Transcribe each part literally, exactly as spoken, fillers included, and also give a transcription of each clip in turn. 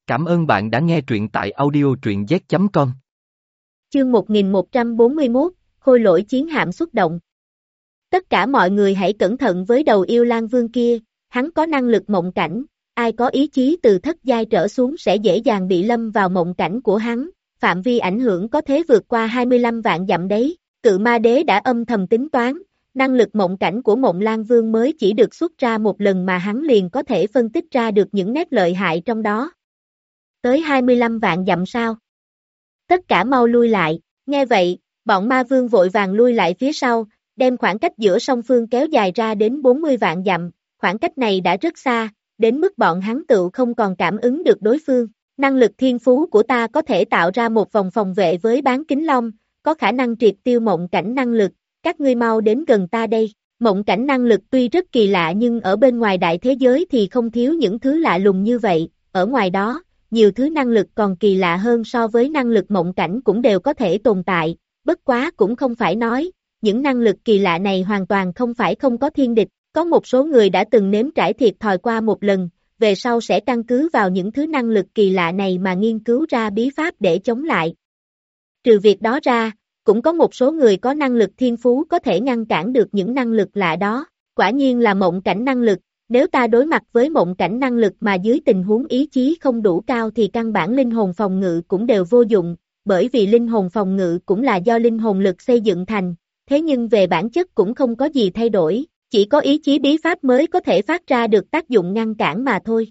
Cảm ơn bạn đã nghe truyện tại audio truyện z chấm com. Chương một nghìn một trăm bốn mươi mốt, Khôi Lỗi chiến hạm xuất động. Tất cả mọi người hãy cẩn thận với đầu yêu lang vương kia, hắn có năng lực mộng cảnh, ai có ý chí từ thất giai trở xuống sẽ dễ dàng bị lâm vào mộng cảnh của hắn, phạm vi ảnh hưởng có thể vượt qua hai mươi lăm vạn dặm đấy. Cự ma đế đã âm thầm tính toán, năng lực mộng cảnh của mộng lang vương mới chỉ được xuất ra một lần mà hắn liền có thể phân tích ra được những nét lợi hại trong đó. Tới hai mươi lăm vạn dặm sao? Tất cả mau lui lại, nghe vậy, bọn ma vương vội vàng lui lại phía sau, đem khoảng cách giữa song phương kéo dài ra đến bốn mươi vạn dặm, khoảng cách này đã rất xa, đến mức bọn hắn tựu không còn cảm ứng được đối phương. Năng lực thiên phú của ta có thể tạo ra một vòng phòng vệ với bán kính long, có khả năng triệt tiêu mộng cảnh năng lực, các ngươi mau đến gần ta đây. Mộng cảnh năng lực tuy rất kỳ lạ nhưng ở bên ngoài đại thế giới thì không thiếu những thứ lạ lùng như vậy, ở ngoài đó, nhiều thứ năng lực còn kỳ lạ hơn so với năng lực mộng cảnh cũng đều có thể tồn tại, bất quá cũng không phải nói, những năng lực kỳ lạ này hoàn toàn không phải không có thiên địch, có một số người đã từng nếm trải thiệt thòi qua một lần, về sau sẽ căn cứ vào những thứ năng lực kỳ lạ này mà nghiên cứu ra bí pháp để chống lại. Trừ việc đó ra, cũng có một số người có năng lực thiên phú có thể ngăn cản được những năng lực lạ đó, quả nhiên là mộng cảnh năng lực. Nếu ta đối mặt với mộng cảnh năng lực mà dưới tình huống ý chí không đủ cao thì căn bản linh hồn phòng ngự cũng đều vô dụng, bởi vì linh hồn phòng ngự cũng là do linh hồn lực xây dựng thành, thế nhưng về bản chất cũng không có gì thay đổi, chỉ có ý chí bí pháp mới có thể phát ra được tác dụng ngăn cản mà thôi.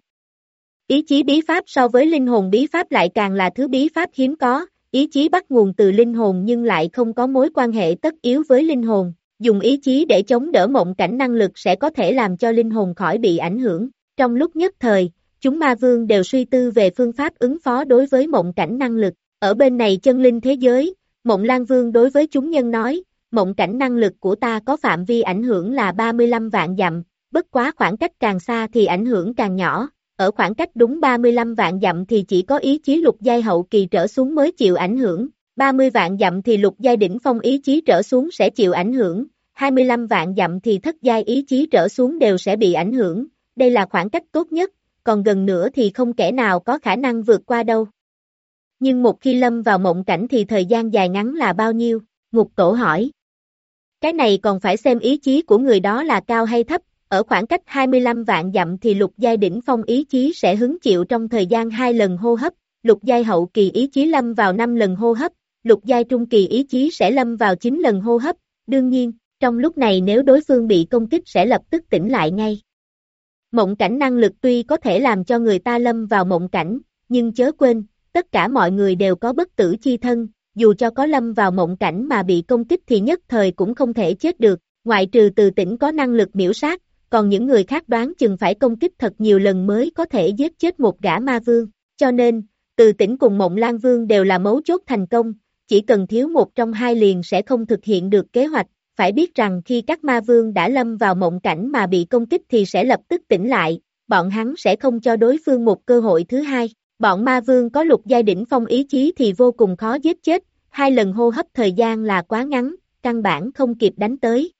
Ý chí bí pháp so với linh hồn bí pháp lại càng là thứ bí pháp hiếm có, ý chí bắt nguồn từ linh hồn nhưng lại không có mối quan hệ tất yếu với linh hồn. Dùng ý chí để chống đỡ mộng cảnh năng lực sẽ có thể làm cho linh hồn khỏi bị ảnh hưởng. Trong lúc nhất thời, chúng ma vương đều suy tư về phương pháp ứng phó đối với mộng cảnh năng lực. Ở bên này chân linh thế giới, mộng lang vương đối với chúng nhân nói, mộng cảnh năng lực của ta có phạm vi ảnh hưởng là ba mươi lăm vạn dặm, bất quá khoảng cách càng xa thì ảnh hưởng càng nhỏ. Ở khoảng cách đúng ba mươi lăm vạn dặm thì chỉ có ý chí lục giai hậu kỳ trở xuống mới chịu ảnh hưởng. ba mươi vạn dặm thì lục giai đỉnh phong ý chí trở xuống sẽ chịu ảnh hưởng, hai mươi lăm vạn dặm thì thất giai ý chí trở xuống đều sẽ bị ảnh hưởng, đây là khoảng cách tốt nhất, còn gần nữa thì không kẻ nào có khả năng vượt qua đâu. Nhưng một khi lâm vào mộng cảnh thì thời gian dài ngắn là bao nhiêu? Ngục Tổ hỏi. Cái này còn phải xem ý chí của người đó là cao hay thấp, ở khoảng cách hai mươi lăm vạn dặm thì lục giai đỉnh phong ý chí sẽ hứng chịu trong thời gian hai lần hô hấp, lục giai hậu kỳ ý chí lâm vào năm lần hô hấp, lục giai trung kỳ ý chí sẽ lâm vào chín lần hô hấp, đương nhiên, trong lúc này nếu đối phương bị công kích sẽ lập tức tỉnh lại ngay. Mộng cảnh năng lực tuy có thể làm cho người ta lâm vào mộng cảnh, nhưng chớ quên, tất cả mọi người đều có bất tử chi thân, dù cho có lâm vào mộng cảnh mà bị công kích thì nhất thời cũng không thể chết được, ngoại trừ Từ Tĩnh có năng lực miễu sát, còn những người khác đoán chừng phải công kích thật nhiều lần mới có thể giết chết một gã ma vương, cho nên, Từ Tĩnh cùng Mộng Lang Vương đều là mấu chốt thành công, chỉ cần thiếu một trong hai liền sẽ không thực hiện được kế hoạch. Phải biết rằng khi các ma vương đã lâm vào mộng cảnh mà bị công kích thì sẽ lập tức tỉnh lại, bọn hắn sẽ không cho đối phương một cơ hội thứ hai. Bọn ma vương có lục giai đỉnh phong ý chí thì vô cùng khó giết chết, hai lần hô hấp thời gian là quá ngắn, căn bản không kịp đánh tới.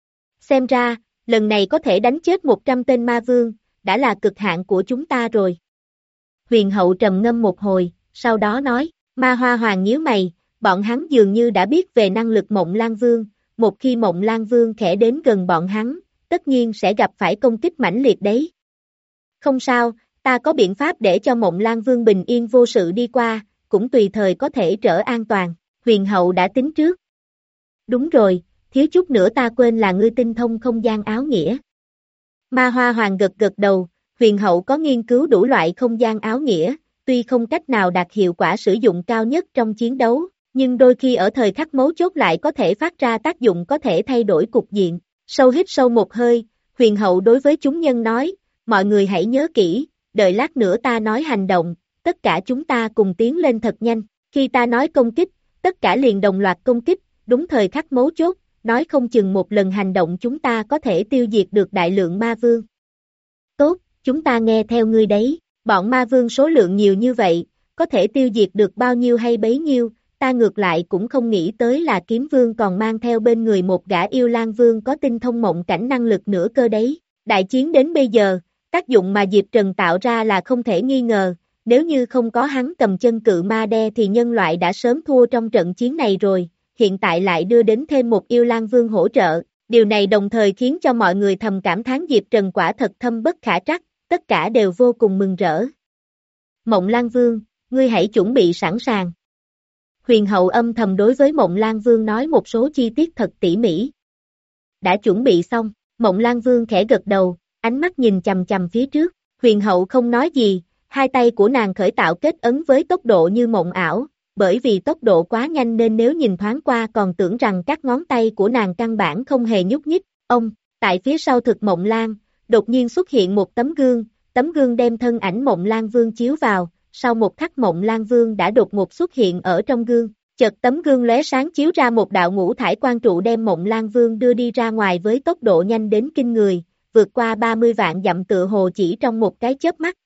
Xem ra, lần này có thể đánh chết một trăm tên ma vương, đã là cực hạn của chúng ta rồi. Huyền hậu trầm ngâm một hồi, sau đó nói, Ma Hoa Hoàng nhíu mày, bọn hắn dường như đã biết về năng lực Mộng Lang Vương. Một khi Mộng Lang Vương khẽ đến gần bọn hắn, tất nhiên sẽ gặp phải công kích mãnh liệt đấy. Không sao, ta có biện pháp để cho Mộng Lang Vương bình yên vô sự đi qua, cũng tùy thời có thể trở an toàn, huyền hậu đã tính trước. Đúng rồi, thiếu chút nữa ta quên là ngươi tinh thông không gian áo nghĩa. Ma Hoa Hoàng gật gật đầu, huyền hậu có nghiên cứu đủ loại không gian áo nghĩa, tuy không cách nào đạt hiệu quả sử dụng cao nhất trong chiến đấu, nhưng đôi khi ở thời khắc mấu chốt lại có thể phát ra tác dụng có thể thay đổi cục diện. Sâu hít sâu một hơi, huyền hậu đối với chúng nhân nói, mọi người hãy nhớ kỹ, đợi lát nữa ta nói hành động, tất cả chúng ta cùng tiến lên thật nhanh, khi ta nói công kích, tất cả liền đồng loạt công kích, đúng thời khắc mấu chốt, nói không chừng một lần hành động chúng ta có thể tiêu diệt được đại lượng ma vương. Tốt, chúng ta nghe theo ngươi đấy, bọn ma vương số lượng nhiều như vậy, có thể tiêu diệt được bao nhiêu hay bấy nhiêu. Ta ngược lại cũng không nghĩ tới là kiếm vương còn mang theo bên người một gã yêu lang vương có tinh thông mộng cảnh năng lực nữa cơ đấy. Đại chiến đến bây giờ, tác dụng mà Diệp Trần tạo ra là không thể nghi ngờ, nếu như không có hắn cầm chân cự ma đe thì nhân loại đã sớm thua trong trận chiến này rồi, hiện tại lại đưa đến thêm một yêu lang vương hỗ trợ, điều này đồng thời khiến cho mọi người thầm cảm thán Diệp Trần quả thật thâm bất khả trắc, tất cả đều vô cùng mừng rỡ. Mộng Lang Vương, ngươi hãy chuẩn bị sẵn sàng. Huyền hậu âm thầm đối với Mộng Lang Vương nói một số chi tiết thật tỉ mỉ. Đã chuẩn bị xong, Mộng Lang Vương khẽ gật đầu, ánh mắt nhìn chằm chằm phía trước, huyền hậu không nói gì, hai tay của nàng khởi tạo kết ấn với tốc độ như mộng ảo, bởi vì tốc độ quá nhanh nên nếu nhìn thoáng qua còn tưởng rằng các ngón tay của nàng căn bản không hề nhúc nhích. Ông, tại phía sau thực Mộng Lang, đột nhiên xuất hiện một tấm gương, tấm gương đem thân ảnh Mộng Lang Vương chiếu vào, sau một khắc Mộng Lang Vương đã đột ngột xuất hiện ở trong gương, chợt tấm gương lóe sáng chiếu ra một đạo ngũ thải quang trụ đem Mộng Lang Vương đưa đi ra ngoài với tốc độ nhanh đến kinh người, vượt qua ba mươi vạn dặm tựa hồ chỉ trong một cái chớp mắt.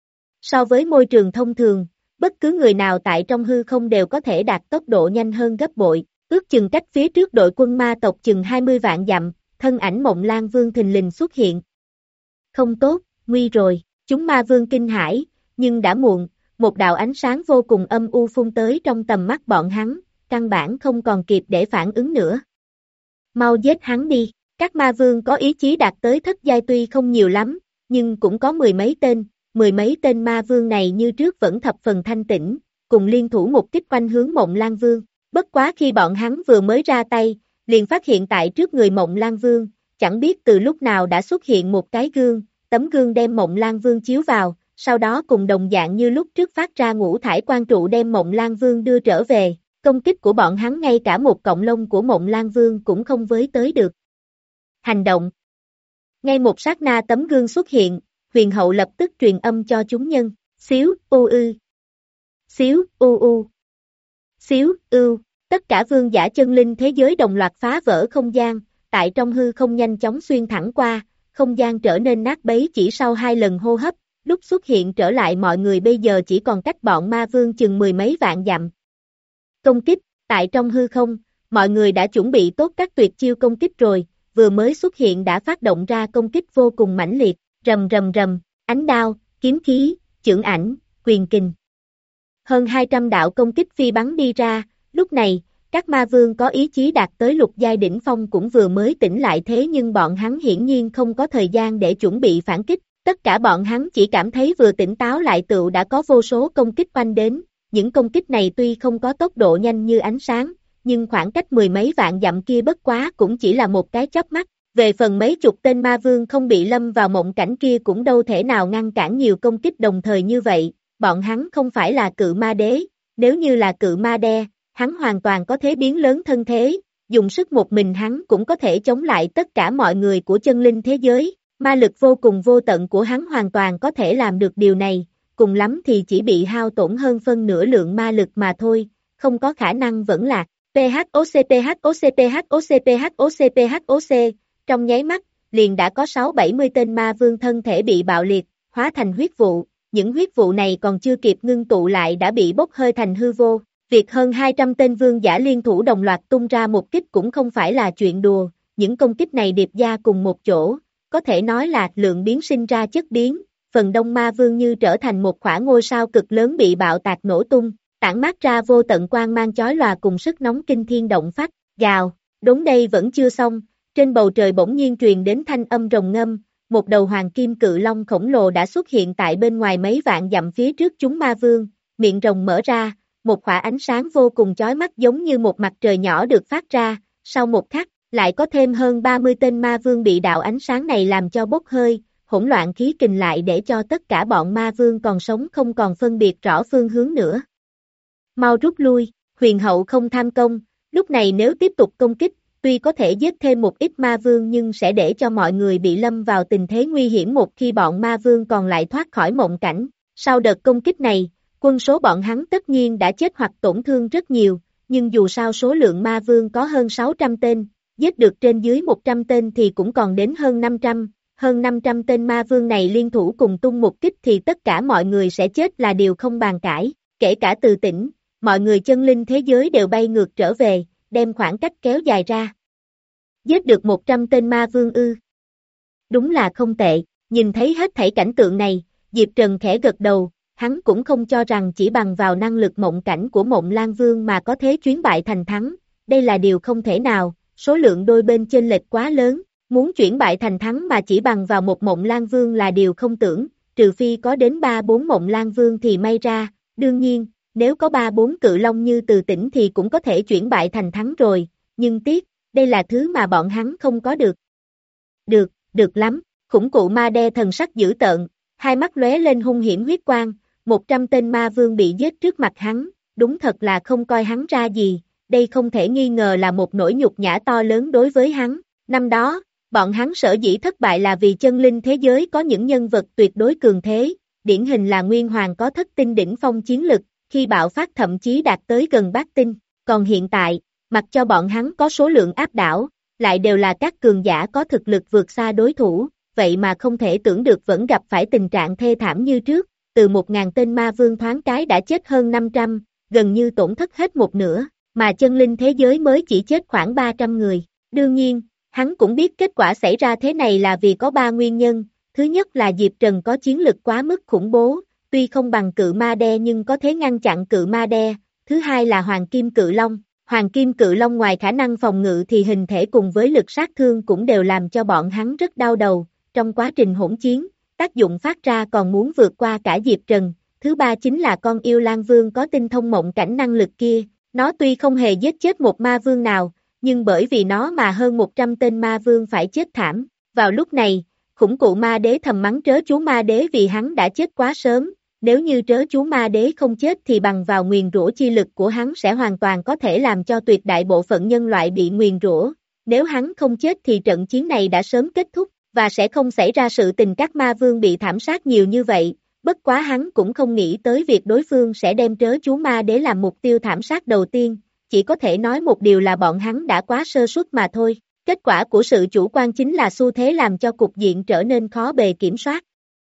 So với môi trường thông thường, bất cứ người nào tại trong hư không đều có thể đạt tốc độ nhanh hơn gấp bội, ước chừng cách phía trước đội quân ma tộc chừng hai mươi vạn dặm, thân ảnh Mộng Lang Vương thình lình xuất hiện. Không tốt, nguy rồi, chúng ma vương kinh hãi, nhưng đã muộn, một đạo ánh sáng vô cùng âm u phun tới trong tầm mắt bọn hắn, căn bản không còn kịp để phản ứng nữa. Mau giết hắn đi, các ma vương có ý chí đạt tới thất giai tuy không nhiều lắm, nhưng cũng có mười mấy tên, mười mấy tên ma vương này như trước vẫn thập phần thanh tĩnh, cùng liên thủ một kích quanh hướng Mộng Lang Vương, bất quá khi bọn hắn vừa mới ra tay, liền phát hiện tại trước người Mộng Lang Vương, chẳng biết từ lúc nào đã xuất hiện một cái gương, tấm gương đem Mộng Lang Vương chiếu vào, sau đó cùng đồng dạng như lúc trước phát ra ngũ thải quang trụ đem Mộng Lang Vương đưa trở về, công kích của bọn hắn ngay cả một cọng lông của Mộng Lang Vương cũng không với tới được. Hành động. Ngay một sát na tấm gương xuất hiện, huyền hậu lập tức truyền âm cho chúng nhân, xíu, u ư, xíu, u u, xíu, ưu, tất cả vương giả chân linh thế giới đồng loạt phá vỡ không gian, tại trong hư không nhanh chóng xuyên thẳng qua, không gian trở nên nát bấy chỉ sau hai lần hô hấp, lúc xuất hiện trở lại mọi người bây giờ chỉ còn cách bọn ma vương chừng mười mấy vạn dặm. Công kích, tại trong hư không, mọi người đã chuẩn bị tốt các tuyệt chiêu công kích rồi, vừa mới xuất hiện đã phát động ra công kích vô cùng mãnh liệt, rầm rầm rầm, ánh đao, kiếm khí, chưởng ảnh, quyền kình. Hơn hai trăm đạo công kích phi bắn đi ra, lúc này, các ma vương có ý chí đạt tới lục giai đỉnh phong cũng vừa mới tỉnh lại thế nhưng bọn hắn hiển nhiên không có thời gian để chuẩn bị phản kích, tất cả bọn hắn chỉ cảm thấy vừa tỉnh táo lại tựu đã có vô số công kích oanh đến, những công kích này tuy không có tốc độ nhanh như ánh sáng, nhưng khoảng cách mười mấy vạn dặm kia bất quá cũng chỉ là một cái chớp mắt, về phần mấy chục tên ma vương không bị lâm vào mộng cảnh kia cũng đâu thể nào ngăn cản nhiều công kích đồng thời như vậy, bọn hắn không phải là cự ma đế, nếu như là cự ma đe, hắn hoàn toàn có thế biến lớn thân thế, dùng sức một mình hắn cũng có thể chống lại tất cả mọi người của chân linh thế giới, ma lực vô cùng vô tận của hắn hoàn toàn có thể làm được điều này, cùng lắm thì chỉ bị hao tổn hơn phân nửa lượng ma lực mà thôi, không có khả năng vẫn lạc. pê hát o xê pê hát o xê pê hát o xê pê hát o xê pê hát o xê, trong nháy mắt, liền đã có sáu bảy mươi tên ma vương thân thể bị bạo liệt, hóa thành huyết vụ, những huyết vụ này còn chưa kịp ngưng tụ lại đã bị bốc hơi thành hư vô. Việc hơn hai trăm tên vương giả liên thủ đồng loạt tung ra một kích cũng không phải là chuyện đùa, những công kích này điệp ra cùng một chỗ, có thể nói là lượng biến sinh ra chất biến, phần đông ma vương như trở thành một quả ngôi sao cực lớn bị bạo tạc nổ tung, tản mát ra vô tận quang mang chói lòa cùng sức nóng kinh thiên động phách, gào, đốn đây vẫn chưa xong, trên bầu trời bỗng nhiên truyền đến thanh âm rồng ngâm, một đầu hoàng kim cự long khổng lồ đã xuất hiện tại bên ngoài mấy vạn dặm phía trước chúng ma vương, miệng rồng mở ra, một khỏa ánh sáng vô cùng chói mắt giống như một mặt trời nhỏ được phát ra, sau một khắc, lại có thêm hơn ba mươi tên ma vương bị đạo ánh sáng này làm cho bốc hơi, hỗn loạn khí kình lại để cho tất cả bọn ma vương còn sống không còn phân biệt rõ phương hướng nữa. Mau rút lui, huyền hậu không tham công, lúc này nếu tiếp tục công kích, tuy có thể giết thêm một ít ma vương nhưng sẽ để cho mọi người bị lâm vào tình thế nguy hiểm một khi bọn ma vương còn lại thoát khỏi mộng cảnh. Sau đợt công kích này, quân số bọn hắn tất nhiên đã chết hoặc tổn thương rất nhiều, nhưng dù sao số lượng ma vương có hơn sáu trăm tên, giết được trên dưới một trăm tên thì cũng còn đến hơn năm trăm, hơn năm trăm tên ma vương này liên thủ cùng tung một kích thì tất cả mọi người sẽ chết là điều không bàn cãi, kể cả Từ Tỉnh, mọi người chân linh thế giới đều bay ngược trở về, đem khoảng cách kéo dài ra. Giết được một trăm tên ma vương ư. Đúng là không tệ, nhìn thấy hết thảy cảnh tượng này, Diệp Trần khẽ gật đầu, hắn cũng không cho rằng chỉ bằng vào năng lực mộng cảnh của Mộng Lang Vương mà có thể chuyển bại thành thắng, đây là điều không thể nào, số lượng đôi bên chênh lệch quá lớn, muốn chuyển bại thành thắng mà chỉ bằng vào một Mộng Lang Vương là điều không tưởng, trừ phi có đến ba bốn Mộng Lang Vương thì may ra, đương nhiên, nếu có ba bốn cự long như Từ Tĩnh thì cũng có thể chuyển bại thành thắng rồi, nhưng tiếc, đây là thứ mà bọn hắn không có được. Được, được lắm, khủng cụ ma đe thần sắc dữ tợn, hai mắt lóe lên hung hiểm huyết quang, một trăm tên ma vương bị giết trước mặt hắn, đúng thật là không coi hắn ra gì, đây không thể nghi ngờ là một nỗi nhục nhã to lớn đối với hắn. Năm đó, bọn hắn sở dĩ thất bại là vì chân linh thế giới có những nhân vật tuyệt đối cường thế, điển hình là Nguyên Hoàng có thất tinh đỉnh phong chiến lực, khi bạo phát thậm chí đạt tới gần bát tinh, còn hiện tại, mặc cho bọn hắn có số lượng áp đảo, lại đều là các cường giả có thực lực vượt xa đối thủ, vậy mà không thể tưởng được vẫn gặp phải tình trạng thê thảm như trước, từ một ngàn tên ma vương thoáng cái đã chết hơn năm trăm, gần như tổn thất hết một nửa, mà chân linh thế giới mới chỉ chết khoảng ba trăm người. Đương nhiên, hắn cũng biết kết quả xảy ra thế này là vì có ba nguyên nhân, thứ nhất là Diệp Trần có chiến lực quá mức khủng bố, tuy không bằng cự ma đe nhưng có thể ngăn chặn cự ma đe, thứ hai là Hoàng Kim Cự Long. Hoàng Kim Cự Long ngoài khả năng phòng ngự thì hình thể cùng với lực sát thương cũng đều làm cho bọn hắn rất đau đầu, trong quá trình hỗn chiến, tác dụng phát ra còn muốn vượt qua cả Diệp Trần. Thứ ba chính là con yêu Lang Vương có tinh thông mộng cảnh năng lực kia, nó tuy không hề giết chết một ma vương nào, nhưng bởi vì nó mà hơn một trăm tên ma vương phải chết thảm. Vào lúc này, khủng cụ ma đế thầm mắng trớ chú ma đế vì hắn đã chết quá sớm, nếu như trớ chú ma đế không chết thì bằng vào nguyền rủa chi lực của hắn sẽ hoàn toàn có thể làm cho tuyệt đại bộ phận nhân loại bị nguyền rủa, nếu hắn không chết thì trận chiến này đã sớm kết thúc, và sẽ không xảy ra sự tình các ma vương bị thảm sát nhiều như vậy, bất quá hắn cũng không nghĩ tới việc đối phương sẽ đem trớ chú ma đế làm mục tiêu thảm sát đầu tiên, chỉ có thể nói một điều là bọn hắn đã quá sơ suất mà thôi, kết quả của sự chủ quan chính là xu thế làm cho cục diện trở nên khó bề kiểm soát.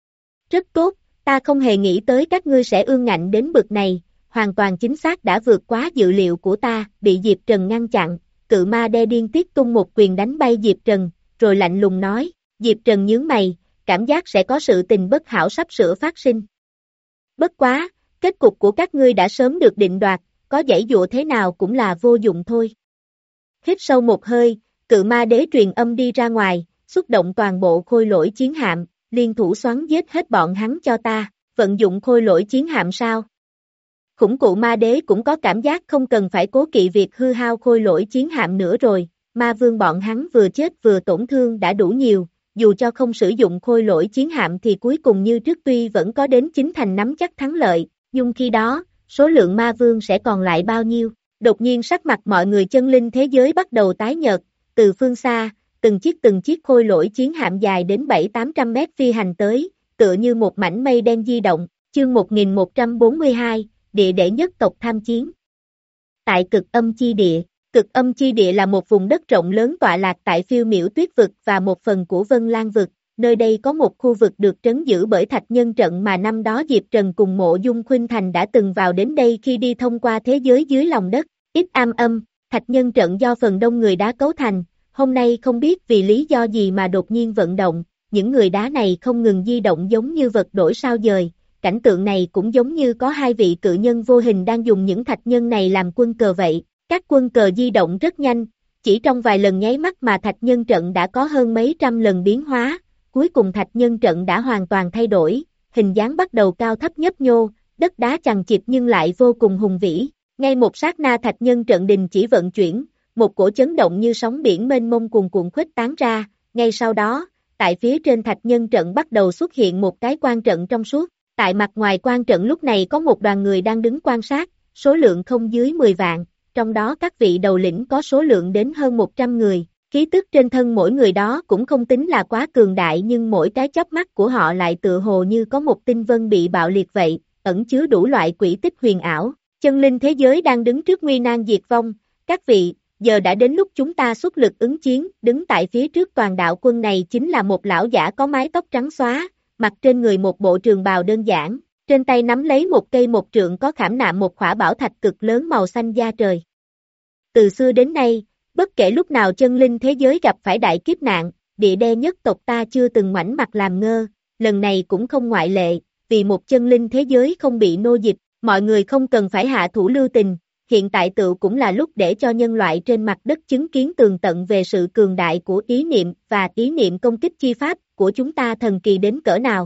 Rất tốt, ta không hề nghĩ tới các ngươi sẽ ương ngạnh đến bực này, hoàn toàn chính xác đã vượt quá dự liệu của ta, bị Diệp Trần ngăn chặn, cự ma đe điên tiết tung một quyền đánh bay Diệp Trần, rồi lạnh lùng nói, Diệp Trần nhướng mày, cảm giác sẽ có sự tình bất hảo sắp sửa phát sinh. Bất quá, kết cục của các ngươi đã sớm được định đoạt, có giãy dụa thế nào cũng là vô dụng thôi. Hít sâu một hơi, cự ma đế truyền âm đi ra ngoài, xúc động toàn bộ khôi lỗi chiến hạm, liên thủ xoắn giết hết bọn hắn cho ta, vận dụng khôi lỗi chiến hạm sao? Khủng cụ ma đế cũng có cảm giác không cần phải cố kỵ việc hư hao khôi lỗi chiến hạm nữa rồi, ma vương bọn hắn vừa chết vừa tổn thương đã đủ nhiều, dù cho không sử dụng khôi lỗi chiến hạm thì cuối cùng như trước tuy vẫn có đến chín thành nắm chắc thắng lợi, nhưng khi đó, số lượng ma vương sẽ còn lại bao nhiêu? Đột nhiên sắc mặt mọi người chân linh thế giới bắt đầu tái nhợt, từ phương xa, từng chiếc từng chiếc khôi lỗi chiến hạm dài đến bảy tám trăm mét phi hành tới, tựa như một mảnh mây đen di động, chương một nghìn một trăm bốn mươi hai, địa đệ nhất tộc tham chiến. Tại cực âm chi địa, cực âm chi địa là một vùng đất rộng lớn tọa lạc tại phiêu miểu tuyết vực và một phần của Vân Lan vực, nơi đây có một khu vực được trấn giữ bởi thạch nhân trận mà năm đó Diệp Trần cùng Mộ Dung Khuynh Thành đã từng vào đến đây khi đi thông qua thế giới dưới lòng đất, ít am âm, thạch nhân trận do phần đông người đá cấu thành. Hôm nay không biết vì lý do gì mà đột nhiên vận động, những người đá này không ngừng di động giống như vật đổi sao dời, cảnh tượng này cũng giống như có hai vị cự nhân vô hình đang dùng những thạch nhân này làm quân cờ vậy, các quân cờ di động rất nhanh, chỉ trong vài lần nháy mắt mà thạch nhân trận đã có hơn mấy trăm lần biến hóa, cuối cùng thạch nhân trận đã hoàn toàn thay đổi, hình dáng bắt đầu cao thấp nhấp nhô, đất đá chằng chịt nhưng lại vô cùng hùng vĩ, ngay một sát na thạch nhân trận đình chỉ vận chuyển, một cổ chấn động như sóng biển mênh mông cuồn cuộn khuếch tán ra, ngay sau đó, tại phía trên thạch nhân trận bắt đầu xuất hiện một cái quan trận trong suốt, tại mặt ngoài quan trận lúc này có một đoàn người đang đứng quan sát, số lượng không dưới mười vạn, trong đó các vị đầu lĩnh có số lượng đến hơn một trăm người, khí tức trên thân mỗi người đó cũng không tính là quá cường đại nhưng mỗi cái chớp mắt của họ lại tựa hồ như có một tinh vân bị bạo liệt vậy, ẩn chứa đủ loại quỷ tích huyền ảo, chân linh thế giới đang đứng trước nguy nan diệt vong, các vị, giờ đã đến lúc chúng ta xuất lực ứng chiến, đứng tại phía trước toàn đạo quân này chính là một lão giả có mái tóc trắng xóa, mặc trên người một bộ trường bào đơn giản, trên tay nắm lấy một cây một trượng có khảm nạm một khỏa bảo thạch cực lớn màu xanh da trời. Từ xưa đến nay, bất kể lúc nào chân linh thế giới gặp phải đại kiếp nạn, địa đe nhất tộc ta chưa từng ngoảnh mặt làm ngơ, lần này cũng không ngoại lệ, vì một chân linh thế giới không bị nô dịch, mọi người không cần phải hạ thủ lưu tình, hiện tại tự cũng là lúc để cho nhân loại trên mặt đất chứng kiến tường tận về sự cường đại của ý niệm và ý niệm công kích chi pháp của chúng ta thần kỳ đến cỡ nào.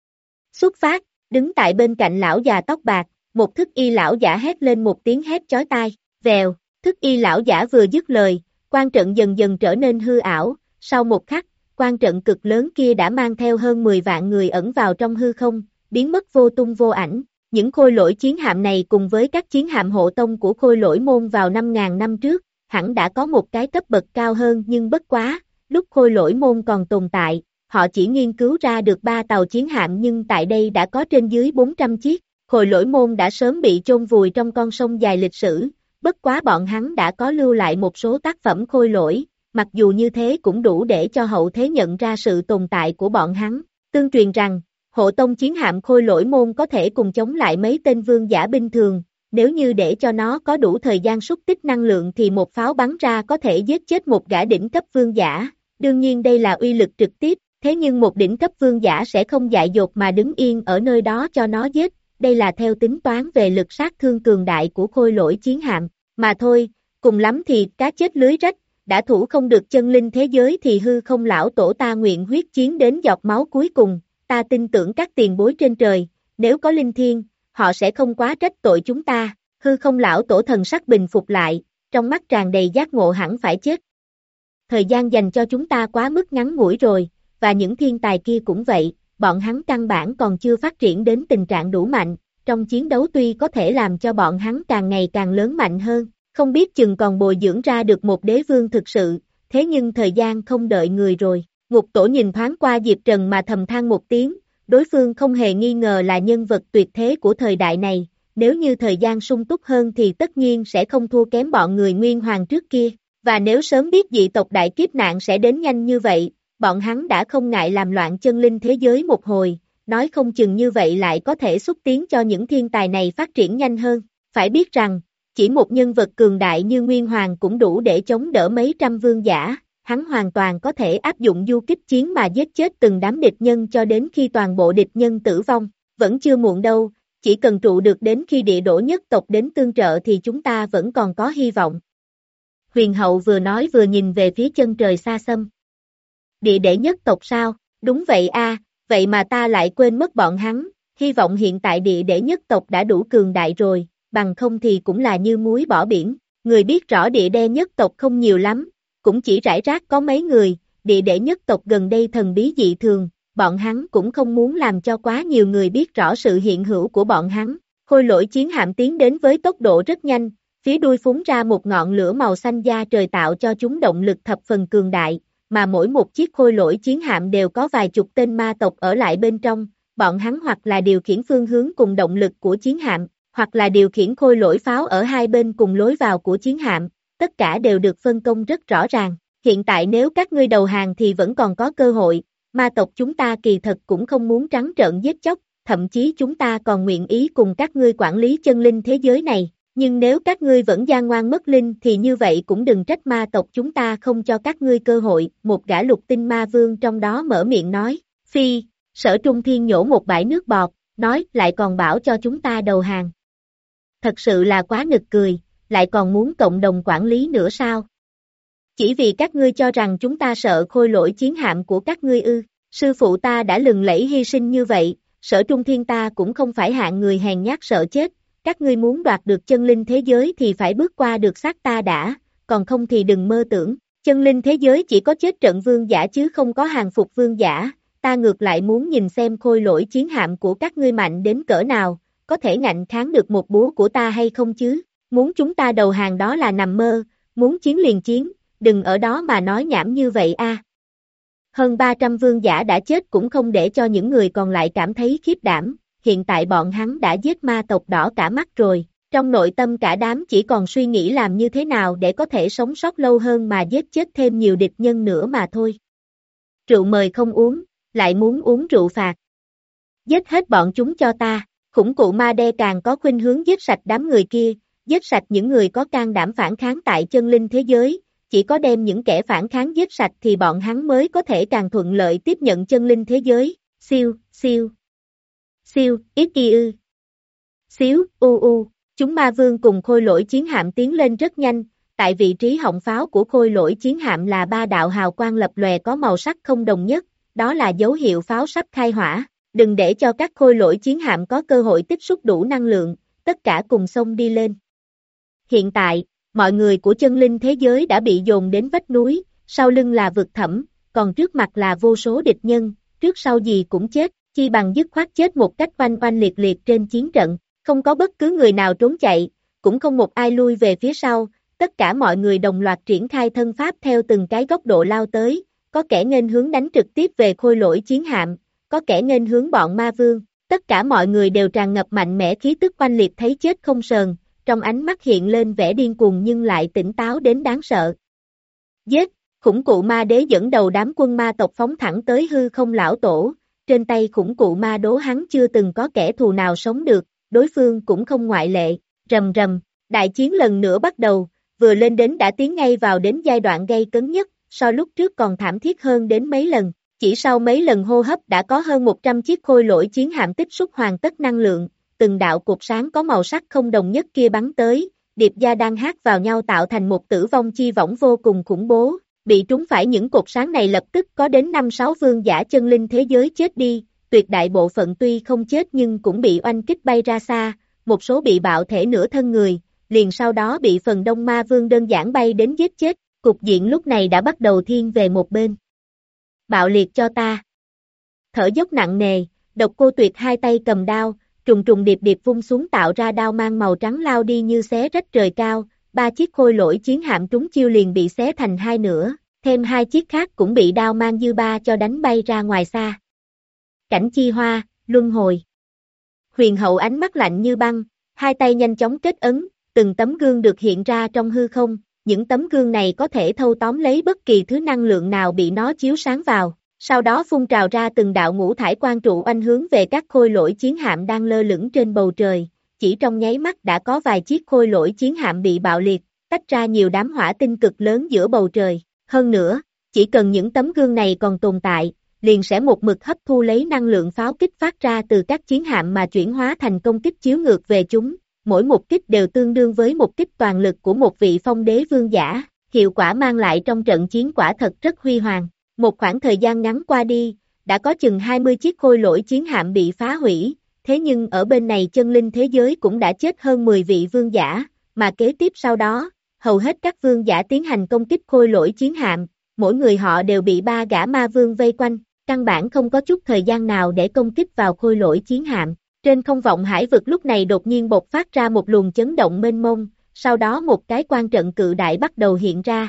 Xuất phát, đứng tại bên cạnh lão già tóc bạc, một thức y lão giả hét lên một tiếng hét chói tai, vèo, thức y lão giả vừa dứt lời, quan trận dần dần trở nên hư ảo, sau một khắc, quan trận cực lớn kia đã mang theo hơn mười vạn người ẩn vào trong hư không, biến mất vô tung vô ảnh. Những khôi lỗi chiến hạm này cùng với các chiến hạm hộ tông của khôi lỗi môn vào năm ngàn năm trước, hẳn đã có một cái cấp bậc cao hơn nhưng bất quá, lúc khôi lỗi môn còn tồn tại, họ chỉ nghiên cứu ra được ba tàu chiến hạm nhưng tại đây đã có trên dưới bốn trăm chiếc, khôi lỗi môn đã sớm bị chôn vùi trong con sông dài lịch sử, bất quá bọn hắn đã có lưu lại một số tác phẩm khôi lỗi, mặc dù như thế cũng đủ để cho hậu thế nhận ra sự tồn tại của bọn hắn, tương truyền rằng, hộ tông chiến hạm khôi lỗi môn có thể cùng chống lại mấy tên vương giả bình thường, nếu như để cho nó có đủ thời gian xúc tích năng lượng thì một pháo bắn ra có thể giết chết một gã đỉnh cấp vương giả, đương nhiên đây là uy lực trực tiếp, thế nhưng một đỉnh cấp vương giả sẽ không dại dột mà đứng yên ở nơi đó cho nó giết, đây là theo tính toán về lực sát thương cường đại của khôi lỗi chiến hạm, mà thôi, cùng lắm thì cá chết lưới rách, đã thủ không được chân linh thế giới thì hư không lão tổ ta nguyện huyết chiến đến giọt máu cuối cùng. Ta tin tưởng các tiền bối trên trời, nếu có linh thiên, họ sẽ không quá trách tội chúng ta, hư không lão tổ thần sắc bình phục lại, trong mắt tràn đầy giác ngộ hẳn phải chết. Thời gian dành cho chúng ta quá mức ngắn ngủi rồi, và những thiên tài kia cũng vậy, bọn hắn căn bản còn chưa phát triển đến tình trạng đủ mạnh, trong chiến đấu tuy có thể làm cho bọn hắn càng ngày càng lớn mạnh hơn, không biết chừng còn bồi dưỡng ra được một đế vương thực sự, thế nhưng thời gian không đợi người rồi. Ngục tổ nhìn thoáng qua Diệp Trần mà thầm than một tiếng, đối phương không hề nghi ngờ là nhân vật tuyệt thế của thời đại này, nếu như thời gian sung túc hơn thì tất nhiên sẽ không thua kém bọn người Nguyên Hoàng trước kia, và nếu sớm biết dị tộc đại kiếp nạn sẽ đến nhanh như vậy, bọn hắn đã không ngại làm loạn chân linh thế giới một hồi, nói không chừng như vậy lại có thể xúc tiến cho những thiên tài này phát triển nhanh hơn, phải biết rằng, chỉ một nhân vật cường đại như Nguyên Hoàng cũng đủ để chống đỡ mấy trăm vương giả. Hắn hoàn toàn có thể áp dụng du kích chiến mà giết chết từng đám địch nhân cho đến khi toàn bộ địch nhân tử vong, vẫn chưa muộn đâu, chỉ cần trụ được đến khi địa đổ nhất tộc đến tương trợ thì chúng ta vẫn còn có hy vọng. Huyền hậu vừa nói vừa nhìn về phía chân trời xa xăm. Địa đệ nhất tộc sao? Đúng vậy a, vậy mà ta lại quên mất bọn hắn, hy vọng hiện tại địa đệ nhất tộc đã đủ cường đại rồi, bằng không thì cũng là như muối bỏ biển, người biết rõ địa đe nhất tộc không nhiều lắm. Cũng chỉ rải rác có mấy người, địa đệ nhất tộc gần đây thần bí dị thường, bọn hắn cũng không muốn làm cho quá nhiều người biết rõ sự hiện hữu của bọn hắn. Khôi lỗi chiến hạm tiến đến với tốc độ rất nhanh, phía đuôi phúng ra một ngọn lửa màu xanh da trời tạo cho chúng động lực thập phần cường đại, mà mỗi một chiếc khôi lỗi chiến hạm đều có vài chục tên ma tộc ở lại bên trong, bọn hắn hoặc là điều khiển phương hướng cùng động lực của chiến hạm, hoặc là điều khiển khôi lỗi pháo ở hai bên cùng lối vào của chiến hạm. Tất cả đều được phân công rất rõ ràng, hiện tại nếu các ngươi đầu hàng thì vẫn còn có cơ hội, ma tộc chúng ta kỳ thật cũng không muốn trắng trợn giết chóc, thậm chí chúng ta còn nguyện ý cùng các ngươi quản lý chân linh thế giới này, nhưng nếu các ngươi vẫn gian ngoan mất linh thì như vậy cũng đừng trách ma tộc chúng ta không cho các ngươi cơ hội, một gã lục tinh ma vương trong đó mở miệng nói, phi, Sở Trung Thiên nhổ một bãi nước bọt, nói lại còn bảo cho chúng ta đầu hàng. Thật sự là quá nực cười. Lại còn muốn cộng đồng quản lý nữa sao? Chỉ vì các ngươi cho rằng chúng ta sợ khôi lỗi chiến hạm của các ngươi ư, sư phụ ta đã lừng lẫy hy sinh như vậy, Sở Trung Thiên ta cũng không phải hạng người hèn nhát sợ chết, các ngươi muốn đoạt được chân linh thế giới thì phải bước qua được xác ta đã, còn không thì đừng mơ tưởng, chân linh thế giới chỉ có chết trận vương giả chứ không có hàng phục vương giả, ta ngược lại muốn nhìn xem khôi lỗi chiến hạm của các ngươi mạnh đến cỡ nào, có thể ngạnh kháng được một búa của ta hay không chứ? Muốn chúng ta đầu hàng đó là nằm mơ, muốn chiến liền chiến, đừng ở đó mà nói nhảm như vậy a. Hơn ba trăm vương giả đã chết cũng không để cho những người còn lại cảm thấy khiếp đảm, hiện tại bọn hắn đã giết ma tộc đỏ cả mắt rồi, trong nội tâm cả đám chỉ còn suy nghĩ làm như thế nào để có thể sống sót lâu hơn mà giết chết thêm nhiều địch nhân nữa mà thôi. Rượu mời không uống, lại muốn uống rượu phạt. Giết hết bọn chúng cho ta, khủng cụ ma đe càng có khuynh hướng giết sạch đám người kia. Giết sạch những người có can đảm phản kháng tại chân linh thế giới, chỉ có đem những kẻ phản kháng giết sạch thì bọn hắn mới có thể càng thuận lợi tiếp nhận chân linh thế giới, siêu, siêu. Siêu, ít y ư. Xíu, u u, chúng ma vương cùng khôi lỗi chiến hạm tiến lên rất nhanh, tại vị trí họng pháo của khôi lỗi chiến hạm là ba đạo hào quang lập lòe có màu sắc không đồng nhất, đó là dấu hiệu pháo sắp khai hỏa, đừng để cho các khôi lỗi chiến hạm có cơ hội tích xúc đủ năng lượng, tất cả cùng xông đi lên. Hiện tại, mọi người của chân linh thế giới đã bị dồn đến vách núi, sau lưng là vực thẳm, còn trước mặt là vô số địch nhân, trước sau gì cũng chết, chi bằng dứt khoát chết một cách oanh oanh liệt liệt trên chiến trận, không có bất cứ người nào trốn chạy, cũng không một ai lui về phía sau, tất cả mọi người đồng loạt triển khai thân pháp theo từng cái góc độ lao tới, có kẻ nghênh hướng đánh trực tiếp về khôi lỗi chiến hạm, có kẻ nghênh hướng bọn ma vương, tất cả mọi người đều tràn ngập mạnh mẽ khí tức oanh liệt thấy chết không sờn, trong ánh mắt hiện lên vẻ điên cuồng nhưng lại tỉnh táo đến đáng sợ. Giết, khủng cụ ma đế dẫn đầu đám quân ma tộc phóng thẳng tới hư không lão tổ, trên tay khủng cụ ma đố hắn chưa từng có kẻ thù nào sống được, đối phương cũng không ngoại lệ, rầm rầm, đại chiến lần nữa bắt đầu, vừa lên đến đã tiến ngay vào đến giai đoạn gây cấn nhất, so lúc trước còn thảm thiết hơn đến mấy lần, chỉ sau mấy lần hô hấp đã có hơn một trăm chiếc khôi lỗi chiến hạm tích xúc hoàn tất năng lượng, từng đạo cột sáng có màu sắc không đồng nhất kia bắn tới, điệp gia đang hát vào nhau tạo thành một tử vong chi võng vô cùng khủng bố, bị trúng phải những cột sáng này lập tức có đến năm sáu vương giả chân linh thế giới chết đi, tuyệt đại bộ phận tuy không chết nhưng cũng bị oanh kích bay ra xa, một số bị bạo thể nửa thân người, liền sau đó bị phần đông ma vương đơn giản bay đến giết chết, cục diện lúc này đã bắt đầu thiên về một bên. Bạo liệt cho ta. Thở dốc nặng nề, Độc Cô Tuyệt hai tay cầm đao, trùng trùng điệp điệp vung xuống tạo ra đao mang màu trắng lao đi như xé rách trời cao, ba chiếc khôi lỗi chiến hạm trúng chiêu liền bị xé thành hai nửa, thêm hai chiếc khác cũng bị đao mang dư ba cho đánh bay ra ngoài xa. Cảnh chi hoa, luân hồi. Huyền hậu ánh mắt lạnh như băng, hai tay nhanh chóng kết ấn, từng tấm gương được hiện ra trong hư không, những tấm gương này có thể thâu tóm lấy bất kỳ thứ năng lượng nào bị nó chiếu sáng vào, sau đó phun trào ra từng đạo ngũ thải quang trụ oanh hướng về các khôi lỗi chiến hạm đang lơ lửng trên bầu trời, chỉ trong nháy mắt đã có vài chiếc khôi lỗi chiến hạm bị bạo liệt, tách ra nhiều đám hỏa tinh cực lớn giữa bầu trời, hơn nữa, chỉ cần những tấm gương này còn tồn tại, liền sẽ một mực hấp thu lấy năng lượng pháo kích phát ra từ các chiến hạm mà chuyển hóa thành công kích chiếu ngược về chúng, mỗi một kích đều tương đương với một kích toàn lực của một vị phong đế vương giả, hiệu quả mang lại trong trận chiến quả thật rất huy hoàng. Một khoảng thời gian ngắn qua đi, đã có chừng hai mươi chiếc khôi lỗi chiến hạm bị phá hủy, thế nhưng ở bên này chân linh thế giới cũng đã chết hơn mười vị vương giả, mà kế tiếp sau đó, hầu hết các vương giả tiến hành công kích khôi lỗi chiến hạm, mỗi người họ đều bị ba gã ma vương vây quanh, căn bản không có chút thời gian nào để công kích vào khôi lỗi chiến hạm. Trên không vọng hải vực lúc này đột nhiên bộc phát ra một luồng chấn động mênh mông, sau đó một cái quan trận cự đại bắt đầu hiện ra.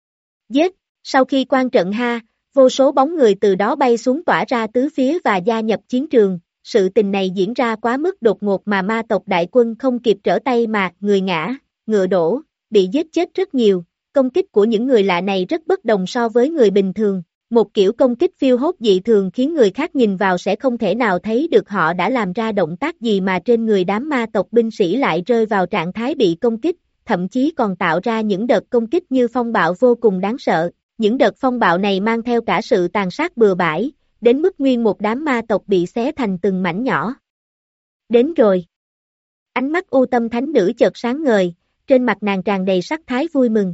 Giết, sau khi quan trận ha, vô số bóng người từ đó bay xuống tỏa ra tứ phía và gia nhập chiến trường, sự tình này diễn ra quá mức đột ngột mà ma tộc đại quân không kịp trở tay mà người ngã, ngựa đổ, bị giết chết rất nhiều, công kích của những người lạ này rất bất đồng so với người bình thường. Một kiểu công kích phiêu hốt dị thường khiến người khác nhìn vào sẽ không thể nào thấy được họ đã làm ra động tác gì mà trên người đám ma tộc binh sĩ lại rơi vào trạng thái bị công kích, thậm chí còn tạo ra những đợt công kích như phong bạo vô cùng đáng sợ. Những đợt phong bạo này mang theo cả sự tàn sát bừa bãi, đến mức nguyên một đám ma tộc bị xé thành từng mảnh nhỏ. Đến rồi. Ánh mắt u tâm thánh nữ chợt sáng ngời, trên mặt nàng tràn đầy sắc thái vui mừng.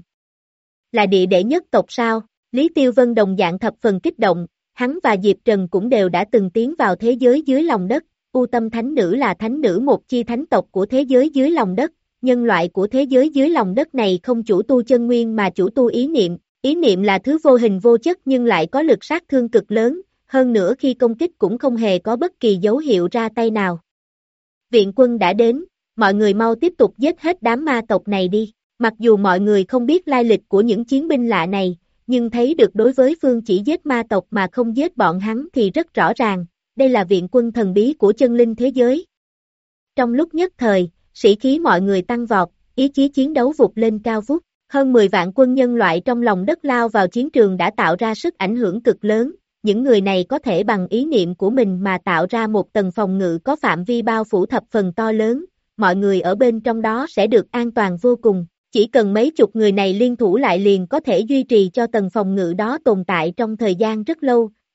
Là địa đệ nhất tộc sao? Lý Tiêu Vân đồng dạng thập phần kích động, hắn và Diệp Trần cũng đều đã từng tiến vào thế giới dưới lòng đất, U Tâm Thánh Nữ là thánh nữ một chi thánh tộc của thế giới dưới lòng đất, nhân loại của thế giới dưới lòng đất này không chủ tu chân nguyên mà chủ tu ý niệm, ý niệm là thứ vô hình vô chất nhưng lại có lực sát thương cực lớn, hơn nữa khi công kích cũng không hề có bất kỳ dấu hiệu ra tay nào. Viện quân đã đến, mọi người mau tiếp tục giết hết đám ma tộc này đi, mặc dù mọi người không biết lai lịch của những chiến binh lạ này, nhưng thấy được đối với phương chỉ giết ma tộc mà không giết bọn hắn thì rất rõ ràng, đây là viện quân thần bí của chân linh thế giới. Trong lúc nhất thời, sĩ khí mọi người tăng vọt, ý chí chiến đấu vụt lên cao vút, hơn mười vạn quân nhân loại trong lòng đất lao vào chiến trường đã tạo ra sức ảnh hưởng cực lớn, những người này có thể bằng ý niệm của mình mà tạo ra một tầng phòng ngự có phạm vi bao phủ thập phần to lớn, mọi người ở bên trong đó sẽ được an toàn vô cùng. Chỉ cần mấy chục người này liên thủ lại liền có thể duy trì cho tầng phòng ngự đó tồn tại trong thời gian rất lâu,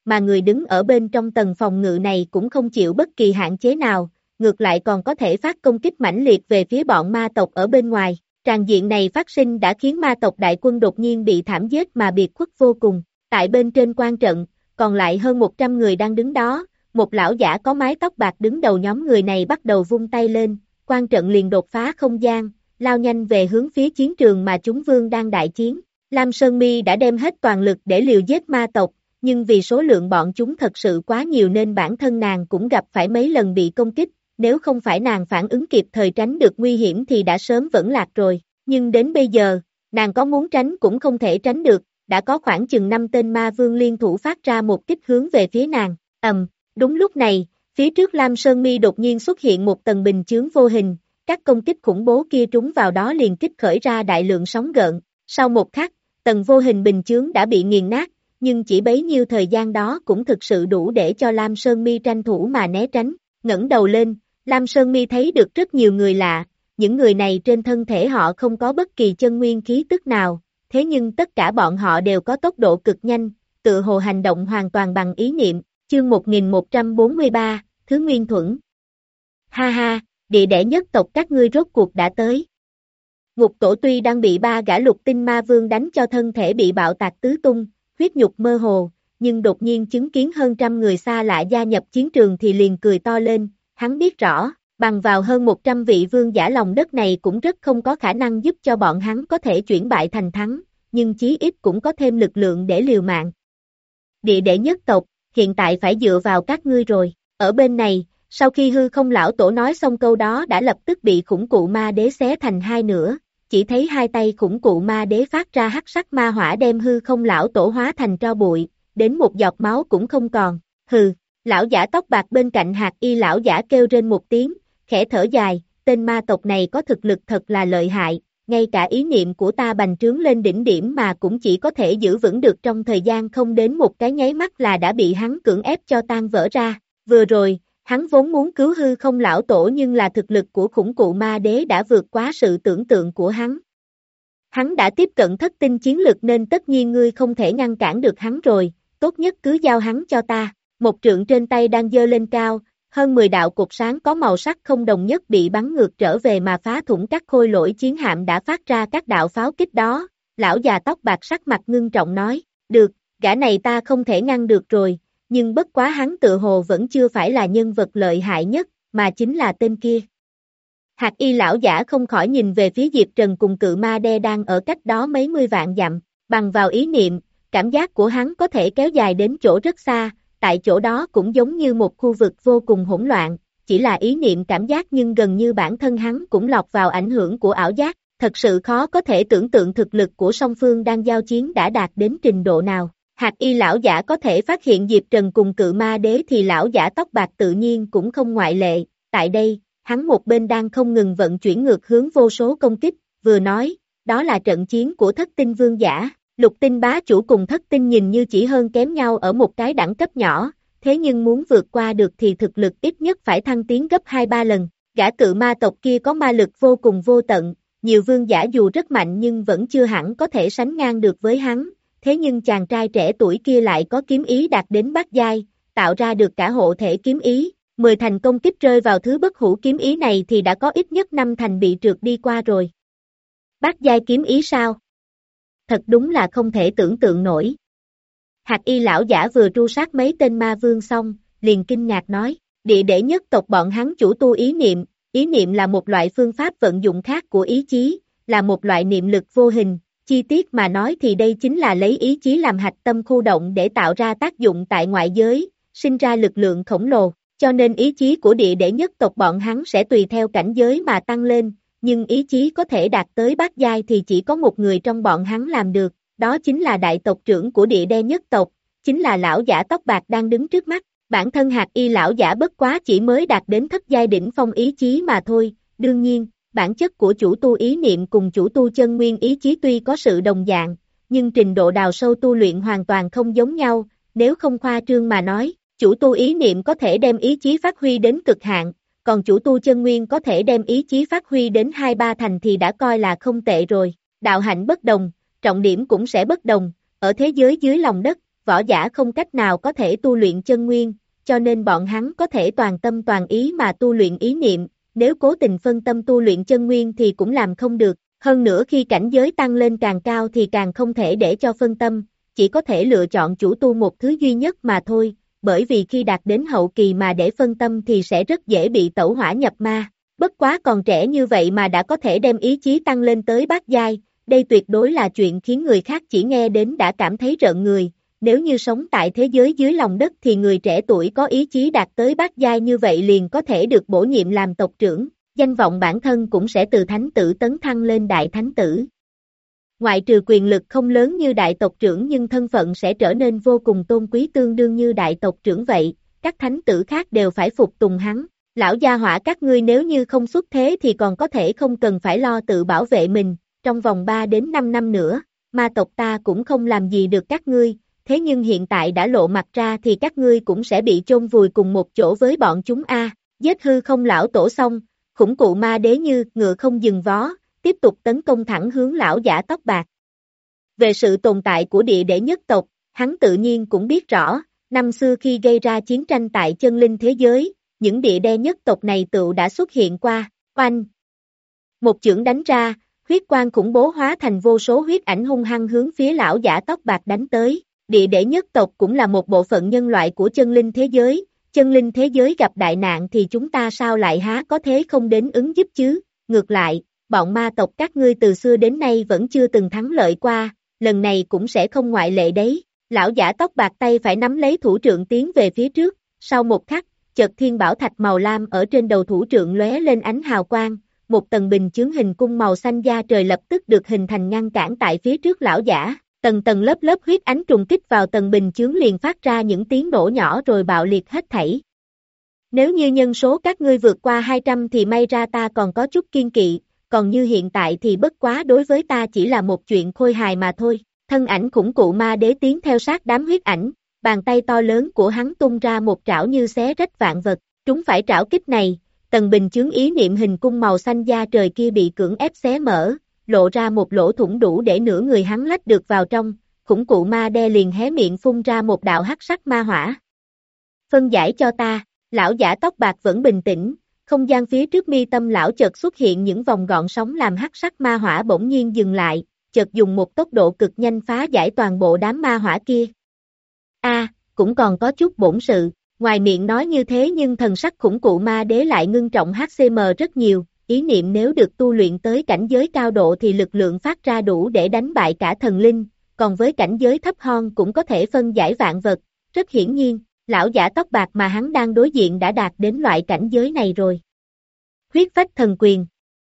mà người đứng ở bên trong tầng phòng ngự này cũng không chịu bất kỳ hạn chế nào, ngược lại còn có thể phát công kích mãnh liệt về phía bọn ma tộc ở bên ngoài. Tràng diện này phát sinh đã khiến ma tộc đại quân đột nhiên bị thảm giết mà biệt khuất vô cùng. Tại bên trên quan trận, còn lại hơn một trăm người đang đứng đó, một lão giả có mái tóc bạc đứng đầu nhóm người này bắt đầu vung tay lên, quan trận liền đột phá không gian, lao nhanh về hướng phía chiến trường mà chúng vương đang đại chiến. Lam Sơn Mi đã đem hết toàn lực để liều giết ma tộc, nhưng vì số lượng bọn chúng thật sự quá nhiều nên bản thân nàng cũng gặp phải mấy lần bị công kích, nếu không phải nàng phản ứng kịp thời tránh được nguy hiểm thì đã sớm vẫn lạc rồi, nhưng đến bây giờ, nàng có muốn tránh cũng không thể tránh được, đã có khoảng chừng năm tên ma vương liên thủ phát ra một kích hướng về phía nàng, ầm, đúng lúc này, phía trước Lam Sơn Mi đột nhiên xuất hiện một tầng bình chướng vô hình, các công kích khủng bố kia trúng vào đó liền kích khởi ra đại lượng sóng gợn, sau một khắc, tầng vô hình bình chướng đã bị nghiền nát, nhưng chỉ bấy nhiêu thời gian đó cũng thực sự đủ để cho Lam Sơn Mi tranh thủ mà né tránh, ngẩng đầu lên, Lam Sơn Mi thấy được rất nhiều người lạ, những người này trên thân thể họ không có bất kỳ chân nguyên khí tức nào, thế nhưng tất cả bọn họ đều có tốc độ cực nhanh, tự hồ hành động hoàn toàn bằng ý niệm, chương một nghìn một trăm bốn mươi ba, Thứ Nguyên Thuẫn. Ha ha, địa đẻ nhất tộc các ngươi rốt cuộc đã tới. Ngục Tổ tuy đang bị ba gã lục tinh ma vương đánh cho thân thể bị bạo tạc tứ tung, huyết nhục mơ hồ, nhưng đột nhiên chứng kiến hơn trăm người xa lạ gia nhập chiến trường thì liền cười to lên, hắn biết rõ, bằng vào hơn một trăm vị vương giả lòng đất này cũng rất không có khả năng giúp cho bọn hắn có thể chuyển bại thành thắng, nhưng chí ít cũng có thêm lực lượng để liều mạng. Địa đẻ nhất tộc, hiện tại phải dựa vào các ngươi rồi, ở bên này, sau khi hư không lão tổ nói xong câu đó đã lập tức bị khủng cụ ma đế xé thành hai nửa, chỉ thấy hai tay khủng cụ ma đế phát ra hắc sắc ma hỏa đem hư không lão tổ hóa thành tro bụi, đến một giọt máu cũng không còn, hừ, lão giả tóc bạc bên cạnh hạt y lão giả kêu trên một tiếng, khẽ thở dài, tên ma tộc này có thực lực thật là lợi hại, ngay cả ý niệm của ta bành trướng lên đỉnh điểm mà cũng chỉ có thể giữ vững được trong thời gian không đến một cái nháy mắt là đã bị hắn cưỡng ép cho tan vỡ ra, vừa rồi, hắn vốn muốn cứu hư không lão tổ nhưng là thực lực của khủng cụ ma đế đã vượt quá sự tưởng tượng của hắn. Hắn đã tiếp cận thất tinh chiến lực nên tất nhiên ngươi không thể ngăn cản được hắn rồi, tốt nhất cứ giao hắn cho ta. Một trượng trên tay đang giơ lên cao, hơn mười đạo cột sáng có màu sắc không đồng nhất bị bắn ngược trở về mà phá thủng các khôi lỗi chiến hạm đã phát ra các đạo pháo kích đó. Lão già tóc bạc sắc mặt ngưng trọng nói, được, gã này ta không thể ngăn được rồi, nhưng bất quá hắn tự hồ vẫn chưa phải là nhân vật lợi hại nhất, mà chính là tên kia. Hạt y lão giả không khỏi nhìn về phía Diệp Trần cùng cự ma đe đang ở cách đó mấy mươi vạn dặm, bằng vào ý niệm, cảm giác của hắn có thể kéo dài đến chỗ rất xa, tại chỗ đó cũng giống như một khu vực vô cùng hỗn loạn, chỉ là ý niệm cảm giác nhưng gần như bản thân hắn cũng lọt vào ảnh hưởng của ảo giác, thật sự khó có thể tưởng tượng thực lực của song phương đang giao chiến đã đạt đến trình độ nào. Hạt y lão giả có thể phát hiện Diệp Trần cùng cự ma đế thì lão giả tóc bạc tự nhiên cũng không ngoại lệ, tại đây, hắn một bên đang không ngừng vận chuyển ngược hướng vô số công kích, vừa nói, đó là trận chiến của thất tinh vương giả. Lục tinh bá chủ cùng thất tinh nhìn như chỉ hơn kém nhau ở một cái đẳng cấp nhỏ, thế nhưng muốn vượt qua được thì thực lực ít nhất phải thăng tiến gấp hai ba lần. Gã cự ma tộc kia có ma lực vô cùng vô tận, nhiều vương giả dù rất mạnh nhưng vẫn chưa hẳn có thể sánh ngang được với hắn, thế nhưng chàng trai trẻ tuổi kia lại có kiếm ý đạt đến bát giai, tạo ra được cả hộ thể kiếm ý, mười thành công kích rơi vào thứ bất hủ kiếm ý này thì đã có ít nhất năm thành bị trượt đi qua rồi. Bát giai kiếm ý sao? Thật đúng là không thể tưởng tượng nổi. Hạt y lão giả vừa tru sát mấy tên ma vương xong, liền kinh ngạc nói, địa đế nhất tộc bọn hắn chủ tu ý niệm, ý niệm là một loại phương pháp vận dụng khác của ý chí, là một loại niệm lực vô hình, chi tiết mà nói thì đây chính là lấy ý chí làm hạch tâm khu động để tạo ra tác dụng tại ngoại giới, sinh ra lực lượng khổng lồ, cho nên ý chí của địa đế nhất tộc bọn hắn sẽ tùy theo cảnh giới mà tăng lên. Nhưng ý chí có thể đạt tới bát giai thì chỉ có một người trong bọn hắn làm được, đó chính là đại tộc trưởng của địa đe nhất tộc, chính là lão giả tóc bạc đang đứng trước mắt, bản thân hạt y lão giả bất quá chỉ mới đạt đến thất giai đỉnh phong ý chí mà thôi, đương nhiên, bản chất của chủ tu ý niệm cùng chủ tu chân nguyên ý chí tuy có sự đồng dạng, nhưng trình độ đào sâu tu luyện hoàn toàn không giống nhau, nếu không khoa trương mà nói, chủ tu ý niệm có thể đem ý chí phát huy đến cực hạn, còn chủ tu chân nguyên có thể đem ý chí phát huy đến hai ba thành thì đã coi là không tệ rồi. Đạo hạnh bất đồng, trọng điểm cũng sẽ bất đồng, ở thế giới dưới lòng đất, võ giả không cách nào có thể tu luyện chân nguyên, cho nên bọn hắn có thể toàn tâm toàn ý mà tu luyện ý niệm, nếu cố tình phân tâm tu luyện chân nguyên thì cũng làm không được, hơn nữa khi cảnh giới tăng lên càng cao thì càng không thể để cho phân tâm, chỉ có thể lựa chọn chủ tu một thứ duy nhất mà thôi, bởi vì khi đạt đến hậu kỳ mà để phân tâm thì sẽ rất dễ bị tẩu hỏa nhập ma, bất quá còn trẻ như vậy mà đã có thể đem ý chí tăng lên tới bát giai, đây tuyệt đối là chuyện khiến người khác chỉ nghe đến đã cảm thấy rợn người. Nếu như sống tại thế giới dưới lòng đất thì người trẻ tuổi có ý chí đạt tới bát giai như vậy liền có thể được bổ nhiệm làm tộc trưởng, danh vọng bản thân cũng sẽ từ thánh tử tấn thăng lên đại thánh tử. Ngoại trừ quyền lực không lớn như đại tộc trưởng nhưng thân phận sẽ trở nên vô cùng tôn quý tương đương như đại tộc trưởng vậy, các thánh tử khác đều phải phục tùng hắn. Lão gia hỏa các ngươi nếu như không xuất thế thì còn có thể không cần phải lo tự bảo vệ mình, trong vòng ba đến năm năm nữa, ma tộc ta cũng không làm gì được các ngươi. Thế nhưng hiện tại đã lộ mặt ra thì các ngươi cũng sẽ bị chôn vùi cùng một chỗ với bọn chúng a. Giết hư không lão tổ xong, khủng cụ ma đế như ngựa không dừng vó, tiếp tục tấn công thẳng hướng lão giả tóc bạc. Về sự tồn tại của địa đế nhất tộc, hắn tự nhiên cũng biết rõ, năm xưa khi gây ra chiến tranh tại chân linh thế giới, những địa đế nhất tộc này tựu đã xuất hiện qua, oanh. Một chưởng đánh ra, huyết quang khủng bố hóa thành vô số huyết ảnh hung hăng hướng phía lão giả tóc bạc đánh tới. Địa đế nhất tộc cũng là một bộ phận nhân loại của chân linh thế giới, chân linh thế giới gặp đại nạn thì chúng ta sao lại há có thế không đến ứng giúp chứ, ngược lại, bọn ma tộc các ngươi từ xưa đến nay vẫn chưa từng thắng lợi qua, lần này cũng sẽ không ngoại lệ đấy, lão giả tóc bạc tay phải nắm lấy thủ trượng tiến về phía trước, sau một khắc, chợt thiên bảo thạch màu lam ở trên đầu thủ trượng lóe lên ánh hào quang, một tầng bình chướng hình cung màu xanh da trời lập tức được hình thành ngăn cản tại phía trước lão giả. Tầng tầng lớp lớp huyết ánh trùng kích vào tầng bình chướng liền phát ra những tiếng nổ nhỏ rồi bạo liệt hết thảy. Nếu như nhân số các ngươi vượt qua hai trăm thì may ra ta còn có chút kiên kỵ, còn như hiện tại thì bất quá đối với ta chỉ là một chuyện khôi hài mà thôi. Thân ảnh khủng cụ ma đế tiến theo sát đám huyết ảnh, bàn tay to lớn của hắn tung ra một trảo như xé rách vạn vật, trúng phải trảo kích này, tầng bình chướng ý niệm hình cung màu xanh da trời kia bị cưỡng ép xé mở. Lộ ra một lỗ thủng đủ để nửa người hắn lách được vào trong, khủng cụ ma đe liền hé miệng phun ra một đạo hắc sắc ma hỏa. Phân giải cho ta, lão giả tóc bạc vẫn bình tĩnh, không gian phía trước mi tâm lão chợt xuất hiện những vòng gọn sóng làm hắc sắc ma hỏa bỗng nhiên dừng lại, chợt dùng một tốc độ cực nhanh phá giải toàn bộ đám ma hỏa kia. A, cũng còn có chút bổn sự, ngoài miệng nói như thế nhưng thần sắc khủng cụ ma đế lại ngưng trọng hát xê em rất nhiều. Ý niệm nếu được tu luyện tới cảnh giới cao độ thì lực lượng phát ra đủ để đánh bại cả thần linh, còn với cảnh giới thấp hon cũng có thể phân giải vạn vật, rất hiển nhiên, lão giả tóc bạc mà hắn đang đối diện đã đạt đến loại cảnh giới này rồi. Huyết phách thần quyền.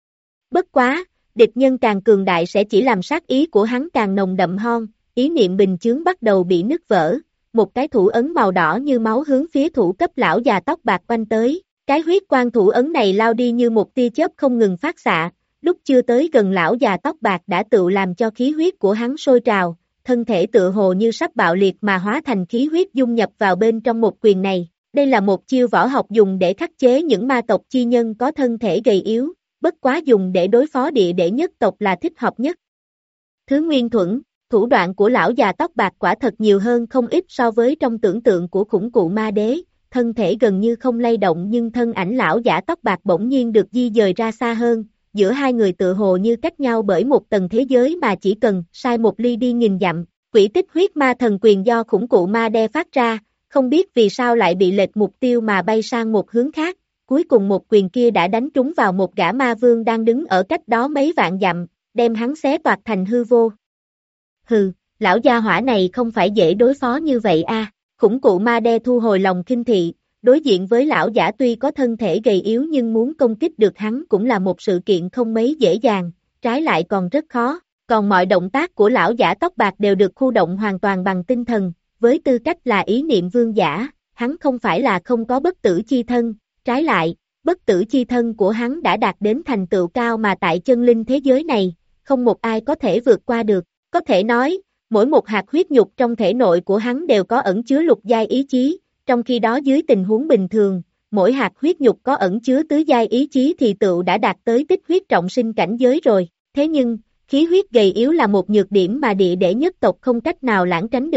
Bất quá, địch nhân càng cường đại sẽ chỉ làm sát ý của hắn càng nồng đậm hon, ý niệm bình chướng bắt đầu bị nứt vỡ, một cái thủ ấn màu đỏ như máu hướng phía thủ cấp lão già tóc bạc quanh tới. Cái huyết quang thủ ấn này lao đi như một tia chớp không ngừng phát xạ, lúc chưa tới gần lão già tóc bạc đã tự làm cho khí huyết của hắn sôi trào, thân thể tựa hồ như sắp bạo liệt mà hóa thành khí huyết dung nhập vào bên trong một quyền này. Đây là một chiêu võ học dùng để khắc chế những ma tộc chi nhân có thân thể gầy yếu, bất quá dùng để đối phó địa đế nhất tộc là thích hợp nhất. Thứ nguyên thuẫn, thủ đoạn của lão già tóc bạc quả thật nhiều hơn không ít so với trong tưởng tượng của khủng cụ ma đế. Thân thể gần như không lay động nhưng thân ảnh lão giả tóc bạc bỗng nhiên được di dời ra xa hơn, giữa hai người tự hồ như cách nhau bởi một tầng thế giới mà chỉ cần sai một ly đi nghìn dặm. Quỷ tích huyết ma thần quyền do khủng cụ ma đe phát ra, không biết vì sao lại bị lệch mục tiêu mà bay sang một hướng khác, cuối cùng một quyền kia đã đánh trúng vào một gã ma vương đang đứng ở cách đó mấy vạn dặm, đem hắn xé toạc thành hư vô. Hừ, lão gia hỏa này không phải dễ đối phó như vậy a. Khủng cụ ma đe thu hồi lòng kinh thị, đối diện với lão giả tuy có thân thể gầy yếu nhưng muốn công kích được hắn cũng là một sự kiện không mấy dễ dàng, trái lại còn rất khó, còn mọi động tác của lão giả tóc bạc đều được khu động hoàn toàn bằng tinh thần, với tư cách là ý niệm vương giả, hắn không phải là không có bất tử chi thân, trái lại, bất tử chi thân của hắn đã đạt đến thành tựu cao mà tại chân linh thế giới này, không một ai có thể vượt qua được, có thể nói, mỗi một hạt huyết nhục trong thể nội của hắn đều có ẩn chứa lục giai ý chí, trong khi đó dưới tình huống bình thường, mỗi hạt huyết nhục có ẩn chứa tứ giai ý chí thì tựu đã đạt tới tích huyết trọng sinh cảnh giới rồi, thế nhưng, khí huyết gầy yếu là một nhược điểm mà địa đế nhất tộc không cách nào lãng tránh được,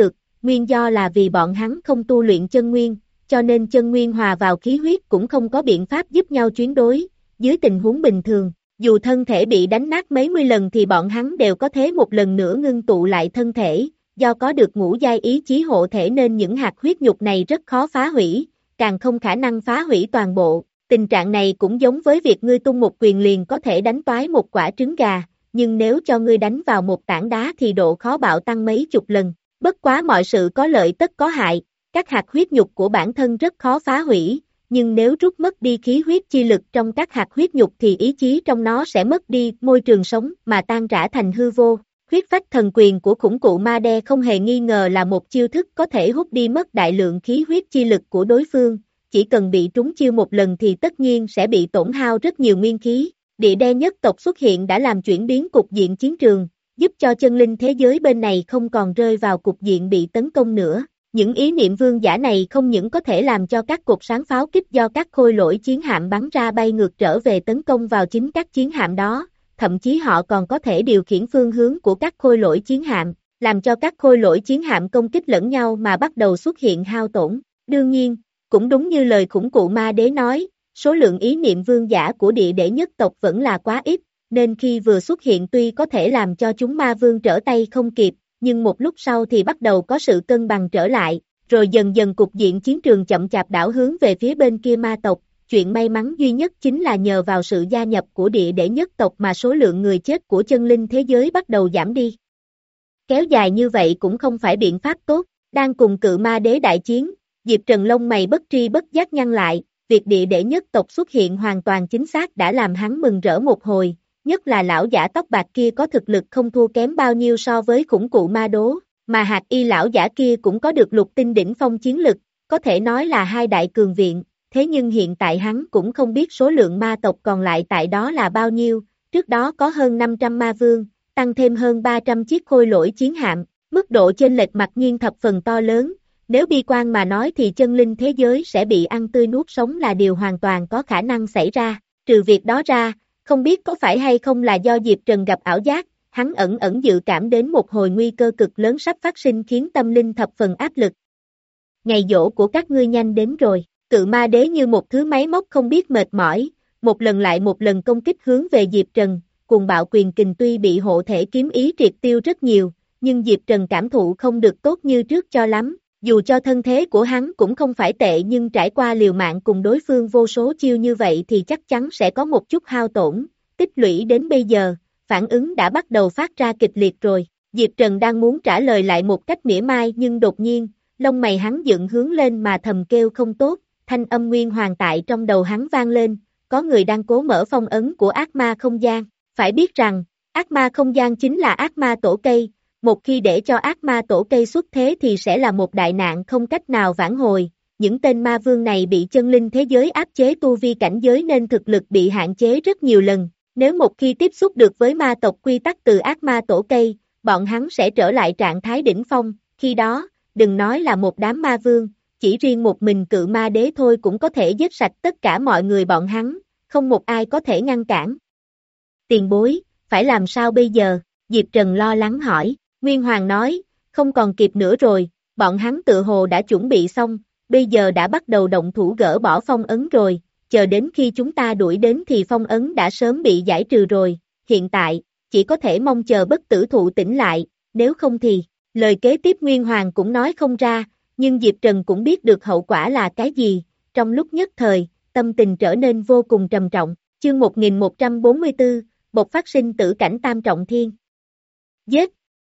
nguyên do là vì bọn hắn không tu luyện chân nguyên, cho nên chân nguyên hòa vào khí huyết cũng không có biện pháp giúp nhau chuyển đối, dưới tình huống bình thường, dù thân thể bị đánh nát mấy mươi lần thì bọn hắn đều có thể một lần nữa ngưng tụ lại thân thể, do có được ngũ giai ý chí hộ thể nên những hạt huyết nhục này rất khó phá hủy, càng không khả năng phá hủy toàn bộ. Tình trạng này cũng giống với việc ngươi tung một quyền liền có thể đánh toái một quả trứng gà, nhưng nếu cho ngươi đánh vào một tảng đá thì độ khó bạo tăng mấy chục lần. Bất quá mọi sự có lợi tất có hại, các hạt huyết nhục của bản thân rất khó phá hủy, nhưng nếu rút mất đi khí huyết chi lực trong các hạt huyết nhục thì ý chí trong nó sẽ mất đi môi trường sống mà tan rã thành hư vô. Huyết phách thần quyền của khủng cụ Ma Đe không hề nghi ngờ là một chiêu thức có thể hút đi mất đại lượng khí huyết chi lực của đối phương, chỉ cần bị trúng chiêu một lần thì tất nhiên sẽ bị tổn hao rất nhiều nguyên khí. Địa đen nhất tộc xuất hiện đã làm chuyển biến cục diện chiến trường, giúp cho chân linh thế giới bên này không còn rơi vào cục diện bị tấn công nữa. Những ý niệm vương giả này không những có thể làm cho các cột sáng pháo kích do các khôi lỗi chiến hạm bắn ra bay ngược trở về tấn công vào chính các chiến hạm đó, thậm chí họ còn có thể điều khiển phương hướng của các khôi lỗi chiến hạm, làm cho các khôi lỗi chiến hạm công kích lẫn nhau mà bắt đầu xuất hiện hao tổn. Đương nhiên, cũng đúng như lời khủng cụ ma đế nói, số lượng ý niệm vương giả của địa đế nhất tộc vẫn là quá ít, nên khi vừa xuất hiện tuy có thể làm cho chúng ma vương trở tay không kịp, nhưng một lúc sau thì bắt đầu có sự cân bằng trở lại, rồi dần dần cục diện chiến trường chậm chạp đảo hướng về phía bên kia ma tộc. Chuyện may mắn duy nhất chính là nhờ vào sự gia nhập của địa đế nhất tộc mà số lượng người chết của chân linh thế giới bắt đầu giảm đi. Kéo dài như vậy cũng không phải biện pháp tốt, đang cùng cự ma đế đại chiến, Diệp Trần lông mày bất tri bất giác nhăn lại, việc địa đế nhất tộc xuất hiện hoàn toàn chính xác đã làm hắn mừng rỡ một hồi, nhất là lão giả tóc bạc kia có thực lực không thua kém bao nhiêu so với khủng cụ ma đố, mà hạt y lão giả kia cũng có được lục tinh đỉnh phong chiến lực, có thể nói là hai đại cường viện, thế nhưng hiện tại hắn cũng không biết số lượng ma tộc còn lại tại đó là bao nhiêu, trước đó có hơn năm trăm ma vương, tăng thêm hơn ba trăm chiếc khôi lỗi chiến hạm, mức độ chênh lệch mặc nhiên thập phần to lớn. Nếu bi quan mà nói thì chân linh thế giới sẽ bị ăn tươi nuốt sống là điều hoàn toàn có khả năng xảy ra, trừ việc đó ra, không biết có phải hay không là do Diệp Trần gặp ảo giác, hắn ẩn ẩn dự cảm đến một hồi nguy cơ cực lớn sắp phát sinh khiến tâm linh thập phần áp lực. Ngày giỗ của các ngươi nhanh đến rồi, cự ma đế như một thứ máy móc không biết mệt mỏi, một lần lại một lần công kích hướng về Diệp Trần, cuồng bạo quyền kình tuy bị hộ thể kiếm ý triệt tiêu rất nhiều, nhưng Diệp Trần cảm thụ không được tốt như trước cho lắm. Dù cho thân thế của hắn cũng không phải tệ nhưng trải qua liều mạng cùng đối phương vô số chiêu như vậy thì chắc chắn sẽ có một chút hao tổn, tích lũy đến bây giờ, phản ứng đã bắt đầu phát ra kịch liệt rồi. Diệp Trần đang muốn trả lời lại một cách mỉa mai nhưng đột nhiên, lông mày hắn dựng hướng lên mà thầm kêu không tốt, thanh âm nguyên hoàng tại trong đầu hắn vang lên, có người đang cố mở phong ấn của ác ma không gian, phải biết rằng, ác ma không gian chính là ác ma tổ cây. Một khi để cho ác ma tổ cây xuất thế thì sẽ là một đại nạn không cách nào vãn hồi, những tên ma vương này bị chân linh thế giới áp chế tu vi cảnh giới nên thực lực bị hạn chế rất nhiều lần, nếu một khi tiếp xúc được với ma tộc quy tắc từ ác ma tổ cây, bọn hắn sẽ trở lại trạng thái đỉnh phong, khi đó, đừng nói là một đám ma vương, chỉ riêng một mình cự ma đế thôi cũng có thể giết sạch tất cả mọi người bọn hắn, không một ai có thể ngăn cản. Tiền bối, phải làm sao bây giờ? Diệp Trần lo lắng hỏi. Nguyên Hoàng nói, không còn kịp nữa rồi, bọn hắn tự hồ đã chuẩn bị xong, bây giờ đã bắt đầu động thủ gỡ bỏ phong ấn rồi, chờ đến khi chúng ta đuổi đến thì phong ấn đã sớm bị giải trừ rồi, hiện tại, chỉ có thể mong chờ bất tử thụ tỉnh lại, nếu không thì, lời kế tiếp Nguyên Hoàng cũng nói không ra, nhưng Diệp Trần cũng biết được hậu quả là cái gì, trong lúc nhất thời, tâm tình trở nên vô cùng trầm trọng, chương một nghìn một trăm bốn mươi tư, bộc phát sinh tử cảnh tam trọng thiên. Giết!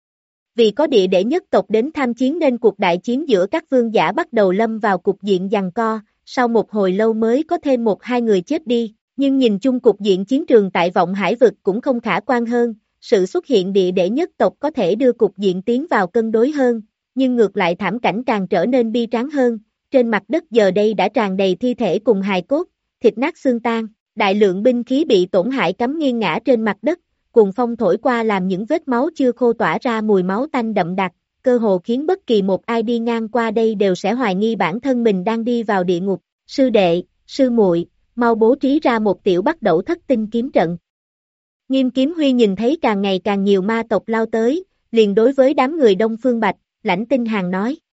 Vì có địa đế nhất tộc đến tham chiến nên cuộc đại chiến giữa các vương giả bắt đầu lâm vào cục diện giằng co, sau một hồi lâu mới có thêm một hai người chết đi, nhưng nhìn chung cục diện chiến trường tại vọng hải vực cũng không khả quan hơn, sự xuất hiện địa đế nhất tộc có thể đưa cục diện tiến vào cân đối hơn, nhưng ngược lại thảm cảnh càng trở nên bi tráng hơn, trên mặt đất giờ đây đã tràn đầy thi thể cùng hài cốt, thịt nát xương tan, đại lượng binh khí bị tổn hại cắm nghiêng ngã trên mặt đất. Cuồng phong thổi qua làm những vết máu chưa khô tỏa ra mùi máu tanh đậm đặc, cơ hồ khiến bất kỳ một ai đi ngang qua đây đều sẽ hoài nghi bản thân mình đang đi vào địa ngục. Sư đệ, sư muội, mau bố trí ra một tiểu bắt đẩu thất tinh kiếm trận. Nghiêm Kiếm Huy nhìn thấy càng ngày càng nhiều ma tộc lao tới, liền đối với đám người Đông Phương Bạch, Lãnh Tinh Hàn nói,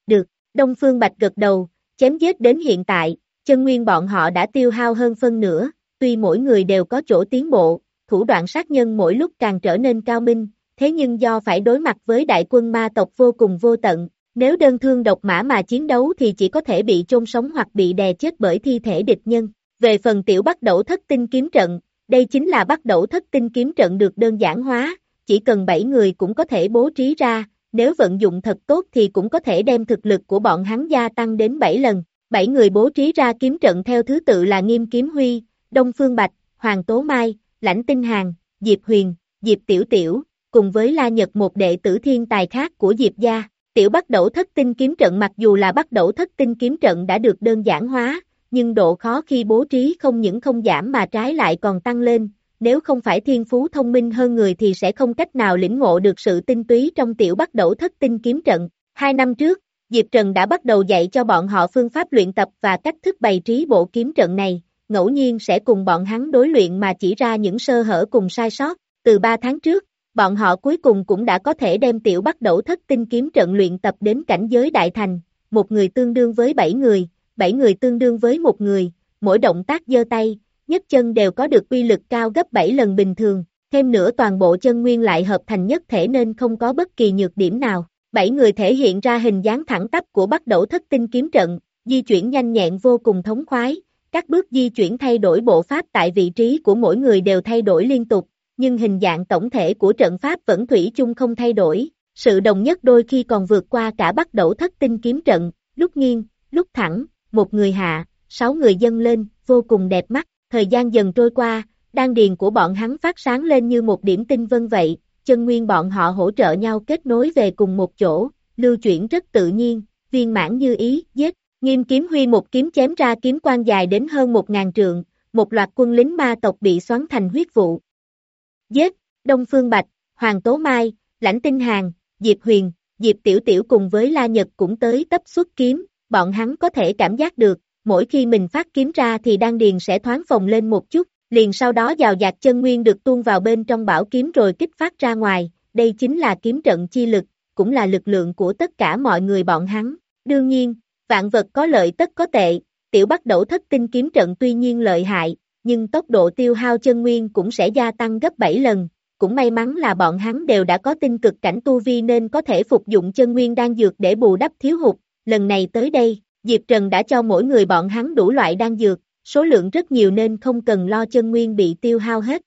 Được, Đông Phương Bạch gật đầu, chém giết đến hiện tại, chân nguyên bọn họ đã tiêu hao hơn phân nửa, tuy mỗi người đều có chỗ tiến bộ, thủ đoạn sát nhân mỗi lúc càng trở nên cao minh, thế nhưng do phải đối mặt với đại quân ma tộc vô cùng vô tận, nếu đơn thương độc mã mà chiến đấu thì chỉ có thể bị chôn sống hoặc bị đè chết bởi thi thể địch nhân. Về phần tiểu bắt đẩu thất tinh kiếm trận, đây chính là bắt đẩu thất tinh kiếm trận được đơn giản hóa, chỉ cần bảy người cũng có thể bố trí ra, nếu vận dụng thật tốt thì cũng có thể đem thực lực của bọn hắn gia tăng đến bảy lần. Bảy người bố trí ra kiếm trận theo thứ tự là Nghiêm Kiếm Huy, Đông Phương Bạch, Hoàng Tố Mai, Lãnh Tinh Hàn, Diệp Huyền, Diệp Tiểu Tiểu, cùng với La Nhật một đệ tử thiên tài khác của Diệp gia. Tiểu bắt đẩu thất tinh kiếm trận mặc dù là bắt đẩu thất tinh kiếm trận đã được đơn giản hóa, nhưng độ khó khi bố trí không những không giảm mà trái lại còn tăng lên, nếu không phải thiên phú thông minh hơn người thì sẽ không cách nào lĩnh ngộ được sự tinh túy trong tiểu bắt đẩu thất tinh kiếm trận. Hai năm trước, Diệp Trần đã bắt đầu dạy cho bọn họ phương pháp luyện tập và cách thức bày trí bộ kiếm trận này, ngẫu nhiên sẽ cùng bọn hắn đối luyện mà chỉ ra những sơ hở cùng sai sót. Từ ba tháng trước, bọn họ cuối cùng cũng đã có thể đem tiểu bắt đẩu thất tinh kiếm trận luyện tập đến cảnh giới đại thành, một người tương đương với bảy người, bảy người tương đương với một người, mỗi động tác giơ tay, nhấc chân đều có được uy lực cao gấp bảy lần bình thường, thêm nữa toàn bộ chân nguyên lại hợp thành nhất thể nên không có bất kỳ nhược điểm nào. Bảy người thể hiện ra hình dáng thẳng tắp của bắt đẩu thất tinh kiếm trận, di chuyển nhanh nhẹn vô cùng thống khoái, các bước di chuyển thay đổi bộ pháp tại vị trí của mỗi người đều thay đổi liên tục, nhưng hình dạng tổng thể của trận pháp vẫn thủy chung không thay đổi, sự đồng nhất đôi khi còn vượt qua cả bắt đẩu thất tinh kiếm trận, lúc nghiêng, lúc thẳng, một người hạ, sáu người dâng lên, vô cùng đẹp mắt. Thời gian dần trôi qua, đan điền của bọn hắn phát sáng lên như một điểm tinh vân vậy, chân nguyên bọn họ hỗ trợ nhau kết nối về cùng một chỗ, lưu chuyển rất tự nhiên, viên mãn như ý, giết. Nghiêm Kiếm Huy một kiếm chém ra kiếm quang dài đến hơn một ngàn trượng, một loạt quân lính ma tộc bị xoắn thành huyết vụ. Giết, Đông Phương Bạch, Hoàng Tố Mai, Lãnh Tinh Hàn, Diệp Huyền, Diệp Tiểu Tiểu cùng với La Nhật cũng tới tấp xuất kiếm, bọn hắn có thể cảm giác được, mỗi khi mình phát kiếm ra thì đan điền sẽ thoáng phồng lên một chút, liền sau đó dào dạt chân nguyên được tuôn vào bên trong bảo kiếm rồi kích phát ra ngoài, đây chính là kiếm trận chi lực, cũng là lực lượng của tất cả mọi người bọn hắn. Đương nhiên, vạn vật có lợi tất có tệ, tiểu bắt đẩu thất tinh kiếm trận tuy nhiên lợi hại, nhưng tốc độ tiêu hao chân nguyên cũng sẽ gia tăng gấp bảy lần, cũng may mắn là bọn hắn đều đã có tinh cực cảnh tu vi nên có thể phục dụng chân nguyên đan dược để bù đắp thiếu hụt, lần này tới đây, Diệp Trần đã cho mỗi người bọn hắn đủ loại đan dược, số lượng rất nhiều nên không cần lo chân nguyên bị tiêu hao hết.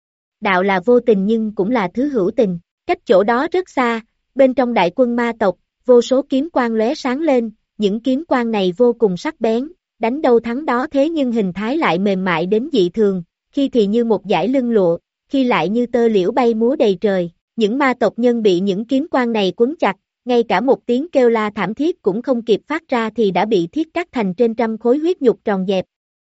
Đạo là vô tình nhưng cũng là thứ hữu tình, cách chỗ đó rất xa, bên trong đại quân ma tộc, vô số kiếm quang lóe sáng lên, những kiếm quang này vô cùng sắc bén, đánh đâu thắng đó thế nhưng hình thái lại mềm mại đến dị thường, khi thì như một dải lưng lụa, khi lại như tơ liễu bay múa đầy trời, những ma tộc nhân bị những kiếm quang này quấn chặt, ngay cả một tiếng kêu la thảm thiết cũng không kịp phát ra thì đã bị thiết cắt thành trên trăm khối huyết nhục tròn dẹp.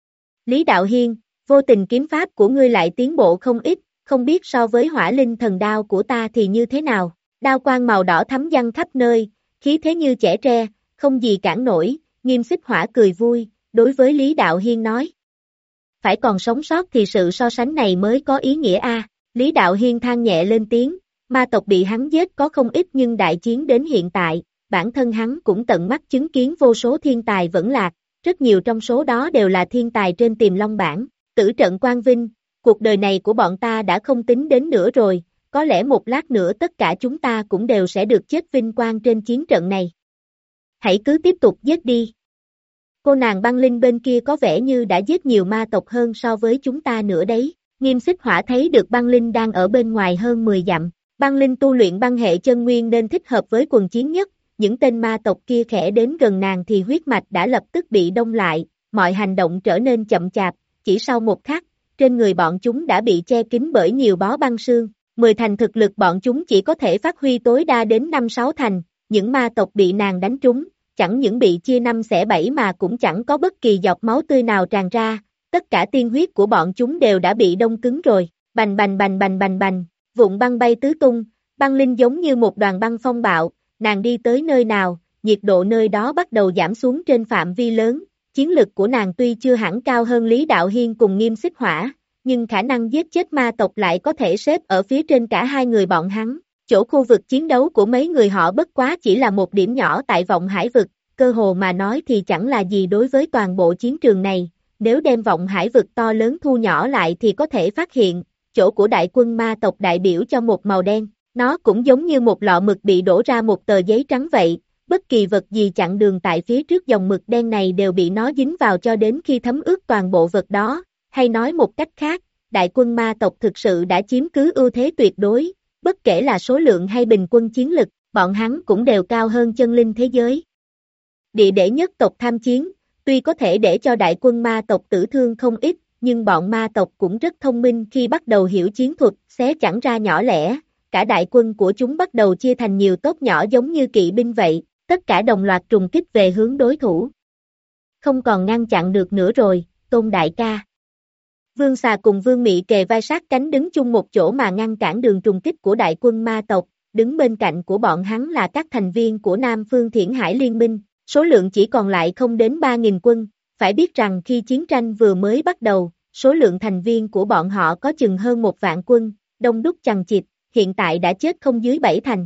Lý Đạo Hiên, vô tình kiếm pháp của ngươi lại tiến bộ không ít, không biết so với hỏa linh thần đao của ta thì như thế nào, đao quang màu đỏ thắm văng khắp nơi, khí thế như chẻ tre, không gì cản nổi, Nghiêm Xích Hỏa cười vui, đối với Lý Đạo Hiên nói. Phải còn sống sót thì sự so sánh này mới có ý nghĩa a. Lý Đạo Hiên than nhẹ lên tiếng, ma tộc bị hắn giết có không ít nhưng đại chiến đến hiện tại, bản thân hắn cũng tận mắt chứng kiến vô số thiên tài vẫn lạc, rất nhiều trong số đó đều là thiên tài trên Tiềm Long bảng, tử trận Quang Vinh, cuộc đời này của bọn ta đã không tính đến nữa rồi, có lẽ một lát nữa tất cả chúng ta cũng đều sẽ được chết vinh quang trên chiến trận này. Hãy cứ tiếp tục giết đi. Cô nàng băng linh bên kia có vẻ như đã giết nhiều ma tộc hơn so với chúng ta nữa đấy. Nghiêm Xích Hỏa thấy được băng linh đang ở bên ngoài hơn mười dặm. Băng linh tu luyện băng hệ chân nguyên nên thích hợp với quần chiến nhất. Những tên ma tộc kia khẽ đến gần nàng thì huyết mạch đã lập tức bị đông lại. Mọi hành động trở nên chậm chạp. Chỉ sau một khắc, trên người bọn chúng đã bị che kín bởi nhiều bó băng sương. Mười thành thực lực bọn chúng chỉ có thể phát huy tối đa đến năm sáu thành. Những ma tộc bị nàng đánh trúng, chẳng những bị chia năm xẻ bảy mà cũng chẳng có bất kỳ giọt máu tươi nào tràn ra, tất cả tiên huyết của bọn chúng đều đã bị đông cứng rồi, bành bành bành bành bành bành, vụn băng bay tứ tung, băng linh giống như một đoàn băng phong bạo, nàng đi tới nơi nào, nhiệt độ nơi đó bắt đầu giảm xuống trên phạm vi lớn, chiến lực của nàng tuy chưa hẳn cao hơn Lý Đạo Hiên cùng Nghiêm Xích Hỏa, nhưng khả năng giết chết ma tộc lại có thể xếp ở phía trên cả hai người bọn hắn. Chỗ khu vực chiến đấu của mấy người họ bất quá chỉ là một điểm nhỏ tại vọng hải vực, cơ hồ mà nói thì chẳng là gì đối với toàn bộ chiến trường này, nếu đem vọng hải vực to lớn thu nhỏ lại thì có thể phát hiện, chỗ của đại quân ma tộc đại biểu cho một màu đen, nó cũng giống như một lọ mực bị đổ ra một tờ giấy trắng vậy, bất kỳ vật gì chặn đường tại phía trước dòng mực đen này đều bị nó dính vào cho đến khi thấm ướt toàn bộ vật đó, hay nói một cách khác, đại quân ma tộc thực sự đã chiếm cứ ưu thế tuyệt đối, bất kể là số lượng hay bình quân chiến lực, bọn hắn cũng đều cao hơn chân linh thế giới. Địa để nhất tộc tham chiến, tuy có thể để cho đại quân ma tộc tử thương không ít, nhưng bọn ma tộc cũng rất thông minh khi bắt đầu hiểu chiến thuật, xé chẳng ra nhỏ lẻ, cả đại quân của chúng bắt đầu chia thành nhiều tốp nhỏ giống như kỵ binh vậy, tất cả đồng loạt trùng kích về hướng đối thủ. Không còn ngăn chặn được nữa rồi, Tôn đại ca. Vương Xà cùng Vương Mị kề vai sát cánh đứng chung một chỗ mà ngăn cản đường trùng kích của đại quân ma tộc, đứng bên cạnh của bọn hắn là các thành viên của Nam Phương Thiển Hải Liên minh, số lượng chỉ còn lại không đến ba nghìn quân, phải biết rằng khi chiến tranh vừa mới bắt đầu, số lượng thành viên của bọn họ có chừng hơn một vạn quân, đông đúc chằng chịt, hiện tại đã chết không dưới bảy thành.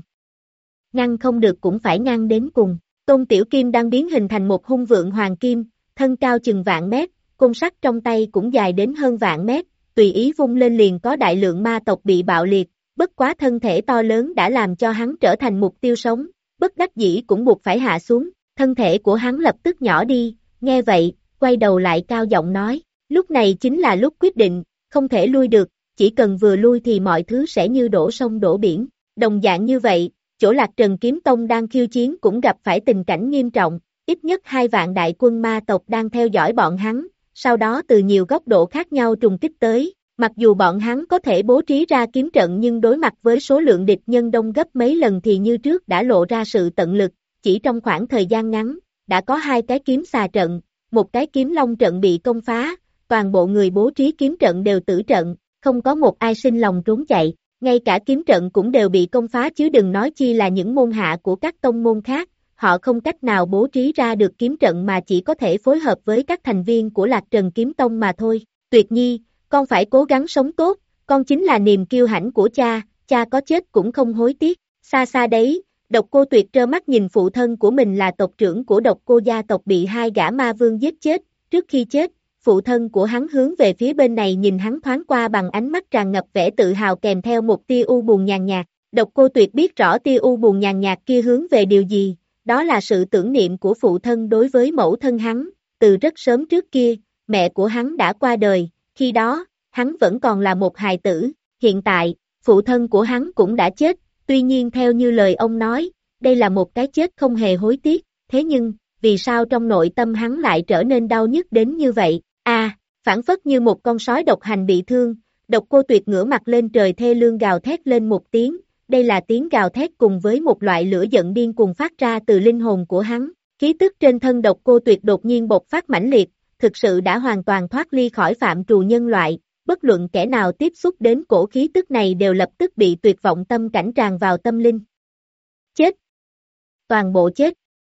Ngăn không được cũng phải ngăn đến cùng, Tôn Tiểu Kim đang biến hình thành một hung vượng hoàng kim, thân cao chừng vạn mét, côn sắt trong tay cũng dài đến hơn vạn mét, tùy ý vung lên liền có đại lượng ma tộc bị bạo liệt, bất quá thân thể to lớn đã làm cho hắn trở thành mục tiêu sống, bất đắc dĩ cũng buộc phải hạ xuống, thân thể của hắn lập tức nhỏ đi, nghe vậy, quay đầu lại cao giọng nói, lúc này chính là lúc quyết định, không thể lui được, chỉ cần vừa lui thì mọi thứ sẽ như đổ sông đổ biển, đồng dạng như vậy, chỗ Lạc Trần Kiếm Tông đang khiêu chiến cũng gặp phải tình cảnh nghiêm trọng, ít nhất hai vạn đại quân ma tộc đang theo dõi bọn hắn, sau đó từ nhiều góc độ khác nhau trùng kích tới, mặc dù bọn hắn có thể bố trí ra kiếm trận nhưng đối mặt với số lượng địch nhân đông gấp mấy lần thì như trước đã lộ ra sự tận lực, chỉ trong khoảng thời gian ngắn, đã có hai cái kiếm xà trận, một cái kiếm long trận bị công phá, toàn bộ người bố trí kiếm trận đều tử trận, không có một ai sinh lòng trốn chạy, ngay cả kiếm trận cũng đều bị công phá chứ đừng nói chi là những môn hạ của các tông môn khác, họ không cách nào bố trí ra được kiếm trận mà chỉ có thể phối hợp với các thành viên của Lạc Trần Kiếm Tông mà thôi. Tuyệt Nhi, con phải cố gắng sống tốt, con chính là niềm kiêu hãnh của cha, cha có chết cũng không hối tiếc. Xa xa đấy, Độc Cô Tuyệt trơ mắt nhìn phụ thân của mình là tộc trưởng của Độc Cô gia tộc bị hai gã ma vương giết chết, trước khi chết, phụ thân của hắn hướng về phía bên này nhìn hắn thoáng qua bằng ánh mắt tràn ngập vẻ tự hào kèm theo một tia u buồn nhàn nhạt. Độc Cô Tuyệt biết rõ tia u buồn nhàn nhạt kia hướng về điều gì, đó là sự tưởng niệm của phụ thân đối với mẫu thân hắn, từ rất sớm trước kia, mẹ của hắn đã qua đời, khi đó, hắn vẫn còn là một hài tử, hiện tại, phụ thân của hắn cũng đã chết, tuy nhiên theo như lời ông nói, đây là một cái chết không hề hối tiếc, thế nhưng, vì sao trong nội tâm hắn lại trở nên đau nhức đến như vậy, à, phản phất như một con sói độc hành bị thương, Độc Cô Tuyệt ngửa mặt lên trời thê lương gào thét lên một tiếng, đây là tiếng gào thét cùng với một loại lửa giận điên cuồng phát ra từ linh hồn của hắn, khí tức trên thân Độc Cô Tuyệt đột nhiên bộc phát mãnh liệt, thực sự đã hoàn toàn thoát ly khỏi phạm trù nhân loại, bất luận kẻ nào tiếp xúc đến cổ khí tức này đều lập tức bị tuyệt vọng tâm cảnh tràn vào tâm linh. Chết! Toàn bộ chết!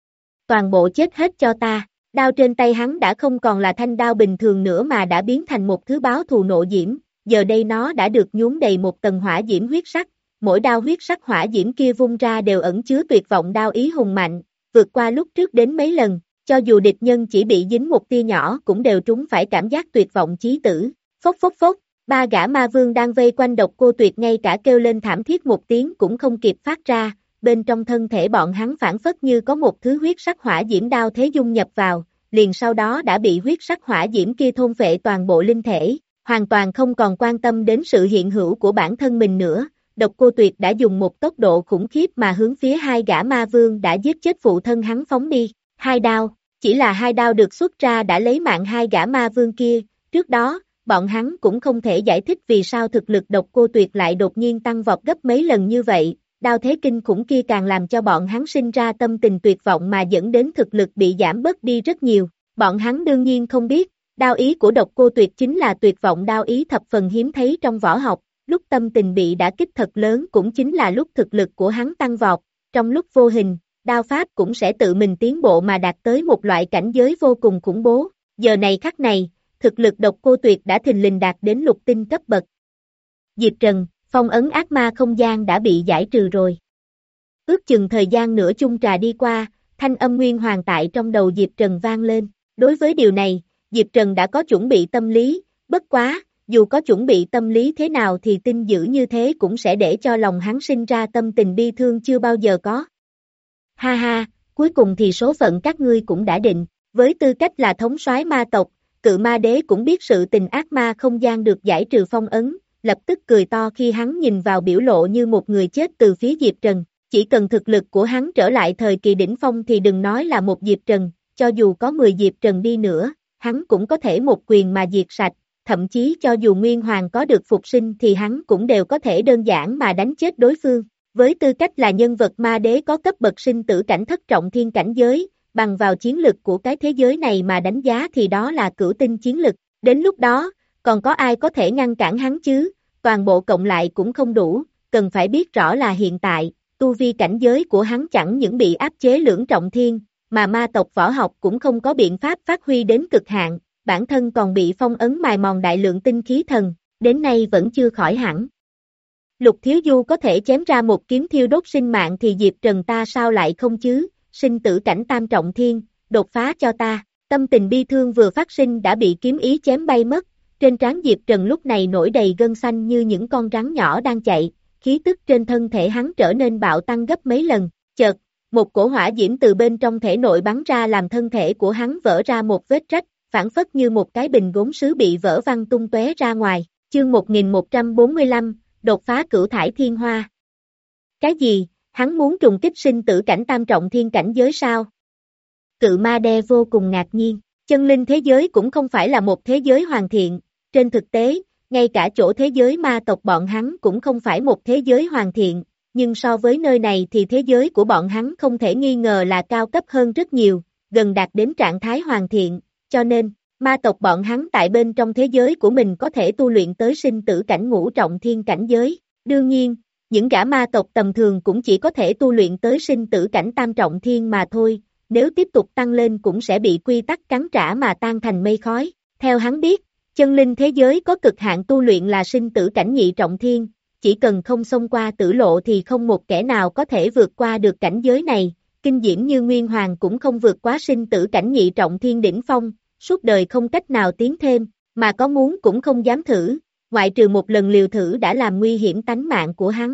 Toàn bộ chết hết cho ta! Đao trên tay hắn đã không còn là thanh đao bình thường nữa mà đã biến thành một thứ báo thù nộ diễm, giờ đây nó đã được nhuốm đầy một tầng hỏa diễm huyết sắc, mỗi đao huyết sắc hỏa diễm kia vung ra đều ẩn chứa tuyệt vọng đao ý hùng mạnh, vượt qua lúc trước đến mấy lần, cho dù địch nhân chỉ bị dính một tia nhỏ cũng đều trúng phải cảm giác tuyệt vọng chí tử. Phốc phốc phốc, ba gã ma vương đang vây quanh Độc Cô Tuyệt ngay cả kêu lên thảm thiết một tiếng cũng không kịp phát ra, bên trong thân thể bọn hắn phản phất như có một thứ huyết sắc hỏa diễm đao thế dung nhập vào, liền sau đó đã bị huyết sắc hỏa diễm kia thôn phệ toàn bộ linh thể, hoàn toàn không còn quan tâm đến sự hiện hữu của bản thân mình nữa. Độc Cô Tuyệt đã dùng một tốc độ khủng khiếp mà hướng phía hai gã ma vương đã giết chết phụ thân hắn phóng đi, hai đao, chỉ là hai đao được xuất ra đã lấy mạng hai gã ma vương kia, trước đó, bọn hắn cũng không thể giải thích vì sao thực lực Độc Cô Tuyệt lại đột nhiên tăng vọt gấp mấy lần như vậy, đao thế kinh khủng kia càng làm cho bọn hắn sinh ra tâm tình tuyệt vọng mà dẫn đến thực lực bị giảm bớt đi rất nhiều, bọn hắn đương nhiên không biết, đao ý của Độc Cô Tuyệt chính là tuyệt vọng đao ý thập phần hiếm thấy trong võ học. Lúc tâm tình bị đả kích thật lớn cũng chính là lúc thực lực của hắn tăng vọt, trong lúc vô hình, đao pháp cũng sẽ tự mình tiến bộ mà đạt tới một loại cảnh giới vô cùng khủng bố, giờ này khắc này, thực lực Độc Cô Tuyệt đã thình lình đạt đến lục tinh cấp bậc. Diệp Trần, phong ấn ác ma không gian đã bị giải trừ rồi. Ước chừng thời gian nửa chung trà đi qua, thanh âm Nguyên Hoàng tại trong đầu Diệp Trần vang lên. Đối với điều này, Diệp Trần đã có chuẩn bị tâm lý, bất quá, dù có chuẩn bị tâm lý thế nào thì tin dữ như thế cũng sẽ để cho lòng hắn sinh ra tâm tình bi thương chưa bao giờ có. Ha ha, cuối cùng thì số phận các ngươi cũng đã định, với tư cách là thống soái ma tộc, Cự Ma Đế cũng biết sự tình ác ma không gian được giải trừ phong ấn, lập tức cười to khi hắn nhìn vào biểu lộ như một người chết từ phía Diệp Trần. Chỉ cần thực lực của hắn trở lại thời kỳ đỉnh phong thì đừng nói là một Diệp Trần, cho dù có mười Diệp Trần đi nữa, hắn cũng có thể một quyền mà diệt sạch, thậm chí cho dù Nguyên Hoàng có được phục sinh thì hắn cũng đều có thể đơn giản mà đánh chết đối phương. Với tư cách là nhân vật ma đế có cấp bậc sinh tử cảnh thất trọng thiên cảnh giới, bằng vào chiến lực của cái thế giới này mà đánh giá thì đó là cửu tinh chiến lực, đến lúc đó, còn có ai có thể ngăn cản hắn chứ, toàn bộ cộng lại cũng không đủ, cần phải biết rõ là hiện tại, tu vi cảnh giới của hắn chẳng những bị áp chế lưỡng trọng thiên, mà ma tộc võ học cũng không có biện pháp phát huy đến cực hạn, bản thân còn bị phong ấn mài mòn đại lượng tinh khí thần, đến nay vẫn chưa khỏi hẳn. Lục Thiếu Du có thể chém ra một kiếm thiêu đốt sinh mạng thì Diệp Trần ta sao lại không chứ, sinh tử cảnh tam trọng thiên, đột phá cho ta, tâm tình bi thương vừa phát sinh đã bị kiếm ý chém bay mất, trên trán Diệp Trần lúc này nổi đầy gân xanh như những con rắn nhỏ đang chạy, khí tức trên thân thể hắn trở nên bạo tăng gấp mấy lần, chợt, một cổ hỏa diễm từ bên trong thể nội bắn ra làm thân thể của hắn vỡ ra một vết rách, phản phất như một cái bình gốm sứ bị vỡ văng tung tóe ra ngoài, chương một nghìn một trăm bốn mươi lăm, đột phá cửu thải thiên hoa. Cái gì, hắn muốn trùng kích sinh tử cảnh tam trọng thiên cảnh giới sao? Cự Ma Đế vô cùng ngạc nhiên, chân linh thế giới cũng không phải là một thế giới hoàn thiện, trên thực tế, ngay cả chỗ thế giới ma tộc bọn hắn cũng không phải một thế giới hoàn thiện, nhưng so với nơi này thì thế giới của bọn hắn không thể nghi ngờ là cao cấp hơn rất nhiều, gần đạt đến trạng thái hoàn thiện, cho nên, ma tộc bọn hắn tại bên trong thế giới của mình có thể tu luyện tới sinh tử cảnh ngũ trọng thiên cảnh giới, đương nhiên, những gã ma tộc tầm thường cũng chỉ có thể tu luyện tới sinh tử cảnh tam trọng thiên mà thôi, nếu tiếp tục tăng lên cũng sẽ bị quy tắc cắn trả mà tan thành mây khói, theo hắn biết, chân linh thế giới có cực hạn tu luyện là sinh tử cảnh nhị trọng thiên, chỉ cần không xông qua tử lộ thì không một kẻ nào có thể vượt qua được cảnh giới này, kinh diễm như Nguyên Hoàng cũng không vượt quá sinh tử cảnh nhị trọng thiên đỉnh phong, suốt đời không cách nào tiến thêm, mà có muốn cũng không dám thử, ngoại trừ một lần liều thử đã làm nguy hiểm tánh mạng của hắn.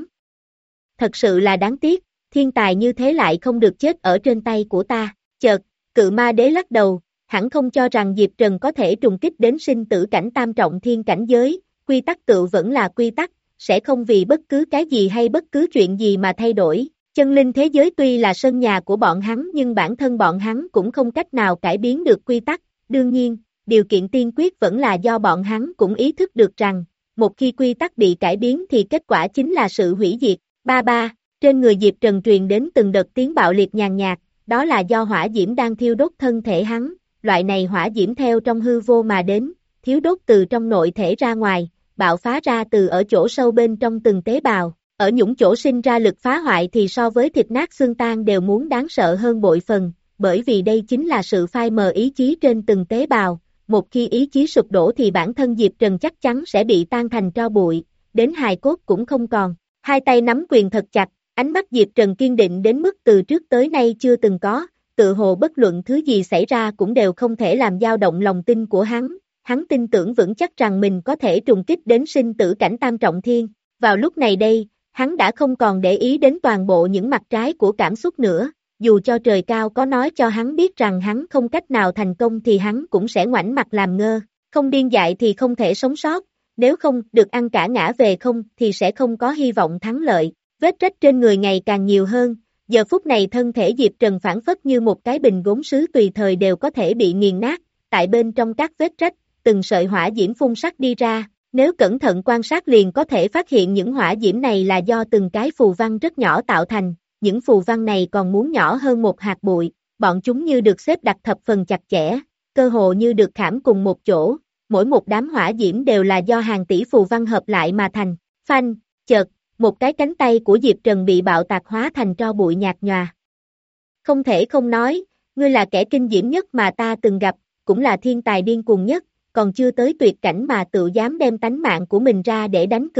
Thật sự là đáng tiếc, thiên tài như thế lại không được chết ở trên tay của ta, chợt, Cự Ma Đế lắc đầu, hẳn không cho rằng Diệp Trần có thể trùng kích đến sinh tử cảnh tam trọng thiên cảnh giới, quy tắc cựu vẫn là quy tắc, sẽ không vì bất cứ cái gì hay bất cứ chuyện gì mà thay đổi. Chân linh thế giới tuy là sân nhà của bọn hắn nhưng bản thân bọn hắn cũng không cách nào cải biến được quy tắc, đương nhiên, điều kiện tiên quyết vẫn là do bọn hắn cũng ý thức được rằng, một khi quy tắc bị cải biến thì kết quả chính là sự hủy diệt. Ba ba, trên người Diệp Trần truyền đến từng đợt tiếng bạo liệt nhàn nhạt, đó là do hỏa diễm đang thiêu đốt thân thể hắn, loại này hỏa diễm theo trong hư vô mà đến, thiếu đốt từ trong nội thể ra ngoài, bạo phá ra từ ở chỗ sâu bên trong từng tế bào, ở những chỗ sinh ra lực phá hoại thì so với thịt nát xương tan đều muốn đáng sợ hơn bội phần, bởi vì đây chính là sự phai mờ ý chí trên từng tế bào, một khi ý chí sụp đổ thì bản thân Diệp Trần chắc chắn sẽ bị tan thành tro bụi, đến hài cốt cũng không còn. Hai tay nắm quyền thật chặt, ánh mắt Diệp Trần kiên định đến mức từ trước tới nay chưa từng có, tự hồ bất luận thứ gì xảy ra cũng đều không thể làm dao động lòng tin của hắn, hắn tin tưởng vững chắc rằng mình có thể trùng kích đến sinh tử cảnh tam trọng thiên, vào lúc này đây, hắn đã không còn để ý đến toàn bộ những mặt trái của cảm xúc nữa, dù cho trời cao có nói cho hắn biết rằng hắn không cách nào thành công thì hắn cũng sẽ ngoảnh mặt làm ngơ, không điên dại thì không thể sống sót. Nếu không được ăn cả ngã về không thì sẽ không có hy vọng thắng lợi, vết rách trên người ngày càng nhiều hơn, giờ phút này thân thể Diệp Trần phản phất như một cái bình gốm sứ tùy thời đều có thể bị nghiền nát, tại bên trong các vết rách, từng sợi hỏa diễm phun sắc đi ra, nếu cẩn thận quan sát liền có thể phát hiện những hỏa diễm này là do từng cái phù văn rất nhỏ tạo thành, những phù văn này còn muốn nhỏ hơn một hạt bụi, bọn chúng như được xếp đặt thập phần chặt chẽ, cơ hồ như được khảm cùng một chỗ. Mỗi một đám hỏa diễm đều là do hàng tỷ phù văn hợp lại mà thành, phanh, chợt, một cái cánh tay của Diệp Trần bị bạo tạc hóa thành tro bụi nhạt nhòa. Không thể không nói, ngươi là kẻ kinh diễm nhất mà ta từng gặp, cũng là thiên tài điên cuồng nhất, còn chưa tới tuyệt cảnh mà tự dám đem tánh mạng của mình ra để đánh cược,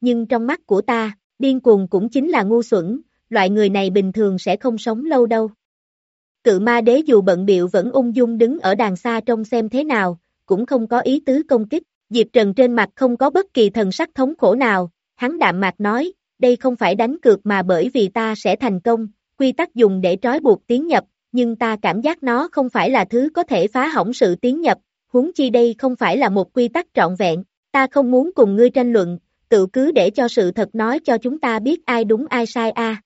nhưng trong mắt của ta, điên cuồng cũng chính là ngu xuẩn, loại người này bình thường sẽ không sống lâu đâu. Cự ma đế dù bận bịu vẫn ung dung đứng ở đàng xa trông xem thế nào, cũng không có ý tứ công kích. Diệp Trần trên mặt không có bất kỳ thần sắc thống khổ nào, hắn đạm mạc nói, đây không phải đánh cược mà bởi vì ta sẽ thành công, quy tắc dùng để trói buộc tiến nhập, nhưng ta cảm giác nó không phải là thứ có thể phá hỏng sự tiến nhập, huống chi đây không phải là một quy tắc trọn vẹn, ta không muốn cùng ngươi tranh luận, tự cứ để cho sự thật nói cho chúng ta biết ai đúng ai sai a. À.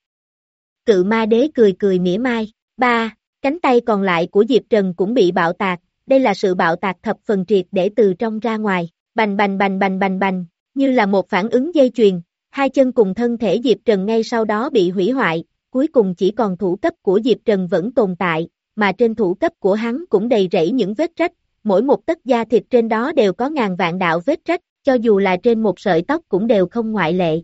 Cự ma đế cười cười mỉa mai, ba, cánh tay còn lại của Diệp Trần cũng bị bạo tạc, đây là sự bạo tạc thập phần triệt để từ trong ra ngoài, bành bành bành bành bành bành, như là một phản ứng dây chuyền, hai chân cùng thân thể Diệp Trần ngay sau đó bị hủy hoại, cuối cùng chỉ còn thủ cấp của Diệp Trần vẫn tồn tại, mà trên thủ cấp của hắn cũng đầy rẫy những vết rách, mỗi một tấc da thịt trên đó đều có ngàn vạn đạo vết rách, cho dù là trên một sợi tóc cũng đều không ngoại lệ.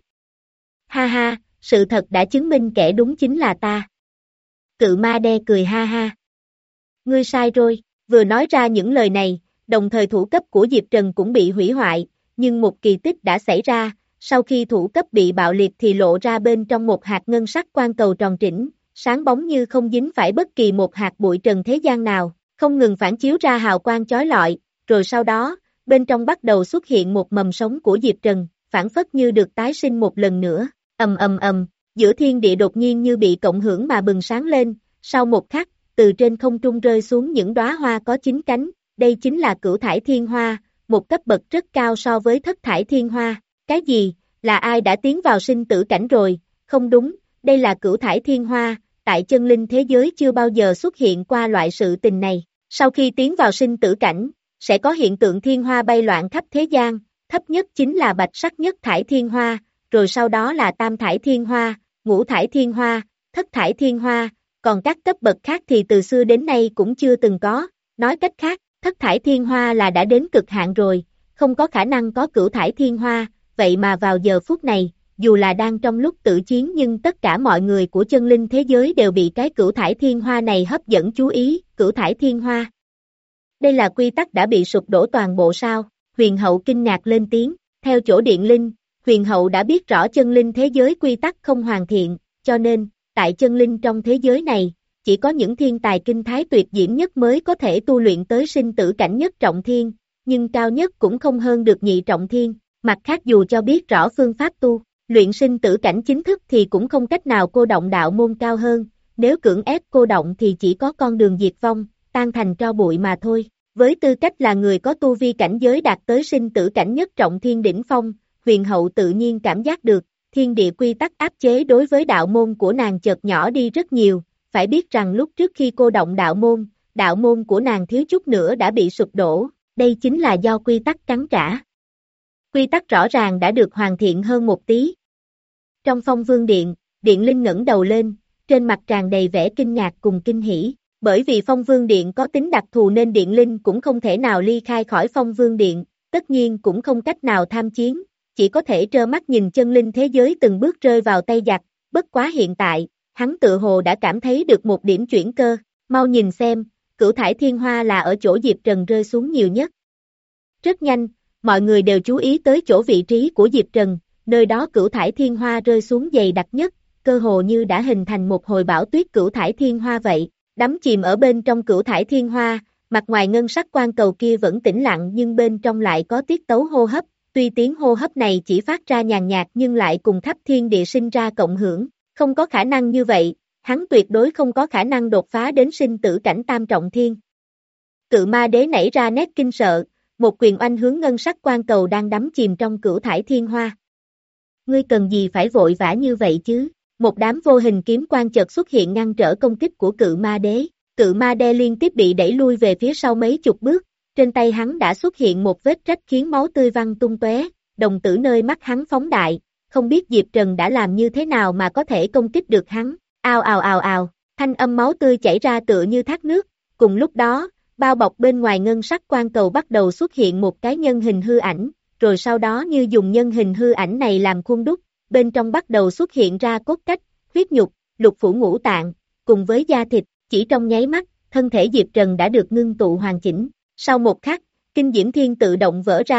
Ha ha, sự thật đã chứng minh kẻ đúng chính là ta. Cự ma đe cười ha ha. Ngươi sai rồi, vừa nói ra những lời này, đồng thời thủ cấp của Diệp Trần cũng bị hủy hoại, nhưng một kỳ tích đã xảy ra, sau khi thủ cấp bị bạo liệt thì lộ ra bên trong một hạt ngân sắc quang cầu tròn trĩnh, sáng bóng như không dính phải bất kỳ một hạt bụi trần thế gian nào, không ngừng phản chiếu ra hào quang chói lọi, rồi sau đó, bên trong bắt đầu xuất hiện một mầm sống của Diệp Trần, phản phất như được tái sinh một lần nữa, ầm ầm ầm, giữa thiên địa đột nhiên như bị cộng hưởng mà bừng sáng lên, sau một khắc, từ trên không trung rơi xuống những đóa hoa có chín cánh, đây chính là cửu thải thiên hoa, một cấp bậc rất cao so với thất thải thiên hoa. Cái gì, là ai đã tiến vào sinh tử cảnh rồi, không đúng, đây là cửu thải thiên hoa, tại chân linh thế giới chưa bao giờ xuất hiện qua loại sự tình này, sau khi tiến vào sinh tử cảnh, sẽ có hiện tượng thiên hoa bay loạn khắp thế gian, thấp nhất chính là bạch sắc nhất thải thiên hoa, rồi sau đó là tam thải thiên hoa, ngũ thải thiên hoa, thất thải thiên hoa, còn các cấp bậc khác thì từ xưa đến nay cũng chưa từng có, nói cách khác, thất thải thiên hoa là đã đến cực hạn rồi, không có khả năng có cửu thải thiên hoa, vậy mà vào giờ phút này, dù là đang trong lúc tử chiến nhưng tất cả mọi người của chân linh thế giới đều bị cái cửu thải thiên hoa này hấp dẫn chú ý, cửu thải thiên hoa. Đây là quy tắc đã bị sụp đổ toàn bộ sao, huyền hậu kinh ngạc lên tiếng, theo chỗ điện linh, huyền hậu đã biết rõ chân linh thế giới quy tắc không hoàn thiện, cho nên, tại chân linh trong thế giới này, chỉ có những thiên tài kinh thái tuyệt diễm nhất mới có thể tu luyện tới sinh tử cảnh nhất trọng thiên, nhưng cao nhất cũng không hơn được nhị trọng thiên, mặt khác dù cho biết rõ phương pháp tu, luyện sinh tử cảnh chính thức thì cũng không cách nào cô động đạo môn cao hơn, nếu cưỡng ép cô động thì chỉ có con đường diệt vong, tan thành tro bụi mà thôi. Với tư cách là người có tu vi cảnh giới đạt tới sinh tử cảnh nhất trọng thiên đỉnh phong, huyền hậu tự nhiên cảm giác được, thiên địa quy tắc áp chế đối với đạo môn của nàng chợt nhỏ đi rất nhiều, phải biết rằng lúc trước khi cô động đạo môn, đạo môn của nàng thiếu chút nữa đã bị sụp đổ, đây chính là do quy tắc cắn trả. Quy tắc rõ ràng đã được hoàn thiện hơn một tí. Trong Phong Vương Điện, Điện Linh ngẩng đầu lên, trên mặt tràn đầy vẻ kinh ngạc cùng kinh hỉ, bởi vì Phong Vương Điện có tính đặc thù nên Điện Linh cũng không thể nào ly khai khỏi Phong Vương Điện, tất nhiên cũng không cách nào tham chiến, chỉ có thể trơ mắt nhìn chân linh thế giới từng bước rơi vào tay giặc, bất quá hiện tại, hắn tự hồ đã cảm thấy được một điểm chuyển cơ, mau nhìn xem, cửu thải thiên hoa là ở chỗ Diệp Trần rơi xuống nhiều nhất. Rất nhanh, mọi người đều chú ý tới chỗ vị trí của Diệp Trần, nơi đó cửu thải thiên hoa rơi xuống dày đặc nhất, cơ hồ như đã hình thành một hồi bão tuyết cửu thải thiên hoa vậy, đắm chìm ở bên trong cửu thải thiên hoa, mặt ngoài ngân sắc quang cầu kia vẫn tĩnh lặng nhưng bên trong lại có tiết tấu hô hấp, tuy tiếng hô hấp này chỉ phát ra nhàn nhạt nhưng lại cùng khắp thiên địa sinh ra cộng hưởng, không có khả năng như vậy, hắn tuyệt đối không có khả năng đột phá đến sinh tử cảnh tam trọng thiên. Cự ma đế nảy ra nét kinh sợ, một quyền oanh hướng ngân sắc quang cầu đang đắm chìm trong cửu thải thiên hoa. Ngươi cần gì phải vội vã như vậy chứ? Một đám vô hình kiếm quang chợt xuất hiện ngăn trở công kích của cự ma đế. Cự ma đế liên tiếp bị đẩy lui về phía sau mấy chục bước, trên tay hắn đã xuất hiện một vết rách khiến máu tươi văng tung tóe, đồng tử nơi mắt hắn phóng đại, không biết Diệp Trần đã làm như thế nào mà có thể công kích được hắn. Ào ào ào ào, thanh âm máu tươi chảy ra tựa như thác nước, cùng lúc đó, bao bọc bên ngoài ngân sắc quang cầu bắt đầu xuất hiện một cái nhân hình hư ảnh, rồi sau đó như dùng nhân hình hư ảnh này làm khuôn đúc, bên trong bắt đầu xuất hiện ra cốt cách, huyết nhục, lục phủ ngũ tạng, cùng với da thịt, chỉ trong nháy mắt, thân thể Diệp Trần đã được ngưng tụ hoàn chỉnh. Sau một khắc, kinh diễm thiên tự động vỡ ra,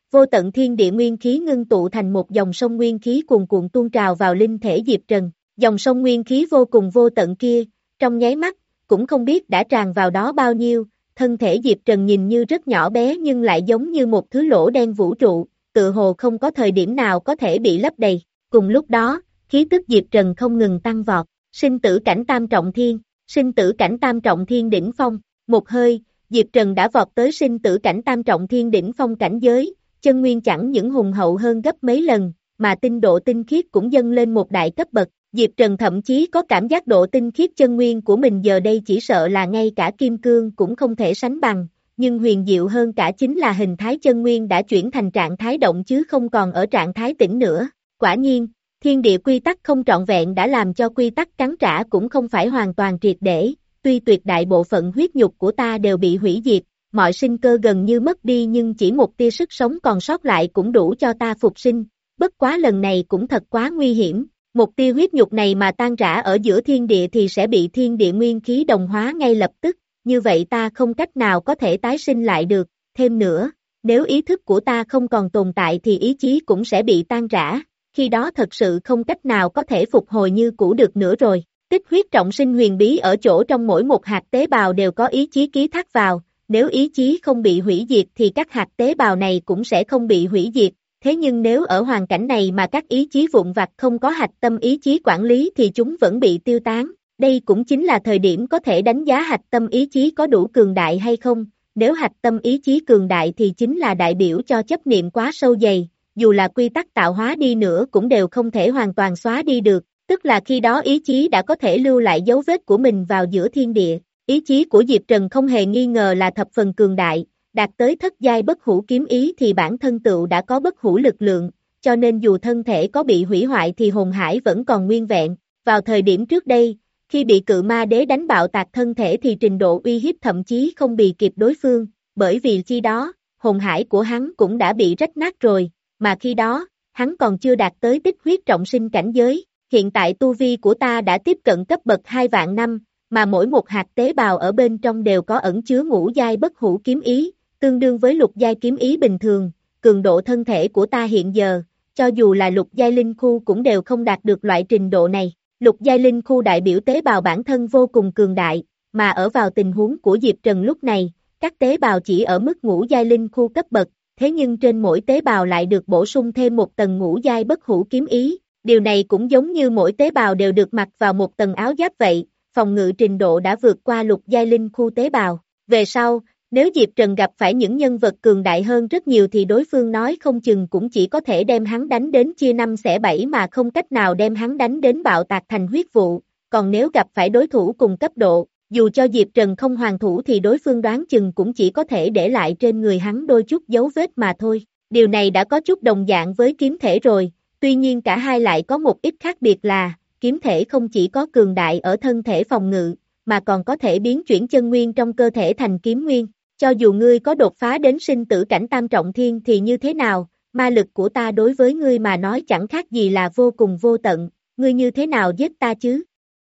vô tận thiên địa nguyên khí ngưng tụ thành một dòng sông nguyên khí cuồn cuộn tuôn trào vào linh thể Diệp Trần. Dòng sông nguyên khí vô cùng vô tận kia, trong nháy mắt, cũng không biết đã tràn vào đó bao nhiêu, thân thể Diệp Trần nhìn như rất nhỏ bé nhưng lại giống như một thứ lỗ đen vũ trụ, tự hồ không có thời điểm nào có thể bị lấp đầy. Cùng lúc đó, khí tức Diệp Trần không ngừng tăng vọt, sinh tử cảnh tam trọng thiên, sinh tử cảnh tam trọng thiên đỉnh phong, một hơi, Diệp Trần đã vọt tới sinh tử cảnh tam trọng thiên đỉnh phong cảnh giới, chân nguyên chẳng những hùng hậu hơn gấp mấy lần, mà tinh độ tinh khiết cũng dâng lên một đại cấp bậc. Diệp Trần thậm chí có cảm giác độ tinh khiết chân nguyên của mình giờ đây chỉ sợ là ngay cả kim cương cũng không thể sánh bằng, nhưng huyền diệu hơn cả chính là hình thái chân nguyên đã chuyển thành trạng thái động chứ không còn ở trạng thái tĩnh nữa. Quả nhiên, thiên địa quy tắc không trọn vẹn đã làm cho quy tắc cắn trả cũng không phải hoàn toàn triệt để, tuy tuyệt đại bộ phận huyết nhục của ta đều bị hủy diệt, mọi sinh cơ gần như mất đi nhưng chỉ một tia sức sống còn sót lại cũng đủ cho ta phục sinh, bất quá lần này cũng thật quá nguy hiểm. Một tia huyết nhục này mà tan rã ở giữa thiên địa thì sẽ bị thiên địa nguyên khí đồng hóa ngay lập tức, như vậy ta không cách nào có thể tái sinh lại được, thêm nữa, nếu ý thức của ta không còn tồn tại thì ý chí cũng sẽ bị tan rã, khi đó thật sự không cách nào có thể phục hồi như cũ được nữa rồi. Tích huyết trọng sinh huyền bí ở chỗ trong mỗi một hạt tế bào đều có ý chí ký thác vào, nếu ý chí không bị hủy diệt thì các hạt tế bào này cũng sẽ không bị hủy diệt. Thế nhưng nếu ở hoàn cảnh này mà các ý chí vụn vặt không có hạch tâm ý chí quản lý thì chúng vẫn bị tiêu tán, đây cũng chính là thời điểm có thể đánh giá hạch tâm ý chí có đủ cường đại hay không, nếu hạch tâm ý chí cường đại thì chính là đại biểu cho chấp niệm quá sâu dày, dù là quy tắc tạo hóa đi nữa cũng đều không thể hoàn toàn xóa đi được, tức là khi đó ý chí đã có thể lưu lại dấu vết của mình vào giữa thiên địa, ý chí của Diệp Trần không hề nghi ngờ là thập phần cường đại. Đạt tới thất giai bất hủ kiếm ý thì bản thân tựu đã có bất hủ lực lượng, cho nên dù thân thể có bị hủy hoại thì hồn hải vẫn còn nguyên vẹn. Vào thời điểm trước đây, khi bị cự ma đế đánh bạo tạc thân thể thì trình độ uy hiếp thậm chí không bị kịp đối phương, bởi vì khi đó, hồn hải của hắn cũng đã bị rách nát rồi, mà khi đó, hắn còn chưa đạt tới tích huyết trọng sinh cảnh giới. Hiện tại tu vi của ta đã tiếp cận cấp bậc hai vạn năm, mà mỗi một hạt tế bào ở bên trong đều có ẩn chứa ngũ giai bất hủ kiếm ý, tương đương với lục giai kiếm ý bình thường, cường độ thân thể của ta hiện giờ, cho dù là lục giai linh khu cũng đều không đạt được loại trình độ này. Lục giai linh khu đại biểu tế bào bản thân vô cùng cường đại, mà ở vào tình huống của Diệp Trần lúc này, các tế bào chỉ ở mức ngũ giai linh khu cấp bậc, thế nhưng trên mỗi tế bào lại được bổ sung thêm một tầng ngũ giai bất hủ kiếm ý, điều này cũng giống như mỗi tế bào đều được mặc vào một tầng áo giáp vậy, phòng ngự trình độ đã vượt qua lục giai linh khu tế bào. Về sau, nếu Diệp Trần gặp phải những nhân vật cường đại hơn rất nhiều thì đối phương nói không chừng cũng chỉ có thể đem hắn đánh đến chia năm xẻ bảy mà không cách nào đem hắn đánh đến bạo tạc thành huyết vụ, còn nếu gặp phải đối thủ cùng cấp độ, dù cho Diệp Trần không hoàn thủ thì đối phương đoán chừng cũng chỉ có thể để lại trên người hắn đôi chút dấu vết mà thôi. Điều này đã có chút đồng dạng với kiếm thể rồi, tuy nhiên cả hai lại có một ít khác biệt là, kiếm thể không chỉ có cường đại ở thân thể phòng ngự, mà còn có thể biến chuyển chân nguyên trong cơ thể thành kiếm nguyên. Cho dù ngươi có đột phá đến sinh tử cảnh tam trọng thiên thì như thế nào, ma lực của ta đối với ngươi mà nói chẳng khác gì là vô cùng vô tận, ngươi như thế nào giết ta chứ?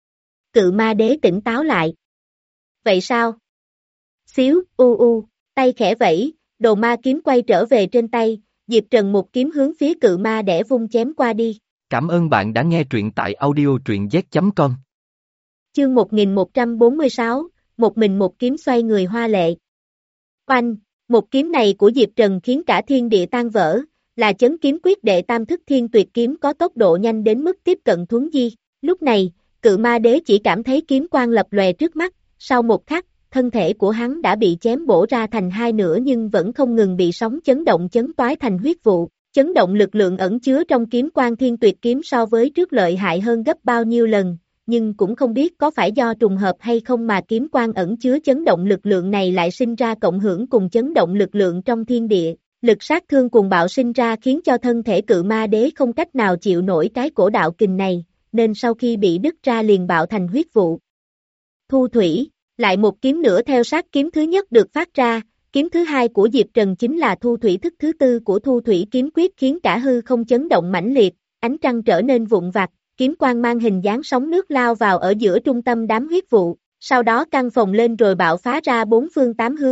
Cự ma đế tỉnh táo lại. Vậy sao? Xíu, u u, tay khẽ vẫy, đồ ma kiếm quay trở về trên tay, Diệp Trần một kiếm hướng phía cự ma đẻ vung chém qua đi. Cảm ơn bạn đã nghe truyện tại audio truyện z chấm com. Chương một nghìn một trăm bốn mươi sáu, một mình một kiếm xoay người hoa lệ. Oanh, một kiếm này của Diệp Trần khiến cả thiên địa tan vỡ, là chấn kiếm quyết đệ tam thức thiên tuyệt kiếm có tốc độ nhanh đến mức tiếp cận thuấn di. Lúc này, cự ma đế chỉ cảm thấy kiếm quang lập lòe trước mắt, sau một khắc, thân thể của hắn đã bị chém bổ ra thành hai nửa nhưng vẫn không ngừng bị sóng chấn động chấn toái thành huyết vụ. Chấn động lực lượng ẩn chứa trong kiếm quang thiên tuyệt kiếm so với trước lợi hại hơn gấp bao nhiêu lần, nhưng cũng không biết có phải do trùng hợp hay không mà kiếm quang ẩn chứa chấn động lực lượng này lại sinh ra cộng hưởng cùng chấn động lực lượng trong thiên địa. Lực sát thương cuồng bạo sinh ra khiến cho thân thể cự ma đế không cách nào chịu nổi cái cổ đạo kình này, nên sau khi bị đứt ra liền bạo thành huyết vụ. Thu thủy, lại một kiếm nữa theo sát kiếm thứ nhất được phát ra, kiếm thứ hai của Diệp Trần chính là thu thủy thức thứ tư của thu thủy kiếm quyết khiến cả hư không chấn động mãnh liệt, ánh trăng trở nên vụn vặt, kiếm quang mang hình dáng sóng nước lao vào ở giữa trung tâm đám huyết vụ, sau đó căng phồng lên rồi bạo phá ra bốn phương tám hướng,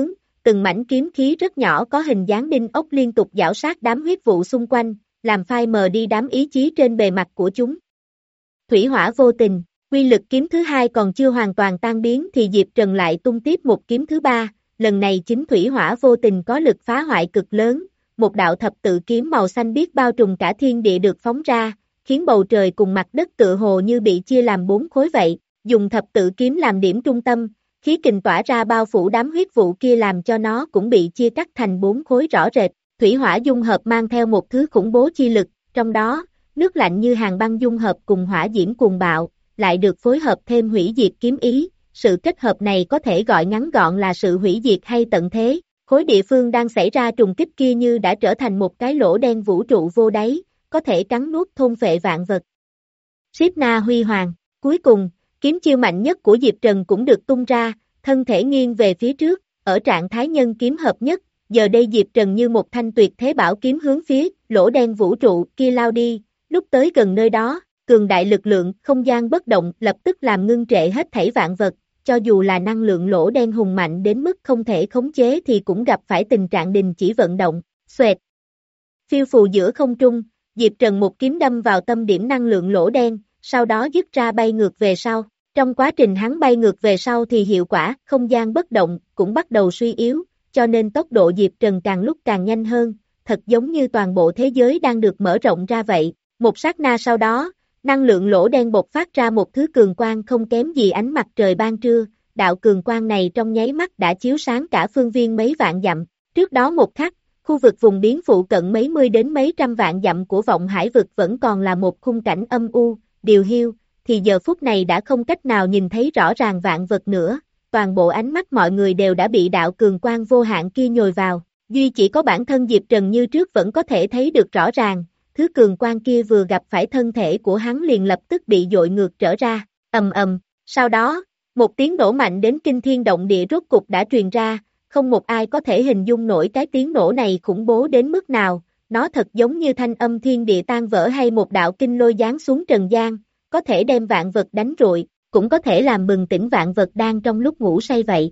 từng mảnh kiếm khí rất nhỏ có hình dáng đinh ốc liên tục giảo sát đám huyết vụ xung quanh, làm phai mờ đi đám ý chí trên bề mặt của chúng. Thủy hỏa vô tình, quy lực kiếm thứ hai còn chưa hoàn toàn tan biến thì Diệp Trần lại tung tiếp một kiếm thứ ba, lần này chính thủy hỏa vô tình có lực phá hoại cực lớn, một đạo thập tự kiếm màu xanh biếc bao trùm cả thiên địa được phóng ra, khiến bầu trời cùng mặt đất tựa hồ như bị chia làm bốn khối vậy, dùng thập tự kiếm làm điểm trung tâm, khí kình tỏa ra bao phủ đám huyết vụ kia làm cho nó cũng bị chia cắt thành bốn khối rõ rệt, thủy hỏa dung hợp mang theo một thứ khủng bố chi lực, trong đó, nước lạnh như hàng băng dung hợp cùng hỏa diễm cuồng bạo, lại được phối hợp thêm hủy diệt kiếm ý, sự kết hợp này có thể gọi ngắn gọn là sự hủy diệt hay tận thế, khối địa phương đang xảy ra trùng kích kia như đã trở thành một cái lỗ đen vũ trụ vô đáy, có thể cắn nuốt thôn phệ vạn vật. Siết na huy hoàng, cuối cùng, kiếm chiêu mạnh nhất của Diệp Trần cũng được tung ra, thân thể nghiêng về phía trước, ở trạng thái nhân kiếm hợp nhất, giờ đây Diệp Trần như một thanh tuyệt thế bảo kiếm hướng phía lỗ đen vũ trụ kia lao đi, lúc tới gần nơi đó, cường đại lực lượng không gian bất động lập tức làm ngưng trệ hết thảy vạn vật, cho dù là năng lượng lỗ đen hùng mạnh đến mức không thể khống chế thì cũng gặp phải tình trạng đình chỉ vận động, xoẹt. Phiêu phù giữa không trung, Diệp Trần một kiếm đâm vào tâm điểm năng lượng lỗ đen, sau đó dứt ra bay ngược về sau. Trong quá trình hắn bay ngược về sau thì hiệu quả không gian bất động cũng bắt đầu suy yếu, cho nên tốc độ Diệp Trần càng lúc càng nhanh hơn, thật giống như toàn bộ thế giới đang được mở rộng ra vậy. Một sát na sau đó, năng lượng lỗ đen bộc phát ra một thứ cường quang không kém gì ánh mặt trời ban trưa, đạo cường quang này trong nháy mắt đã chiếu sáng cả phương viên mấy vạn dặm. Trước đó một khắc, khu vực vùng biến phụ cận mấy mươi đến mấy trăm vạn dặm của vọng hải vực vẫn còn là một khung cảnh âm u, điều hiu, thì giờ phút này đã không cách nào nhìn thấy rõ ràng vạn vật nữa, toàn bộ ánh mắt mọi người đều đã bị đạo cường quang vô hạn kia nhồi vào, duy chỉ có bản thân Diệp Trần như trước vẫn có thể thấy được rõ ràng, thứ cường quang kia vừa gặp phải thân thể của hắn liền lập tức bị dội ngược trở ra, ầm ầm, sau đó, một tiếng nổ mạnh đến kinh thiên động địa rốt cục đã truyền ra, không một ai có thể hình dung nổi cái tiếng nổ này khủng bố đến mức nào, nó thật giống như thanh âm thiên địa tan vỡ hay một đạo kinh lôi giáng xuống trần gian, có thể đem vạn vật đánh rụi, cũng có thể làm bừng tỉnh vạn vật đang trong lúc ngủ say vậy.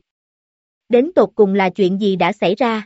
Đến tột cùng là chuyện gì đã xảy ra?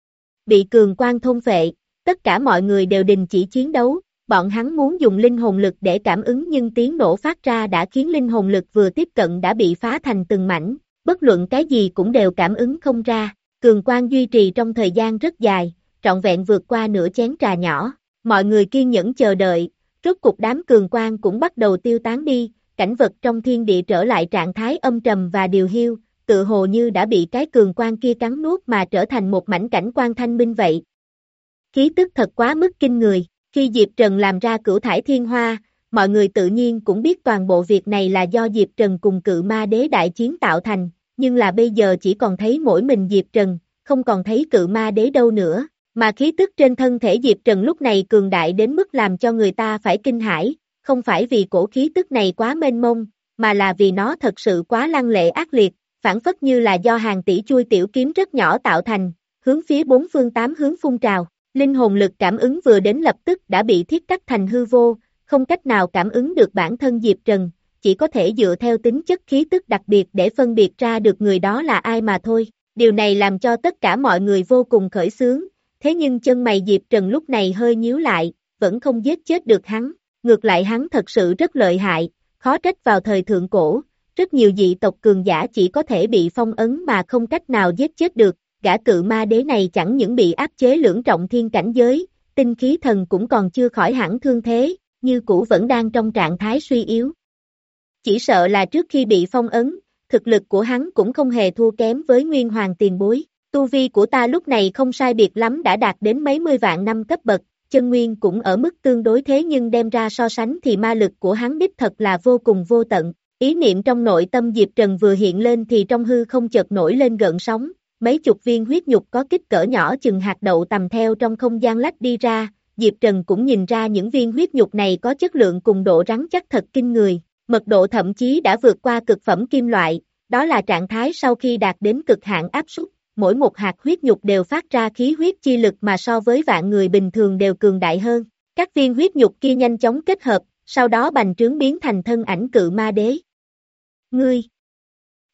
Bị cường quang thôn phệ, tất cả mọi người đều đình chỉ chiến đấu, bọn hắn muốn dùng linh hồn lực để cảm ứng nhưng tiếng nổ phát ra đã khiến linh hồn lực vừa tiếp cận đã bị phá thành từng mảnh, bất luận cái gì cũng đều cảm ứng không ra, cường quang duy trì trong thời gian rất dài, trọn vẹn vượt qua nửa chén trà nhỏ, mọi người kiên nhẫn chờ đợi, rốt cục đám cường quang cũng bắt đầu tiêu tán đi, cảnh vật trong thiên địa trở lại trạng thái âm trầm và điều hiu, tự hồ như đã bị cái cường quang kia cắn nuốt mà trở thành một mảnh cảnh quan thanh minh vậy. Khí tức thật quá mức kinh người, khi Diệp Trần làm ra cửu thải thiên hoa, mọi người tự nhiên cũng biết toàn bộ việc này là do Diệp Trần cùng cự ma đế đại chiến tạo thành, nhưng là bây giờ chỉ còn thấy mỗi mình Diệp Trần, không còn thấy cự ma đế đâu nữa, mà khí tức trên thân thể Diệp Trần lúc này cường đại đến mức làm cho người ta phải kinh hãi, không phải vì cổ khí tức này quá mênh mông, mà là vì nó thật sự quá lăng lệ ác liệt, phản phất như là do hàng tỷ chuôi tiểu kiếm rất nhỏ tạo thành, hướng phía bốn phương tám hướng phun trào. Linh hồn lực cảm ứng vừa đến lập tức đã bị thiết cắt thành hư vô, không cách nào cảm ứng được bản thân Diệp Trần, chỉ có thể dựa theo tính chất khí tức đặc biệt để phân biệt ra được người đó là ai mà thôi. Điều này làm cho tất cả mọi người vô cùng khởi xướng, thế nhưng chân mày Diệp Trần lúc này hơi nhíu lại, vẫn không giết chết được hắn, ngược lại hắn thật sự rất lợi hại, khó trách vào thời thượng cổ, rất nhiều dị tộc cường giả chỉ có thể bị phong ấn mà không cách nào giết chết được. Gã cự ma đế này chẳng những bị áp chế lưỡng trọng thiên cảnh giới, tinh khí thần cũng còn chưa khỏi hẳn thương thế, như cũ vẫn đang trong trạng thái suy yếu. Chỉ sợ là trước khi bị phong ấn, thực lực của hắn cũng không hề thua kém với Nguyên Hoàng tiền bối. Tu vi của ta lúc này không sai biệt lắm đã đạt đến mấy mươi vạn năm cấp bậc, chân nguyên cũng ở mức tương đối thế nhưng đem ra so sánh thì ma lực của hắn đích thật là vô cùng vô tận. Ý niệm trong nội tâm Diệp Trần vừa hiện lên thì trong hư không chợt nổi lên gợn sóng. Mấy chục viên huyết nhục có kích cỡ nhỏ chừng hạt đậu tầm theo trong không gian lách đi ra, Diệp Trần cũng nhìn ra những viên huyết nhục này có chất lượng cùng độ rắn chắc thật kinh người, mật độ thậm chí đã vượt qua cực phẩm kim loại, đó là trạng thái sau khi đạt đến cực hạn áp suất, mỗi một hạt huyết nhục đều phát ra khí huyết chi lực mà so với vạn người bình thường đều cường đại hơn, các viên huyết nhục kia nhanh chóng kết hợp, sau đó bành trướng biến thành thân ảnh cự ma đế. Ngươi!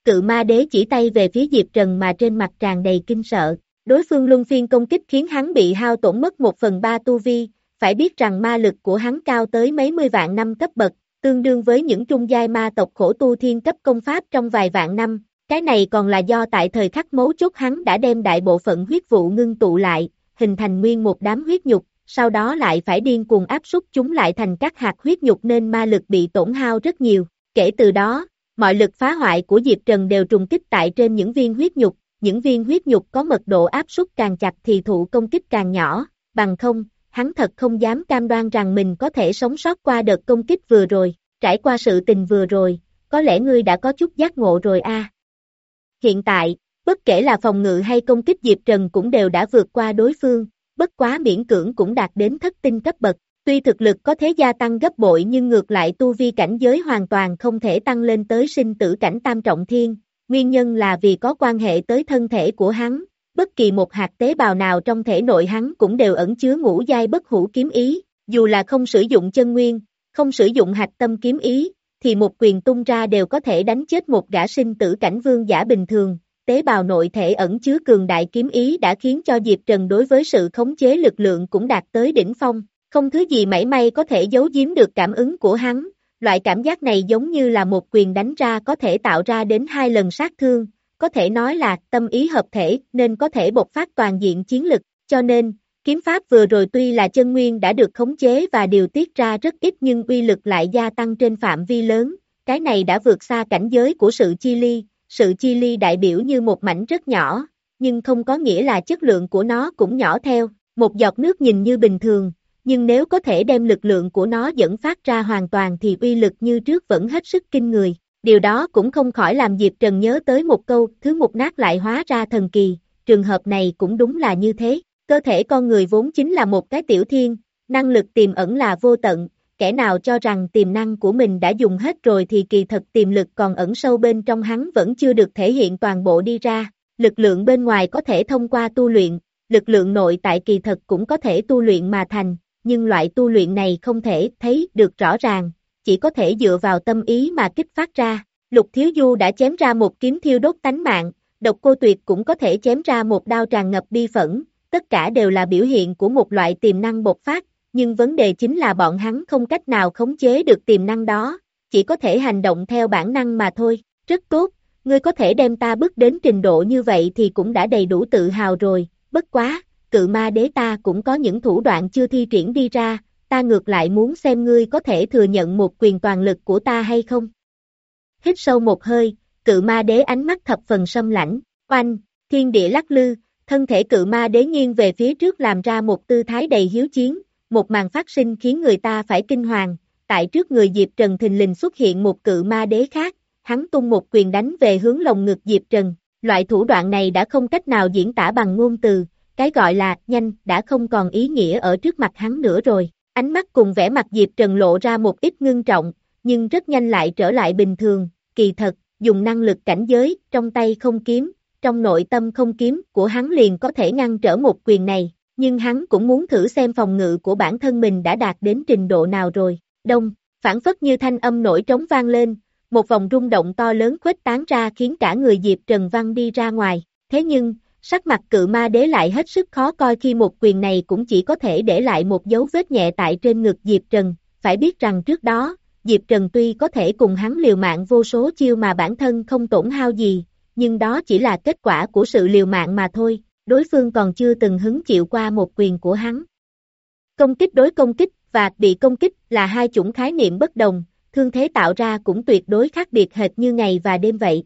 cự ma đế chỉ tay về phía Diệp Trần mà trên mặt tràn đầy kinh sợ. Đối phương luân phiên công kích khiến hắn bị hao tổn mất một phần ba tu vi, phải biết rằng ma lực của hắn cao tới mấy mươi vạn năm cấp bậc, tương đương với những trung giai ma tộc khổ tu thiên cấp công pháp trong vài vạn năm. Cái này còn là do tại thời khắc mấu chốt hắn đã đem đại bộ phận huyết vụ ngưng tụ lại, hình thành nguyên một đám huyết nhục, sau đó lại phải điên cuồng áp súc chúng lại thành các hạt huyết nhục nên ma lực bị tổn hao rất nhiều. Kể từ đó, mọi lực phá hoại của Diệp Trần đều trùng kích tại trên những viên huyết nhục, những viên huyết nhục có mật độ áp súc càng chặt thì thụ công kích càng nhỏ, bằng không, hắn thật không dám cam đoan rằng mình có thể sống sót qua đợt công kích vừa rồi. Trải qua sự tình vừa rồi, có lẽ ngươi đã có chút giác ngộ rồi a. À. Hiện tại, bất kể là phòng ngự hay công kích Diệp Trần cũng đều đã vượt qua đối phương, bất quá miễn cưỡng cũng đạt đến thất tinh cấp bậc. Tuy thực lực có thể gia tăng gấp bội nhưng ngược lại tu vi cảnh giới hoàn toàn không thể tăng lên tới sinh tử cảnh tam trọng thiên, nguyên nhân là vì có quan hệ tới thân thể của hắn, bất kỳ một hạt tế bào nào trong thể nội hắn cũng đều ẩn chứa ngũ giai bất hủ kiếm ý, dù là không sử dụng chân nguyên, không sử dụng hạch tâm kiếm ý, thì một quyền tung ra đều có thể đánh chết một gã sinh tử cảnh vương giả bình thường. Tế bào nội thể ẩn chứa cường đại kiếm ý đã khiến cho Diệp Trần đối với sự khống chế lực lượng cũng đạt tới đỉnh phong, không thứ gì mảy may có thể giấu giếm được cảm ứng của hắn, loại cảm giác này giống như là một quyền đánh ra có thể tạo ra đến hai lần sát thương, có thể nói là tâm ý hợp thể nên có thể bộc phát toàn diện chiến lực, cho nên, kiếm pháp vừa rồi tuy là chân nguyên đã được khống chế và điều tiết ra rất ít nhưng uy lực lại gia tăng trên phạm vi lớn, cái này đã vượt xa cảnh giới của sự chi ly. Sự chi ly đại biểu như một mảnh rất nhỏ, nhưng không có nghĩa là chất lượng của nó cũng nhỏ theo. Một giọt nước nhìn như bình thường, nhưng nếu có thể đem lực lượng của nó dẫn phát ra hoàn toàn thì uy lực như trước vẫn hết sức kinh người. Điều đó cũng không khỏi làm Diệp Trần nhớ tới một câu, thứ mục nát lại hóa ra thần kỳ, trường hợp này cũng đúng là như thế. Cơ thể con người vốn chính là một cái tiểu thiên, năng lực tiềm ẩn là vô tận. Kẻ nào cho rằng tiềm năng của mình đã dùng hết rồi thì kỳ thật tiềm lực còn ẩn sâu bên trong hắn vẫn chưa được thể hiện toàn bộ đi ra. Lực lượng bên ngoài có thể thông qua tu luyện, lực lượng nội tại kỳ thật cũng có thể tu luyện mà thành, nhưng loại tu luyện này không thể thấy được rõ ràng, chỉ có thể dựa vào tâm ý mà kích phát ra. Lục Thiếu Du đã chém ra một kiếm thiêu đốt tánh mạng, Độc Cô Tuyệt cũng có thể chém ra một đao tràn ngập bi phẫn, tất cả đều là biểu hiện của một loại tiềm năng bộc phát. Nhưng vấn đề chính là bọn hắn không cách nào khống chế được tiềm năng đó, chỉ có thể hành động theo bản năng mà thôi. Rất tốt, ngươi có thể đem ta bước đến trình độ như vậy thì cũng đã đầy đủ tự hào rồi, bất quá, cự ma đế ta cũng có những thủ đoạn chưa thi triển đi ra, ta ngược lại muốn xem ngươi có thể thừa nhận một quyền toàn lực của ta hay không. Hít sâu một hơi, cự ma đế ánh mắt thập phần sâm lãnh, oanh, thiên địa lắc lư, thân thể cự ma đế nghiêng về phía trước làm ra một tư thái đầy hiếu chiến. Một màn phát sinh khiến người ta phải kinh hoàng, tại trước người Diệp Trần thình lình xuất hiện một cự ma đế khác, hắn tung một quyền đánh về hướng lồng ngực Diệp Trần, loại thủ đoạn này đã không cách nào diễn tả bằng ngôn từ, cái gọi là nhanh đã không còn ý nghĩa ở trước mặt hắn nữa rồi, ánh mắt cùng vẻ mặt Diệp Trần lộ ra một ít ngưng trọng, nhưng rất nhanh lại trở lại bình thường, kỳ thật, dùng năng lực cảnh giới, trong tay không kiếm, trong nội tâm không kiếm của hắn liền có thể ngăn trở một quyền này. Nhưng hắn cũng muốn thử xem phòng ngự của bản thân mình đã đạt đến trình độ nào rồi. Đông, phản phất như thanh âm nổi trống vang lên, một vòng rung động to lớn khuếch tán ra khiến cả người Diệp Trần văng đi ra ngoài. Thế nhưng, sắc mặt cự ma đế lại hết sức khó coi khi một quyền này cũng chỉ có thể để lại một dấu vết nhẹ tại trên ngực Diệp Trần. Phải biết rằng trước đó, Diệp Trần tuy có thể cùng hắn liều mạng vô số chiêu mà bản thân không tổn hao gì, nhưng đó chỉ là kết quả của sự liều mạng mà thôi. Đối phương còn chưa từng hứng chịu qua một quyền của hắn. Công kích đối công kích và bị công kích là hai chủng khái niệm bất đồng, thương thế tạo ra cũng tuyệt đối khác biệt hệt như ngày và đêm vậy.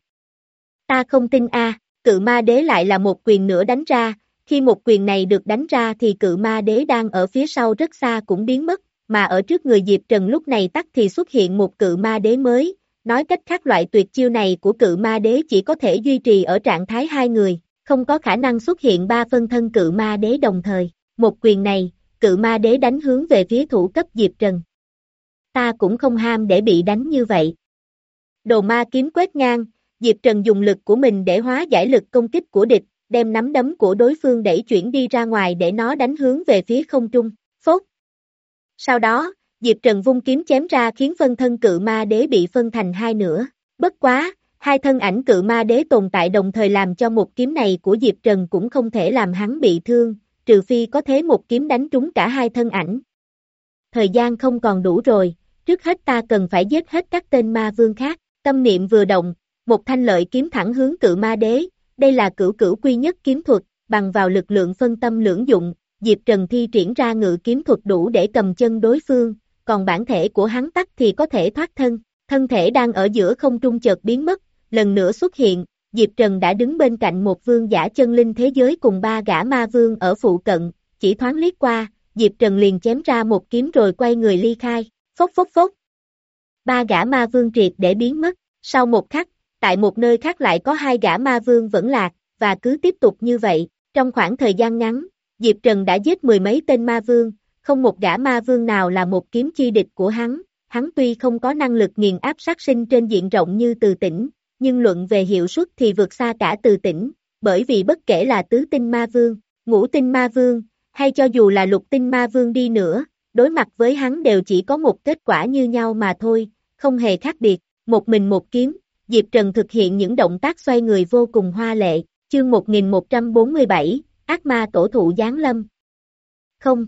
Ta không tin a, à, cự ma đế lại là một quyền nữa đánh ra, khi một quyền này được đánh ra thì cự ma đế đang ở phía sau rất xa cũng biến mất, mà ở trước người Diệp Trần lúc này tắc thì xuất hiện một cự ma đế mới, nói cách khác loại tuyệt chiêu này của cự ma đế chỉ có thể duy trì ở trạng thái hai người. Không có khả năng xuất hiện ba phân thân cự ma đế đồng thời. Một quyền này, cự ma đế đánh hướng về phía thủ cấp Diệp Trần. Ta cũng không ham để bị đánh như vậy. Đồ ma kiếm quét ngang, Diệp Trần dùng lực của mình để hóa giải lực công kích của địch, đem nắm đấm của đối phương đẩy chuyển đi ra ngoài để nó đánh hướng về phía không trung. Phốt. Sau đó, Diệp Trần vung kiếm chém ra khiến phân thân cự ma đế bị phân thành hai nửa. Bất quá, Hai thân ảnh cự ma đế tồn tại đồng thời làm cho một kiếm này của Diệp Trần cũng không thể làm hắn bị thương, trừ phi có thế một kiếm đánh trúng cả hai thân ảnh. Thời gian không còn đủ rồi, trước hết ta cần phải giết hết các tên ma vương khác, tâm niệm vừa động, một thanh lợi kiếm thẳng hướng cự ma đế, đây là cửu cửu quy nhất kiếm thuật, bằng vào lực lượng phân tâm lưỡng dụng, Diệp Trần thi triển ra ngự kiếm thuật đủ để cầm chân đối phương, còn bản thể của hắn tắc thì có thể thoát thân, thân thể đang ở giữa không trung chợt biến mất, lần nữa xuất hiện, Diệp Trần đã đứng bên cạnh một vương giả chân linh thế giới cùng ba gã ma vương ở phụ cận, chỉ thoáng liếc qua, Diệp Trần liền chém ra một kiếm rồi quay người ly khai, phốc phốc phốc. Ba gã ma vương triệt để biến mất, sau một khắc, tại một nơi khác lại có hai gã ma vương vẫn lạc, và cứ tiếp tục như vậy, trong khoảng thời gian ngắn, Diệp Trần đã giết mười mấy tên ma vương, không một gã ma vương nào là một kiếm chi địch của hắn, hắn tuy không có năng lực nghiền áp sát sinh trên diện rộng như Từ Tỉnh, nhưng luận về hiệu suất thì vượt xa cả Từ Tỉnh, bởi vì bất kể là tứ tinh ma vương, ngũ tinh ma vương, hay cho dù là lục tinh ma vương đi nữa, đối mặt với hắn đều chỉ có một kết quả như nhau mà thôi, không hề khác biệt, một mình một kiếm, Diệp Trần thực hiện những động tác xoay người vô cùng hoa lệ, chương một nghìn một trăm bốn mươi bảy, ác ma tổ thụ giáng lâm. Không.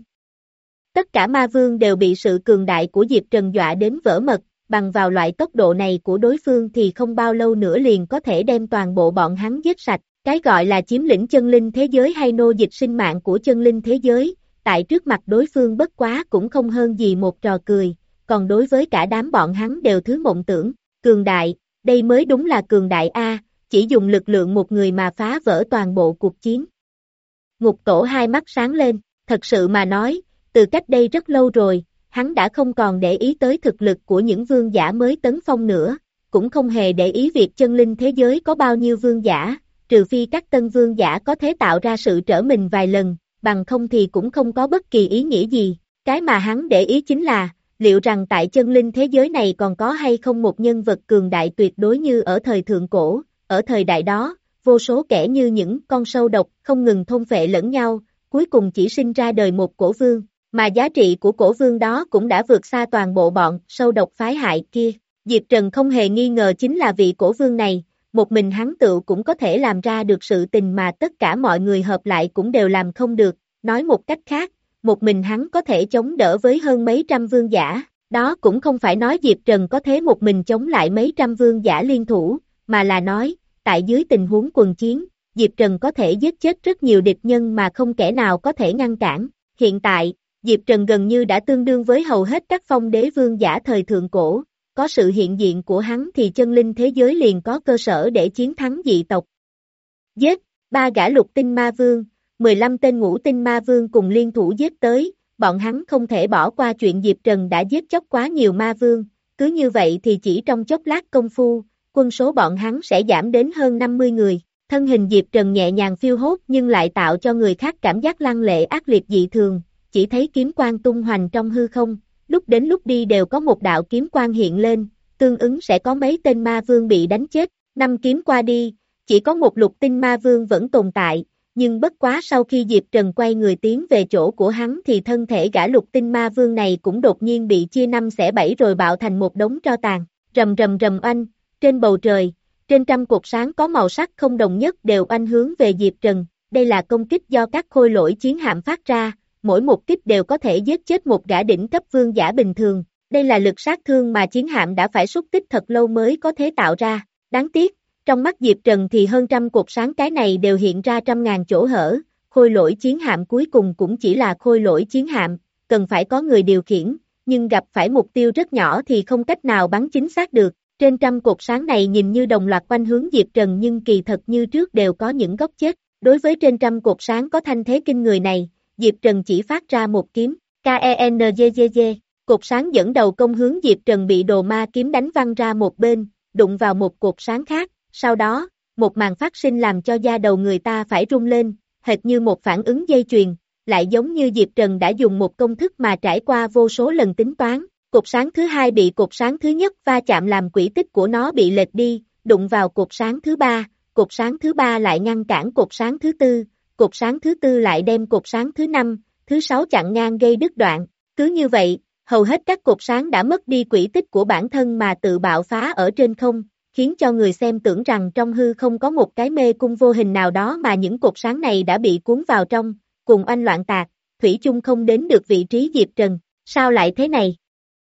Tất cả ma vương đều bị sự cường đại của Diệp Trần dọa đến vỡ mật, bằng vào loại tốc độ này của đối phương thì không bao lâu nữa liền có thể đem toàn bộ bọn hắn giết sạch, cái gọi là chiếm lĩnh chân linh thế giới hay nô dịch sinh mạng của chân linh thế giới, tại trước mặt đối phương bất quá cũng không hơn gì một trò cười, còn đối với cả đám bọn hắn đều thứ mộng tưởng, cường đại, đây mới đúng là cường đại A, chỉ dùng lực lượng một người mà phá vỡ toàn bộ cuộc chiến. Ngục Tổ hai mắt sáng lên, thật sự mà nói, từ cách đây rất lâu rồi, hắn đã không còn để ý tới thực lực của những vương giả mới tấn phong nữa, cũng không hề để ý việc chân linh thế giới có bao nhiêu vương giả, trừ phi các tân vương giả có thể tạo ra sự trở mình vài lần, bằng không thì cũng không có bất kỳ ý nghĩa gì, cái mà hắn để ý chính là, liệu rằng tại chân linh thế giới này còn có hay không một nhân vật cường đại tuyệt đối như ở thời thượng cổ, ở thời đại đó, vô số kẻ như những con sâu độc không ngừng thôn phệ lẫn nhau, cuối cùng chỉ sinh ra đời một cổ vương, mà giá trị của cổ vương đó cũng đã vượt xa toàn bộ bọn sâu độc phái hại kia. Diệp Trần không hề nghi ngờ chính là vị cổ vương này, một mình hắn tự cũng có thể làm ra được sự tình mà tất cả mọi người hợp lại cũng đều làm không được, nói một cách khác, một mình hắn có thể chống đỡ với hơn mấy trăm vương giả, đó cũng không phải nói Diệp Trần có thế một mình chống lại mấy trăm vương giả liên thủ, mà là nói, tại dưới tình huống quần chiến, Diệp Trần có thể giết chết rất nhiều địch nhân mà không kẻ nào có thể ngăn cản. Hiện tại, Diệp Trần gần như đã tương đương với hầu hết các phong đế vương giả thời thượng cổ, có sự hiện diện của hắn thì chân linh thế giới liền có cơ sở để chiến thắng dị tộc. Giết, ba gã lục tinh ma vương, mười lăm tên ngũ tinh ma vương cùng liên thủ giết tới, bọn hắn không thể bỏ qua chuyện Diệp Trần đã giết chóc quá nhiều ma vương, cứ như vậy thì chỉ trong chốc lát công phu, quân số bọn hắn sẽ giảm đến hơn năm mươi người. Thân hình Diệp Trần nhẹ nhàng phiêu hốt nhưng lại tạo cho người khác cảm giác lăng lệ ác liệt dị thường, chỉ thấy kiếm quang tung hoành trong hư không, lúc đến lúc đi đều có một đạo kiếm quang hiện lên, tương ứng sẽ có mấy tên ma vương bị đánh chết, năm kiếm qua đi, chỉ có một lục tinh ma vương vẫn tồn tại, nhưng bất quá sau khi Diệp Trần quay người tiến về chỗ của hắn thì thân thể gã lục tinh ma vương này cũng đột nhiên bị chia năm xẻ bảy rồi bạo thành một đống tro tàn, rầm rầm rầm oanh, trên bầu trời, trên trăm cột sáng có màu sắc không đồng nhất đều oanh hướng về Diệp Trần, đây là công kích do các khôi lỗi chiến hạm phát ra, mỗi một kích đều có thể giết chết một gã đỉnh cấp vương giả bình thường, đây là lực sát thương mà chiến hạm đã phải xúc tích thật lâu mới có thể tạo ra, đáng tiếc, trong mắt Diệp Trần thì hơn trăm cột sáng cái này đều hiện ra trăm ngàn chỗ hở, khôi lỗi chiến hạm cuối cùng cũng chỉ là khôi lỗi chiến hạm, cần phải có người điều khiển, nhưng gặp phải mục tiêu rất nhỏ thì không cách nào bắn chính xác được. Trên trăm cột sáng này nhìn như đồng loạt quanh hướng Diệp Trần nhưng kỳ thật như trước đều có những góc chết. Đối với trên trăm cột sáng có thanh thế kinh người này, Diệp Trần chỉ phát ra một kiếm, K E N G G G. Cột sáng dẫn đầu công hướng Diệp Trần bị đồ ma kiếm đánh văng ra một bên, đụng vào một cột sáng khác. Sau đó, một màn phát sinh làm cho da đầu người ta phải rung lên, hệt như một phản ứng dây chuyền, lại giống như Diệp Trần đã dùng một công thức mà trải qua vô số lần tính toán. Cột sáng thứ hai bị cột sáng thứ nhất va chạm làm quỹ tích của nó bị lệch đi, đụng vào cột sáng thứ ba, cột sáng thứ ba lại ngăn cản cột sáng thứ tư, cột sáng thứ tư lại đem cột sáng thứ năm, thứ sáu chặn ngang gây đứt đoạn. Cứ như vậy, hầu hết các cột sáng đã mất đi quỹ tích của bản thân mà tự bạo phá ở trên không, khiến cho người xem tưởng rằng trong hư không có một cái mê cung vô hình nào đó mà những cột sáng này đã bị cuốn vào trong, cùng oanh loạn tạc, thủy chung không đến được vị trí Diệp Trần. Sao lại thế này?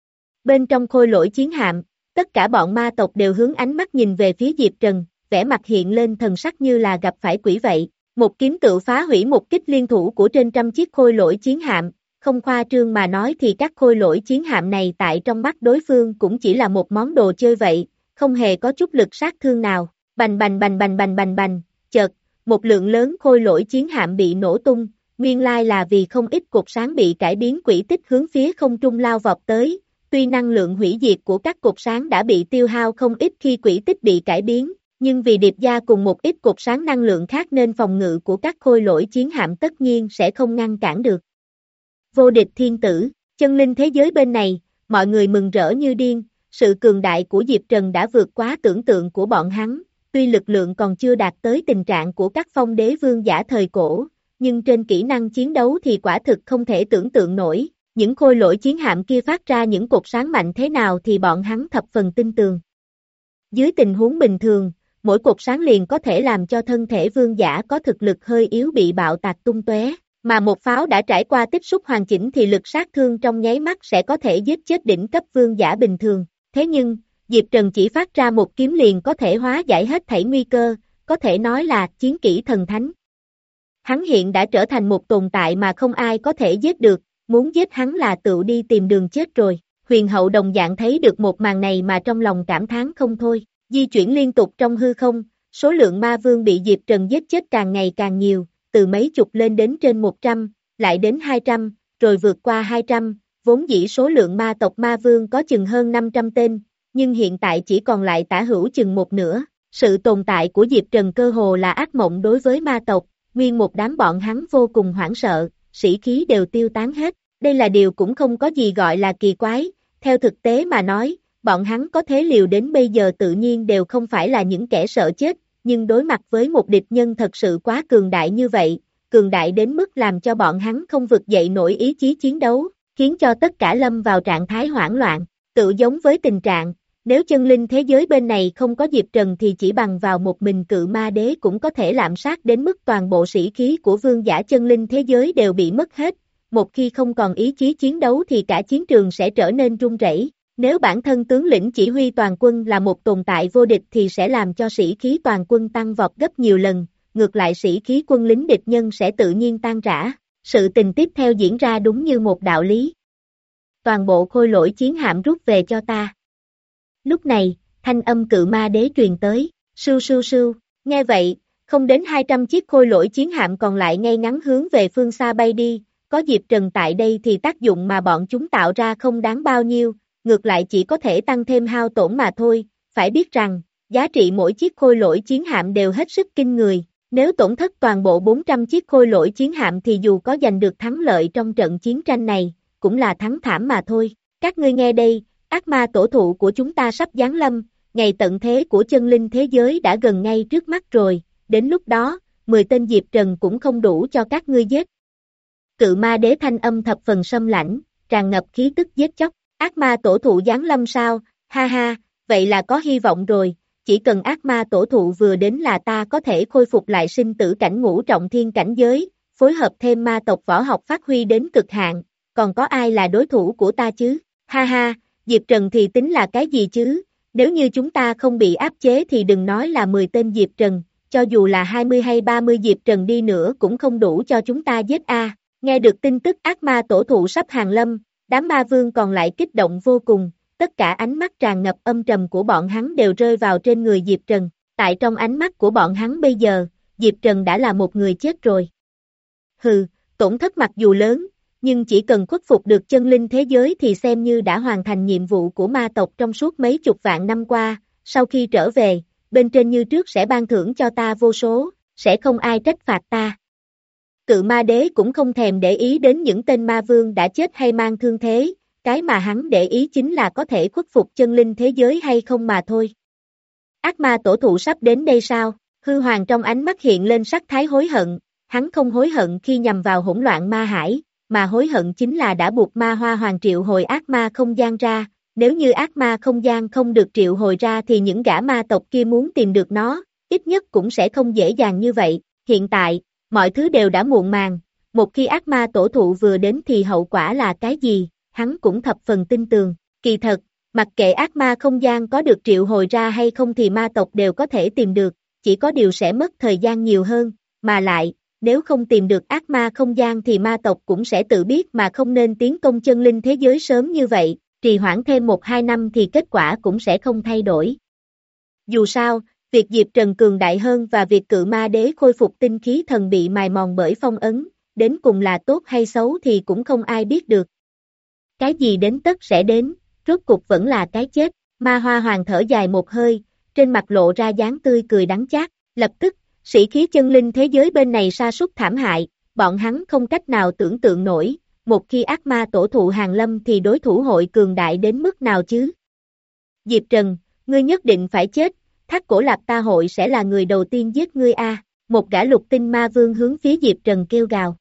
Bên trong khôi lỗi chiến hạm, tất cả bọn ma tộc đều hướng ánh mắt nhìn về phía Diệp Trần, vẻ mặt hiện lên thần sắc như là gặp phải quỷ vậy. Một kiếm tự phá hủy một kích liên thủ của trên trăm chiếc khôi lỗi chiến hạm, không khoa trương mà nói thì các khôi lỗi chiến hạm này tại trong mắt đối phương cũng chỉ là một món đồ chơi vậy, không hề có chút lực sát thương nào. Bành bành bành bành bành bành bành, chợt, một lượng lớn khôi lỗi chiến hạm bị nổ tung, nguyên lai là vì không ít cột sáng bị cải biến quỹ tích hướng phía không trung lao vọt tới, tuy năng lượng hủy diệt của các cột sáng đã bị tiêu hao không ít khi quỹ tích bị cải biến, nhưng vì điệp gia cùng một ít cột sáng năng lượng khác nên phòng ngự của các khôi lỗi chiến hạm tất nhiên sẽ không ngăn cản được. Vô địch thiên tử, chân linh thế giới bên này, mọi người mừng rỡ như điên, sự cường đại của Diệp Trần đã vượt quá tưởng tượng của bọn hắn, tuy lực lượng còn chưa đạt tới tình trạng của các phong đế vương giả thời cổ, nhưng trên kỹ năng chiến đấu thì quả thực không thể tưởng tượng nổi, những khôi lỗi chiến hạm kia phát ra những cột sáng mạnh thế nào thì bọn hắn thập phần tin tường. Dưới tình huống bình thường, mỗi cột sáng liền có thể làm cho thân thể vương giả có thực lực hơi yếu bị bạo tạc tung tóe, mà một pháo đã trải qua tích xúc hoàn chỉnh thì lực sát thương trong nháy mắt sẽ có thể giết chết đỉnh cấp vương giả bình thường. Thế nhưng, Diệp Trần chỉ phát ra một kiếm liền có thể hóa giải hết thảy nguy cơ, có thể nói là chiến kỹ thần thánh. Hắn hiện đã trở thành một tồn tại mà không ai có thể giết được, muốn giết hắn là tự đi tìm đường chết rồi. Huyền hậu đồng dạng thấy được một màn này mà trong lòng cảm thán không thôi, di chuyển liên tục trong hư không, số lượng ma vương bị Diệp Trần giết chết càng ngày càng nhiều, từ mấy chục lên đến trên một trăm, lại đến hai trăm, rồi vượt qua hai trăm, vốn dĩ số lượng ma tộc ma vương có chừng hơn năm trăm tên, nhưng hiện tại chỉ còn lại tả hữu chừng một nửa. Sự tồn tại của Diệp Trần cơ hồ là ác mộng đối với ma tộc, nguyên một đám bọn hắn vô cùng hoảng sợ, sĩ khí đều tiêu tán hết. Đây là điều cũng không có gì gọi là kỳ quái, theo thực tế mà nói, bọn hắn có thế liều đến bây giờ tự nhiên đều không phải là những kẻ sợ chết, nhưng đối mặt với một địch nhân thật sự quá cường đại như vậy, cường đại đến mức làm cho bọn hắn không vực dậy nổi ý chí chiến đấu, khiến cho tất cả lâm vào trạng thái hoảng loạn, tự giống với tình trạng, nếu chân linh thế giới bên này không có Diệp Trần thì chỉ bằng vào một mình cự ma đế cũng có thể lạm sát đến mức toàn bộ sĩ khí của vương giả chân linh thế giới đều bị mất hết, một khi không còn ý chí chiến đấu thì cả chiến trường sẽ trở nên rung rẩy. Nếu bản thân tướng lĩnh chỉ huy toàn quân là một tồn tại vô địch thì sẽ làm cho sĩ khí toàn quân tăng vọt gấp nhiều lần, ngược lại sĩ khí quân lính địch nhân sẽ tự nhiên tan rã. Sự tình tiếp theo diễn ra đúng như một đạo lý. Toàn bộ khôi lỗi chiến hạm rút về cho ta. Lúc này, thanh âm cự ma đế truyền tới, sưu sưu sưu, nghe vậy, không đến hai trăm chiếc khôi lỗi chiến hạm còn lại ngay ngắn hướng về phương xa bay đi, có Diệp Trần tại đây thì tác dụng mà bọn chúng tạo ra không đáng bao nhiêu, ngược lại chỉ có thể tăng thêm hao tổn mà thôi, phải biết rằng, giá trị mỗi chiếc khôi lỗi chiến hạm đều hết sức kinh người, nếu tổn thất toàn bộ bốn trăm chiếc khôi lỗi chiến hạm thì dù có giành được thắng lợi trong trận chiến tranh này, cũng là thắng thảm mà thôi. Các ngươi nghe đây, ác ma tổ thụ của chúng ta sắp giáng lâm, ngày tận thế của chân linh thế giới đã gần ngay trước mắt rồi, đến lúc đó, mười tên Diệp Trần cũng không đủ cho các ngươi giết. Cự ma đế thanh âm thập phần sâm lãnh, tràn ngập khí tức giết chóc. Ác ma tổ thụ giáng lâm sao, ha ha, vậy là có hy vọng rồi, chỉ cần ác ma tổ thụ vừa đến là ta có thể khôi phục lại sinh tử cảnh ngũ trọng thiên cảnh giới, phối hợp thêm ma tộc võ học phát huy đến cực hạn, còn có ai là đối thủ của ta chứ, ha ha, Diệp Trần thì tính là cái gì chứ, nếu như chúng ta không bị áp chế thì đừng nói là mười tên Diệp Trần, cho dù là hai mươi hay ba mươi Diệp Trần đi nữa cũng không đủ cho chúng ta giết a. Nghe được tin tức ác ma tổ thụ sắp hàng lâm, đám ma vương còn lại kích động vô cùng, tất cả ánh mắt tràn ngập âm trầm của bọn hắn đều rơi vào trên người Diệp Trần, tại trong ánh mắt của bọn hắn bây giờ, Diệp Trần đã là một người chết rồi. Hừ, tổn thất mặc dù lớn, nhưng chỉ cần khuất phục được chân linh thế giới thì xem như đã hoàn thành nhiệm vụ của ma tộc trong suốt mấy chục vạn năm qua, sau khi trở về, bên trên như trước sẽ ban thưởng cho ta vô số, sẽ không ai trách phạt ta. Cự ma đế cũng không thèm để ý đến những tên ma vương đã chết hay mang thương thế, cái mà hắn để ý chính là có thể khuất phục chân linh thế giới hay không mà thôi. Ác ma tổ thụ sắp đến đây sao? Hư Hoàng trong ánh mắt hiện lên sắc thái hối hận, hắn không hối hận khi nhằm vào hỗn loạn ma hải, mà hối hận chính là đã buộc ma hoa hoàng triệu hồi ác ma không gian ra, nếu như ác ma không gian không được triệu hồi ra thì những gã ma tộc kia muốn tìm được nó, ít nhất cũng sẽ không dễ dàng như vậy. Hiện tại, mọi thứ đều đã muộn màng, một khi ác ma tổ thụ vừa đến thì hậu quả là cái gì, hắn cũng thập phần tin tường. Kỳ thật, mặc kệ ác ma không gian có được triệu hồi ra hay không thì ma tộc đều có thể tìm được, chỉ có điều sẽ mất thời gian nhiều hơn, mà lại, nếu không tìm được ác ma không gian thì ma tộc cũng sẽ tự biết mà không nên tiến công chân linh thế giới sớm như vậy, trì hoãn thêm một hai năm thì kết quả cũng sẽ không thay đổi. Dù sao, việc Diệp Trần cường đại hơn và việc cự ma đế khôi phục tinh khí thần bị mài mòn bởi phong ấn, đến cùng là tốt hay xấu thì cũng không ai biết được. Cái gì đến tất sẽ đến, rốt cục vẫn là cái chết, ma hoa hoàng thở dài một hơi, trên mặt lộ ra dáng tươi cười đắng chát, lập tức, sĩ khí chân linh thế giới bên này sa sút thảm hại, bọn hắn không cách nào tưởng tượng nổi, một khi ác ma tổ thụ hàng lâm thì đối thủ hội cường đại đến mức nào chứ. Diệp Trần, ngươi nhất định phải chết, Thác Cổ Lạp ta hội sẽ là người đầu tiên giết ngươi a. Một gã lục tinh ma vương hướng phía Diệp Trần kêu gào.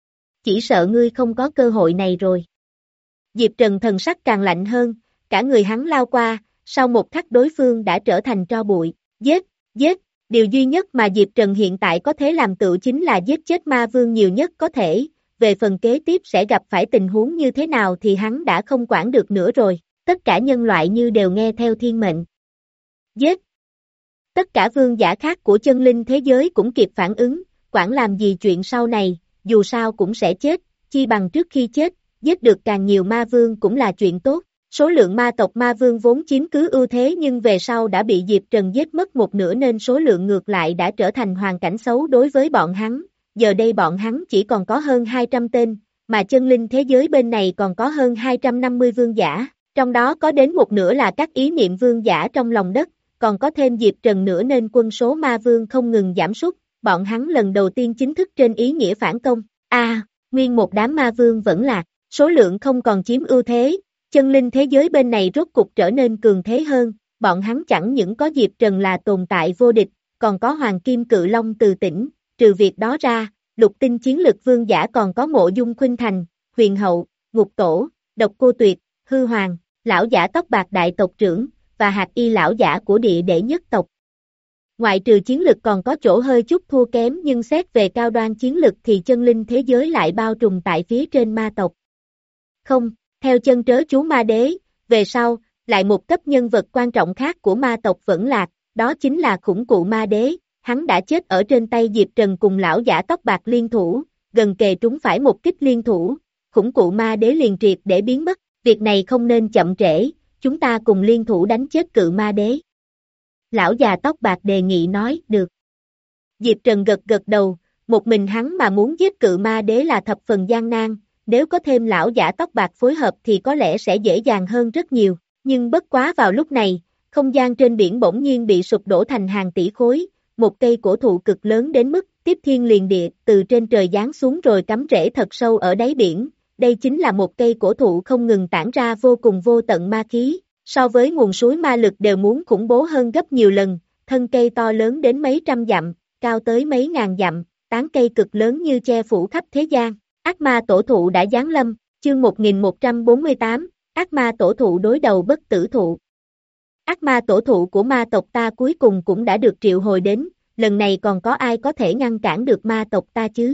Chỉ sợ ngươi không có cơ hội này rồi. Diệp Trần thần sắc càng lạnh hơn, cả người hắn lao qua, sau một khắc đối phương đã trở thành tro bụi, giết, giết, điều duy nhất mà Diệp Trần hiện tại có thể làm tựu chính là giết chết ma vương nhiều nhất có thể, về phần kế tiếp sẽ gặp phải tình huống như thế nào thì hắn đã không quản được nữa rồi, tất cả nhân loại như đều nghe theo thiên mệnh. Giết! Tất cả vương giả khác của chân linh thế giới cũng kịp phản ứng, quản làm gì chuyện sau này, dù sao cũng sẽ chết, chi bằng trước khi chết, giết được càng nhiều ma vương cũng là chuyện tốt. Số lượng ma tộc ma vương vốn chiếm cứ ưu thế nhưng về sau đã bị Diệp Trần giết mất một nửa nên số lượng ngược lại đã trở thành hoàn cảnh xấu đối với bọn hắn. Giờ đây bọn hắn chỉ còn có hơn hai trăm tên, mà chân linh thế giới bên này còn có hơn hai trăm năm mươi vương giả, trong đó có đến một nửa là các ý niệm vương giả trong lòng đất, còn có thêm Diệp Trần nữa nên quân số ma vương không ngừng giảm sút, bọn hắn lần đầu tiên chính thức trên ý nghĩa phản công. A, à, nguyên một đám ma vương vẫn lạc, số lượng không còn chiếm ưu thế. Chân linh thế giới bên này rốt cục trở nên cường thế hơn, bọn hắn chẳng những có Diệp Trần là tồn tại vô địch, còn có Hoàng Kim Cự Long từ tỉnh, trừ việc đó ra, lục tinh chiến lực vương giả còn có Mộ Dung Khuynh Thành, Huyền Hậu, Ngục Tổ, Độc Cô Tuyệt, Hư Hoàng, lão giả tóc bạc đại tộc trưởng, và hạt y lão giả của địa đệ nhất tộc. Ngoại trừ chiến lực còn có chỗ hơi chút thua kém nhưng xét về cao đoan chiến lực thì chân linh thế giới lại bao trùm tại phía trên ma tộc. Không. Theo chân trớ chú ma đế, về sau, lại một cấp nhân vật quan trọng khác của ma tộc vẫn lạc, đó chính là khủng cụ ma đế, hắn đã chết ở trên tay Diệp Trần cùng lão giả tóc bạc liên thủ, gần kề trúng phải một kích liên thủ, khủng cụ ma đế liền triệt để biến mất, việc này không nên chậm trễ, chúng ta cùng liên thủ đánh chết cự ma đế. Lão già tóc bạc đề nghị nói, được. Diệp Trần gật gật đầu, một mình hắn mà muốn giết cự ma đế là thập phần gian nan. Nếu có thêm lão giả tóc bạc phối hợp thì có lẽ sẽ dễ dàng hơn rất nhiều, nhưng bất quá vào lúc này, không gian trên biển bỗng nhiên bị sụp đổ thành hàng tỷ khối, một cây cổ thụ cực lớn đến mức tiếp thiên liền địa từ trên trời giáng xuống rồi cắm rễ thật sâu ở đáy biển, đây chính là một cây cổ thụ không ngừng tản ra vô cùng vô tận ma khí, so với nguồn suối ma lực đều muốn khủng bố hơn gấp nhiều lần, thân cây to lớn đến mấy trăm dặm, cao tới mấy ngàn dặm, tán cây cực lớn như che phủ khắp thế gian. Ác ma tổ thụ đã giáng lâm, chương một nghìn một trăm bốn mươi tám, ác ma tổ thụ đối đầu bất tử thụ. Ác ma tổ thụ của ma tộc ta cuối cùng cũng đã được triệu hồi đến, lần này còn có ai có thể ngăn cản được ma tộc ta chứ?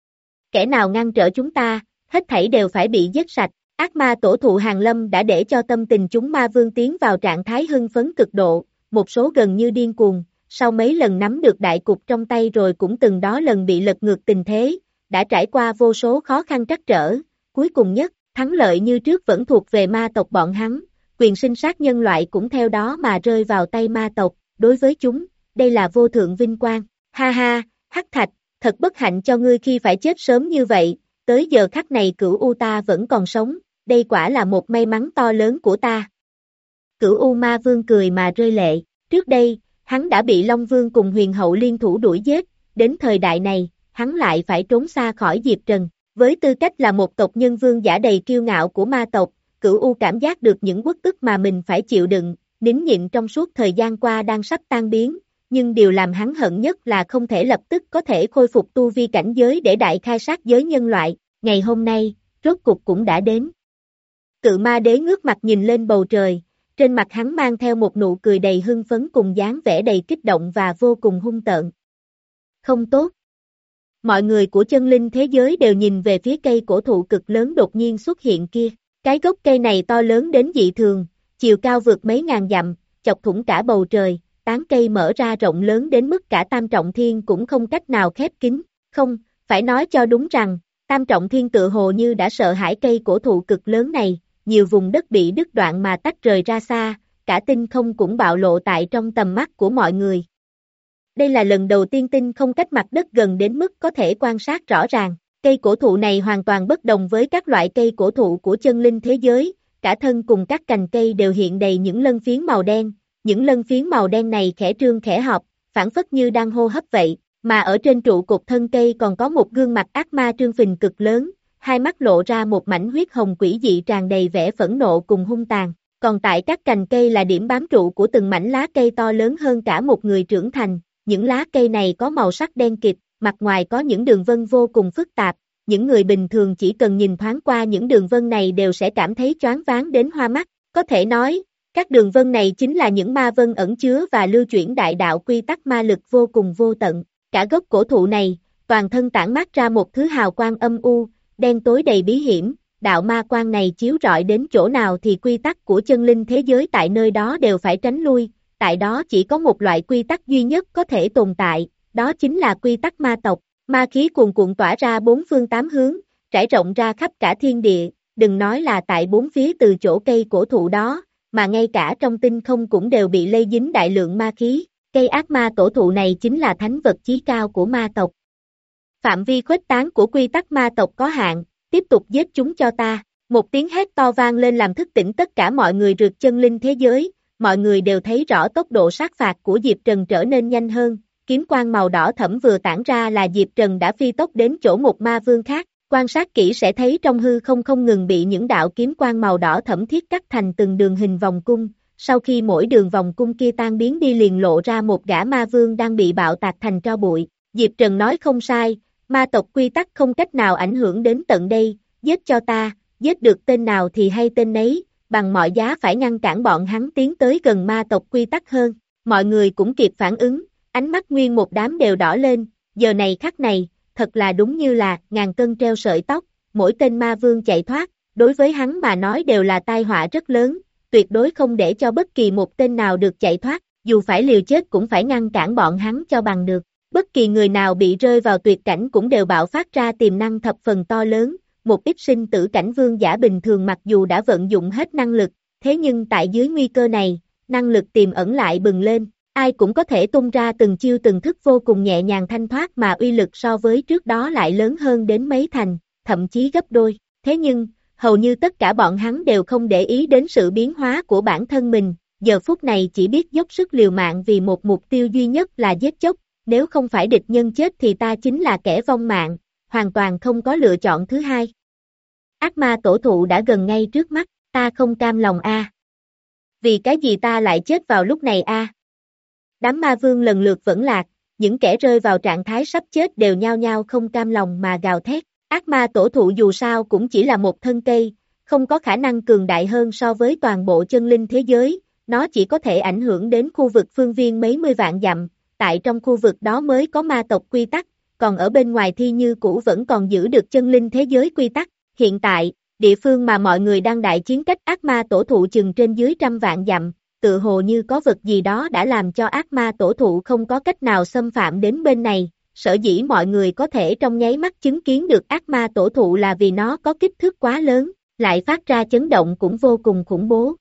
Kẻ nào ngăn trở chúng ta, hết thảy đều phải bị giết sạch, ác ma tổ thụ hàng lâm đã để cho tâm tình chúng ma vương tiến vào trạng thái hưng phấn cực độ, một số gần như điên cuồng, sau mấy lần nắm được đại cục trong tay rồi cũng từng đó lần bị lật ngược tình thế. Đã trải qua vô số khó khăn trắc trở, cuối cùng nhất, thắng lợi như trước vẫn thuộc về ma tộc bọn hắn, quyền sinh sát nhân loại cũng theo đó mà rơi vào tay ma tộc, đối với chúng, đây là vô thượng vinh quang, ha ha, Hắc Thạch, thật bất hạnh cho ngươi khi phải chết sớm như vậy, tới giờ khắc này Cửu U ta vẫn còn sống, đây quả là một may mắn to lớn của ta. Cửu U ma vương cười mà rơi lệ, trước đây, hắn đã bị Long Vương cùng Huyền Hậu liên thủ đuổi giết, đến thời đại này, hắn lại phải trốn xa khỏi Diệp Trần. Với tư cách là một tộc nhân vương giả đầy kiêu ngạo của ma tộc, Cửu U cảm giác được những uất ức mà mình phải chịu đựng, nín nhịn trong suốt thời gian qua đang sắp tan biến, nhưng điều làm hắn hận nhất là không thể lập tức có thể khôi phục tu vi cảnh giới để đại khai sát giới nhân loại, ngày hôm nay, rốt cục cũng đã đến. Cự ma đế ngước mặt nhìn lên bầu trời, trên mặt hắn mang theo một nụ cười đầy hưng phấn cùng dáng vẻ đầy kích động và vô cùng hung tợn. Không tốt. Mọi người của chân linh thế giới đều nhìn về phía cây cổ thụ cực lớn đột nhiên xuất hiện kia. Cái gốc cây này to lớn đến dị thường, chiều cao vượt mấy ngàn dặm, chọc thủng cả bầu trời, tán cây mở ra rộng lớn đến mức cả Tam Trọng Thiên cũng không cách nào khép kín. Không, phải nói cho đúng rằng, Tam Trọng Thiên tự hồ như đã sợ hãi cây cổ thụ cực lớn này, nhiều vùng đất bị đứt đoạn mà tách rời ra xa, cả tinh không cũng bạo lộ tại trong tầm mắt của mọi người. Đây là lần đầu tiên tinh không cách mặt đất gần đến mức có thể quan sát rõ ràng. Cây cổ thụ này hoàn toàn bất đồng với các loại cây cổ thụ của chân linh thế giới, cả thân cùng các cành cây đều hiện đầy những lân phiến màu đen, những lân phiến màu đen này khẽ trương khẽ họp, phản phất như đang hô hấp vậy, mà ở trên trụ cột thân cây còn có một gương mặt ác ma trương phình cực lớn, hai mắt lộ ra một mảnh huyết hồng quỷ dị tràn đầy vẻ phẫn nộ cùng hung tàn, còn tại các cành cây là điểm bám trụ của từng mảnh lá cây to lớn hơn cả một người trưởng thành, những lá cây này có màu sắc đen kịt, mặt ngoài có những đường vân vô cùng phức tạp, những người bình thường chỉ cần nhìn thoáng qua những đường vân này đều sẽ cảm thấy choáng váng đến hoa mắt, có thể nói, các đường vân này chính là những ma vân ẩn chứa và lưu chuyển đại đạo quy tắc ma lực vô cùng vô tận, cả gốc cổ thụ này, toàn thân tản mát ra một thứ hào quang âm u, đen tối đầy bí hiểm, đạo ma quang này chiếu rọi đến chỗ nào thì quy tắc của chân linh thế giới tại nơi đó đều phải tránh lui, tại đó chỉ có một loại quy tắc duy nhất có thể tồn tại, đó chính là quy tắc ma tộc, ma khí cuồn cuộn tỏa ra bốn phương tám hướng, trải rộng ra khắp cả thiên địa, đừng nói là tại bốn phía từ chỗ cây cổ thụ đó, mà ngay cả trong tinh không cũng đều bị lây dính đại lượng ma khí, cây ác ma tổ thụ này chính là thánh vật chí cao của ma tộc. Phạm vi khuếch tán của quy tắc ma tộc có hạn, tiếp tục giết chúng cho ta, một tiếng hét to vang lên làm thức tỉnh tất cả mọi người rượt chân linh thế giới, mọi người đều thấy rõ tốc độ sát phạt của Diệp Trần trở nên nhanh hơn, kiếm quang màu đỏ thẫm vừa tản ra là Diệp Trần đã phi tốc đến chỗ một ma vương khác, quan sát kỹ sẽ thấy trong hư không không ngừng bị những đạo kiếm quang màu đỏ thẫm thiết cắt thành từng đường hình vòng cung, sau khi mỗi đường vòng cung kia tan biến đi liền lộ ra một gã ma vương đang bị bạo tạc thành tro bụi, Diệp Trần nói không sai, ma tộc quy tắc không cách nào ảnh hưởng đến tận đây, giết cho ta, giết được tên nào thì hay tên nấy, bằng mọi giá phải ngăn cản bọn hắn tiến tới gần ma tộc quy tắc hơn, mọi người cũng kịp phản ứng, ánh mắt nguyên một đám đều đỏ lên, giờ này khắc này, thật là đúng như là ngàn cân treo sợi tóc, mỗi tên ma vương chạy thoát, đối với hắn mà nói đều là tai họa rất lớn, tuyệt đối không để cho bất kỳ một tên nào được chạy thoát, dù phải liều chết cũng phải ngăn cản bọn hắn cho bằng được. Bất kỳ người nào bị rơi vào tuyệt cảnh cũng đều bạo phát ra tiềm năng thập phần to lớn, một ít sinh tử cảnh vương giả bình thường mặc dù đã vận dụng hết năng lực, thế nhưng tại dưới nguy cơ này, năng lực tiềm ẩn lại bừng lên, ai cũng có thể tung ra từng chiêu từng thức vô cùng nhẹ nhàng thanh thoát mà uy lực so với trước đó lại lớn hơn đến mấy thành, thậm chí gấp đôi, thế nhưng, hầu như tất cả bọn hắn đều không để ý đến sự biến hóa của bản thân mình, giờ phút này chỉ biết dốc sức liều mạng vì một mục tiêu duy nhất là giết chóc. Nếu không phải địch nhân chết thì ta chính là kẻ vong mạng, hoàn toàn không có lựa chọn thứ hai. Ác ma tổ thụ đã gần ngay trước mắt, ta không cam lòng a. À. Vì cái gì ta lại chết vào lúc này a? À? Đám ma vương lần lượt vẫn lạc, những kẻ rơi vào trạng thái sắp chết đều nhao nhao không cam lòng mà gào thét. Ác ma tổ thụ dù sao cũng chỉ là một thân cây, không có khả năng cường đại hơn so với toàn bộ chân linh thế giới, nó chỉ có thể ảnh hưởng đến khu vực phương viên mấy mươi vạn dặm. Tại trong khu vực đó mới có ma tộc quy tắc, còn ở bên ngoài thi như cũ vẫn còn giữ được chân linh thế giới quy tắc. Hiện tại, địa phương mà mọi người đang đại chiến cách ác ma tổ thụ chừng trên dưới trăm vạn dặm, tự hồ như có vật gì đó đã làm cho ác ma tổ thụ không có cách nào xâm phạm đến bên này. Sở dĩ mọi người có thể trong nháy mắt chứng kiến được ác ma tổ thụ là vì nó có kích thước quá lớn, lại phát ra chấn động cũng vô cùng khủng bố.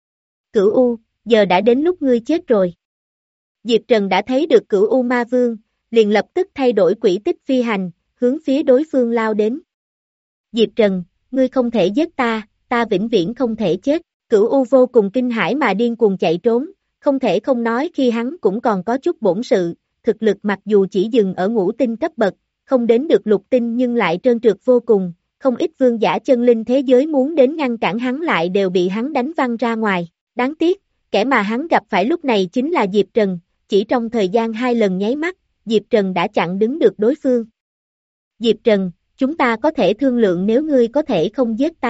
Cửu U, giờ đã đến lúc ngươi chết rồi. Diệp Trần đã thấy được Cửu U Ma Vương, liền lập tức thay đổi quỹ tích phi hành, hướng phía đối phương lao đến. Diệp Trần, ngươi không thể giết ta, ta vĩnh viễn không thể chết. Cửu U vô cùng kinh hãi mà điên cuồng chạy trốn, không thể không nói khi hắn cũng còn có chút bổn sự, thực lực mặc dù chỉ dừng ở ngũ tinh cấp bậc, không đến được lục tinh nhưng lại trơn trượt vô cùng, không ít vương giả chân linh thế giới muốn đến ngăn cản hắn lại đều bị hắn đánh văng ra ngoài. Đáng tiếc, kẻ mà hắn gặp phải lúc này chính là Diệp Trần. Chỉ trong thời gian hai lần nháy mắt, Diệp Trần đã chặn đứng được đối phương. Diệp Trần, chúng ta có thể thương lượng nếu ngươi có thể không giết ta.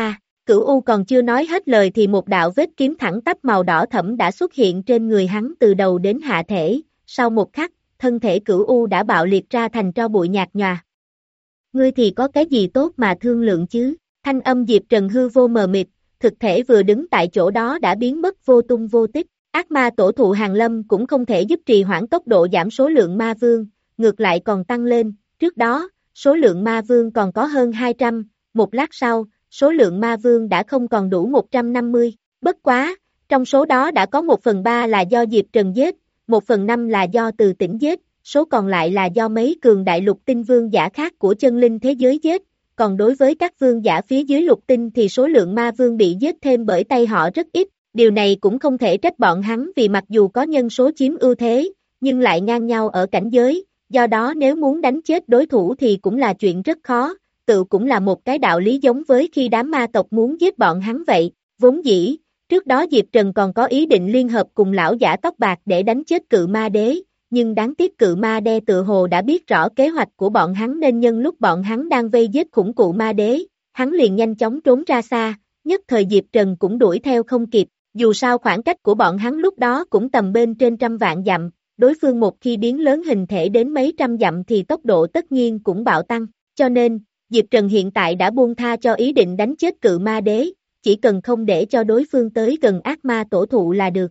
Cửu U còn chưa nói hết lời thì một đạo vết kiếm thẳng tắp màu đỏ thẫm đã xuất hiện trên người hắn từ đầu đến hạ thể, sau một khắc, thân thể Cửu U đã bạo liệt ra thành tro bụi nhạt nhòa. Ngươi thì có cái gì tốt mà thương lượng chứ? Thanh âm Diệp Trần hư vô mờ mịt, thực thể vừa đứng tại chỗ đó đã biến mất vô tung vô tích. Ác ma tổ thụ Hàn Lâm cũng không thể giúp trì hoãn tốc độ giảm số lượng ma vương, ngược lại còn tăng lên. Trước đó, số lượng ma vương còn có hơn hai trăm, một lát sau, số lượng ma vương đã không còn đủ một trăm năm mươi. Bất quá, trong số đó đã có một phần ba là do Diệp Trần giết, một phần năm là do Từ Tĩnh giết, số còn lại là do mấy cường đại lục tinh vương giả khác của chân linh thế giới giết. Còn đối với các vương giả phía dưới lục tinh thì số lượng ma vương bị giết thêm bởi tay họ rất ít. Điều này cũng không thể trách bọn hắn vì mặc dù có nhân số chiếm ưu thế, nhưng lại ngang nhau ở cảnh giới, do đó nếu muốn đánh chết đối thủ thì cũng là chuyện rất khó, tự cũng là một cái đạo lý giống với khi đám ma tộc muốn giết bọn hắn vậy. Vốn dĩ, trước đó Diệp Trần còn có ý định liên hợp cùng lão giả tóc bạc để đánh chết cự ma đế, nhưng đáng tiếc cự ma đe tự hồ đã biết rõ kế hoạch của bọn hắn nên nhân lúc bọn hắn đang vây giết khủng cụ ma đế, hắn liền nhanh chóng trốn ra xa, nhất thời Diệp Trần cũng đuổi theo không kịp. Dù sao khoảng cách của bọn hắn lúc đó cũng tầm bên trên trăm vạn dặm, đối phương một khi biến lớn hình thể đến mấy trăm dặm thì tốc độ tất nhiên cũng bạo tăng, cho nên, Diệp Trần hiện tại đã buông tha cho ý định đánh chết cự ma đế, chỉ cần không để cho đối phương tới gần ác ma tổ thụ là được.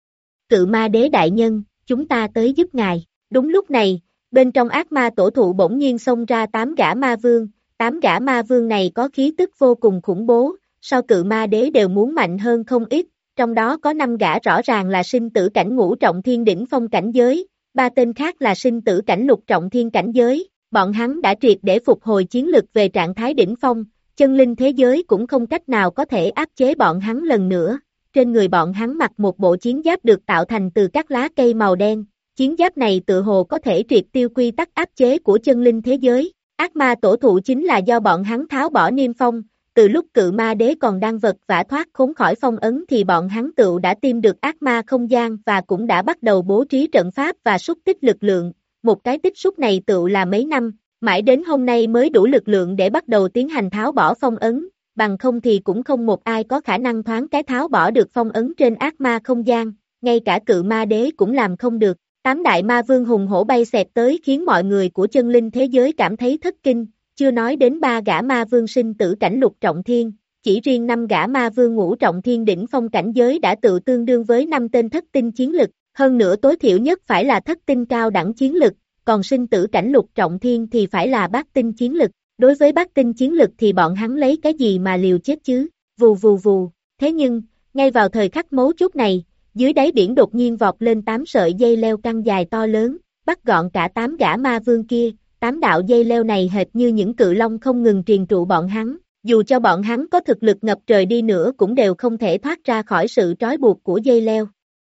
Cự ma đế đại nhân, chúng ta tới giúp ngài. Đúng lúc này, bên trong ác ma tổ thụ bỗng nhiên xông ra tám gã ma vương, tám gã ma vương này có khí tức vô cùng khủng bố, so cự ma đế đều muốn mạnh hơn không ít. Trong đó có năm gã rõ ràng là sinh tử cảnh ngũ trọng thiên đỉnh phong cảnh giới, ba tên khác là sinh tử cảnh lục trọng thiên cảnh giới, bọn hắn đã triệt để phục hồi chiến lực về trạng thái đỉnh phong, chân linh thế giới cũng không cách nào có thể áp chế bọn hắn lần nữa, trên người bọn hắn mặc một bộ chiến giáp được tạo thành từ các lá cây màu đen, chiến giáp này tự hồ có thể triệt tiêu quy tắc áp chế của chân linh thế giới, ác ma tổ thụ chính là do bọn hắn tháo bỏ niêm phong. Từ lúc cự ma đế còn đang vật vã thoát khốn khỏi phong ấn thì bọn hắn tựu đã tìm được ác ma không gian và cũng đã bắt đầu bố trí trận pháp và xúc tích lực lượng. Một cái tích xúc này tựu là mấy năm, mãi đến hôm nay mới đủ lực lượng để bắt đầu tiến hành tháo bỏ phong ấn, bằng không thì cũng không một ai có khả năng thoáng cái tháo bỏ được phong ấn trên ác ma không gian, ngay cả cự ma đế cũng làm không được. Tám đại ma vương hùng hổ bay xẹt tới khiến mọi người của chân linh thế giới cảm thấy thất kinh. Chưa nói đến ba gã ma vương sinh tử cảnh lục trọng thiên, chỉ riêng năm gã ma vương ngũ trọng thiên đỉnh phong cảnh giới đã tự tương đương với năm tên thất tinh chiến lực, hơn nữa tối thiểu nhất phải là thất tinh cao đẳng chiến lực, còn sinh tử cảnh lục trọng thiên thì phải là bát tinh chiến lực. Đối với bát tinh chiến lực thì bọn hắn lấy cái gì mà liều chết chứ, vù vù vù, thế nhưng, ngay vào thời khắc mấu chốt này, dưới đáy biển đột nhiên vọt lên tám sợi dây leo căng dài to lớn, bắt gọn cả tám gã ma vương kia. Tám đạo dây leo này hệt như những cự long không ngừng triền trụ bọn hắn, dù cho bọn hắn có thực lực ngập trời đi nữa cũng đều không thể thoát ra khỏi sự trói buộc của dây leo.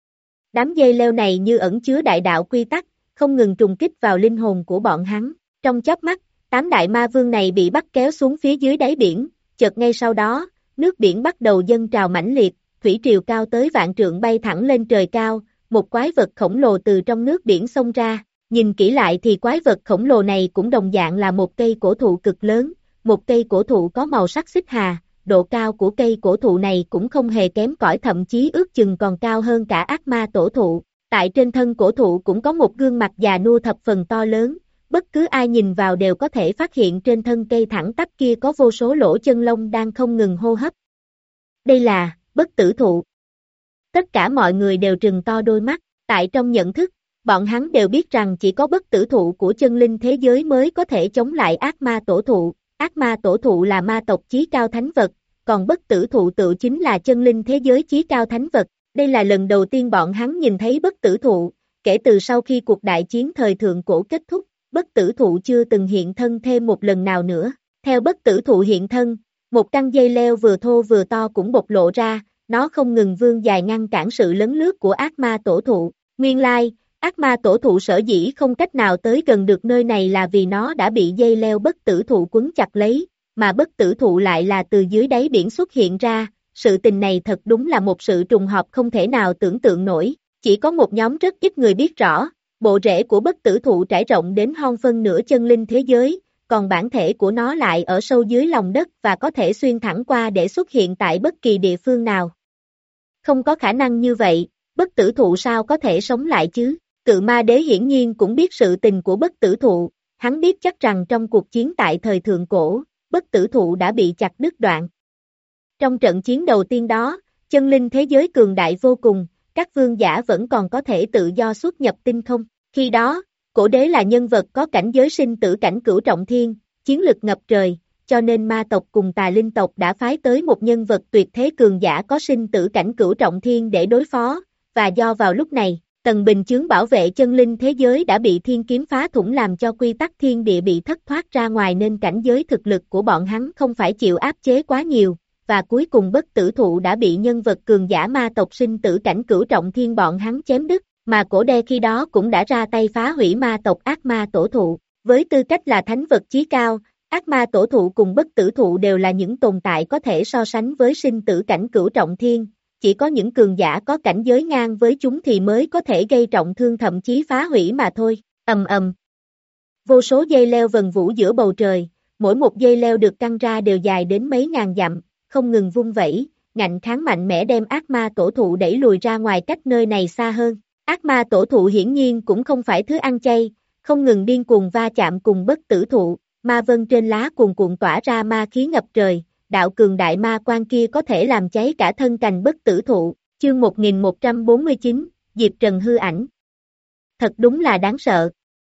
Đám dây leo này như ẩn chứa đại đạo quy tắc, không ngừng trùng kích vào linh hồn của bọn hắn. Trong chớp mắt, tám đại ma vương này bị bắt kéo xuống phía dưới đáy biển, chợt ngay sau đó, nước biển bắt đầu dâng trào mãnh liệt, thủy triều cao tới vạn trượng bay thẳng lên trời cao, một quái vật khổng lồ từ trong nước biển xông ra. Nhìn kỹ lại thì quái vật khổng lồ này cũng đồng dạng là một cây cổ thụ cực lớn, một cây cổ thụ có màu sắc xích hà, độ cao của cây cổ thụ này cũng không hề kém cỏi, thậm chí ước chừng còn cao hơn cả ác ma tổ thụ. Tại trên thân cổ thụ cũng có một gương mặt già nua thập phần to lớn, bất cứ ai nhìn vào đều có thể phát hiện trên thân cây thẳng tắp kia có vô số lỗ chân lông đang không ngừng hô hấp. Đây là bất tử thụ. Tất cả mọi người đều trừng to đôi mắt, tại trong nhận thức, bọn hắn đều biết rằng chỉ có bất tử thụ của chân linh thế giới mới có thể chống lại ác ma tổ thụ. Ác ma tổ thụ là ma tộc chí cao thánh vật, còn bất tử thụ tự chính là chân linh thế giới chí cao thánh vật. Đây là lần đầu tiên bọn hắn nhìn thấy bất tử thụ, kể từ sau khi cuộc đại chiến thời thượng cổ kết thúc, bất tử thụ chưa từng hiện thân thêm một lần nào nữa. Theo bất tử thụ hiện thân, một căn dây leo vừa thô vừa to cũng bộc lộ ra, nó không ngừng vươn dài ngăn cản sự lấn lướt của ác ma tổ thụ. Nguyên lai, ác ma tổ thụ sở dĩ không cách nào tới gần được nơi này là vì nó đã bị dây leo bất tử thụ quấn chặt lấy, mà bất tử thụ lại là từ dưới đáy biển xuất hiện ra. Sự tình này thật đúng là một sự trùng hợp không thể nào tưởng tượng nổi, chỉ có một nhóm rất ít người biết rõ, bộ rễ của bất tử thụ trải rộng đến hơn phân nửa chân linh thế giới, còn bản thể của nó lại ở sâu dưới lòng đất và có thể xuyên thẳng qua để xuất hiện tại bất kỳ địa phương nào. Không có khả năng như vậy, bất tử thụ sao có thể sống lại chứ? Cự ma đế hiển nhiên cũng biết sự tình của bất tử thụ, hắn biết chắc rằng trong cuộc chiến tại thời thượng cổ, bất tử thụ đã bị chặt đứt đoạn. Trong trận chiến đầu tiên đó, chân linh thế giới cường đại vô cùng, các vương giả vẫn còn có thể tự do xuất nhập tinh không. Khi đó, cổ đế là nhân vật có cảnh giới sinh tử cảnh cửu trọng thiên, chiến lực ngập trời, cho nên ma tộc cùng tà linh tộc đã phái tới một nhân vật tuyệt thế cường giả có sinh tử cảnh cửu trọng thiên để đối phó, và do vào lúc này, tầng bình chướng bảo vệ chân linh thế giới đã bị thiên kiếm phá thủng làm cho quy tắc thiên địa bị thất thoát ra ngoài nên cảnh giới thực lực của bọn hắn không phải chịu áp chế quá nhiều, và cuối cùng bất tử thụ đã bị nhân vật cường giả ma tộc sinh tử cảnh cửu trọng thiên bọn hắn chém đứt, mà cổ đế khi đó cũng đã ra tay phá hủy ma tộc ác ma tổ thụ. Với tư cách là thánh vật chí cao, ác ma tổ thụ cùng bất tử thụ đều là những tồn tại có thể so sánh với sinh tử cảnh cửu trọng thiên, chỉ có những cường giả có cảnh giới ngang với chúng thì mới có thể gây trọng thương thậm chí phá hủy mà thôi. Ầm ầm. Vô số dây leo vần vũ giữa bầu trời, mỗi một dây leo được căng ra đều dài đến mấy ngàn dặm, không ngừng vung vẩy, ngạnh kháng mạnh mẽ đem ác ma tổ thụ đẩy lùi ra ngoài cách nơi này xa hơn. Ác ma tổ thụ hiển nhiên cũng không phải thứ ăn chay, không ngừng điên cuồng va chạm cùng bất tử thụ, ma vân trên lá cuồn cuộn tỏa ra ma khí ngập trời, đạo cường đại ma quan kia có thể làm cháy cả thân cành bất tử thụ. Chương một nghìn một trăm bốn mươi chín, Diệp Trần hư ảnh. Thật đúng là đáng sợ.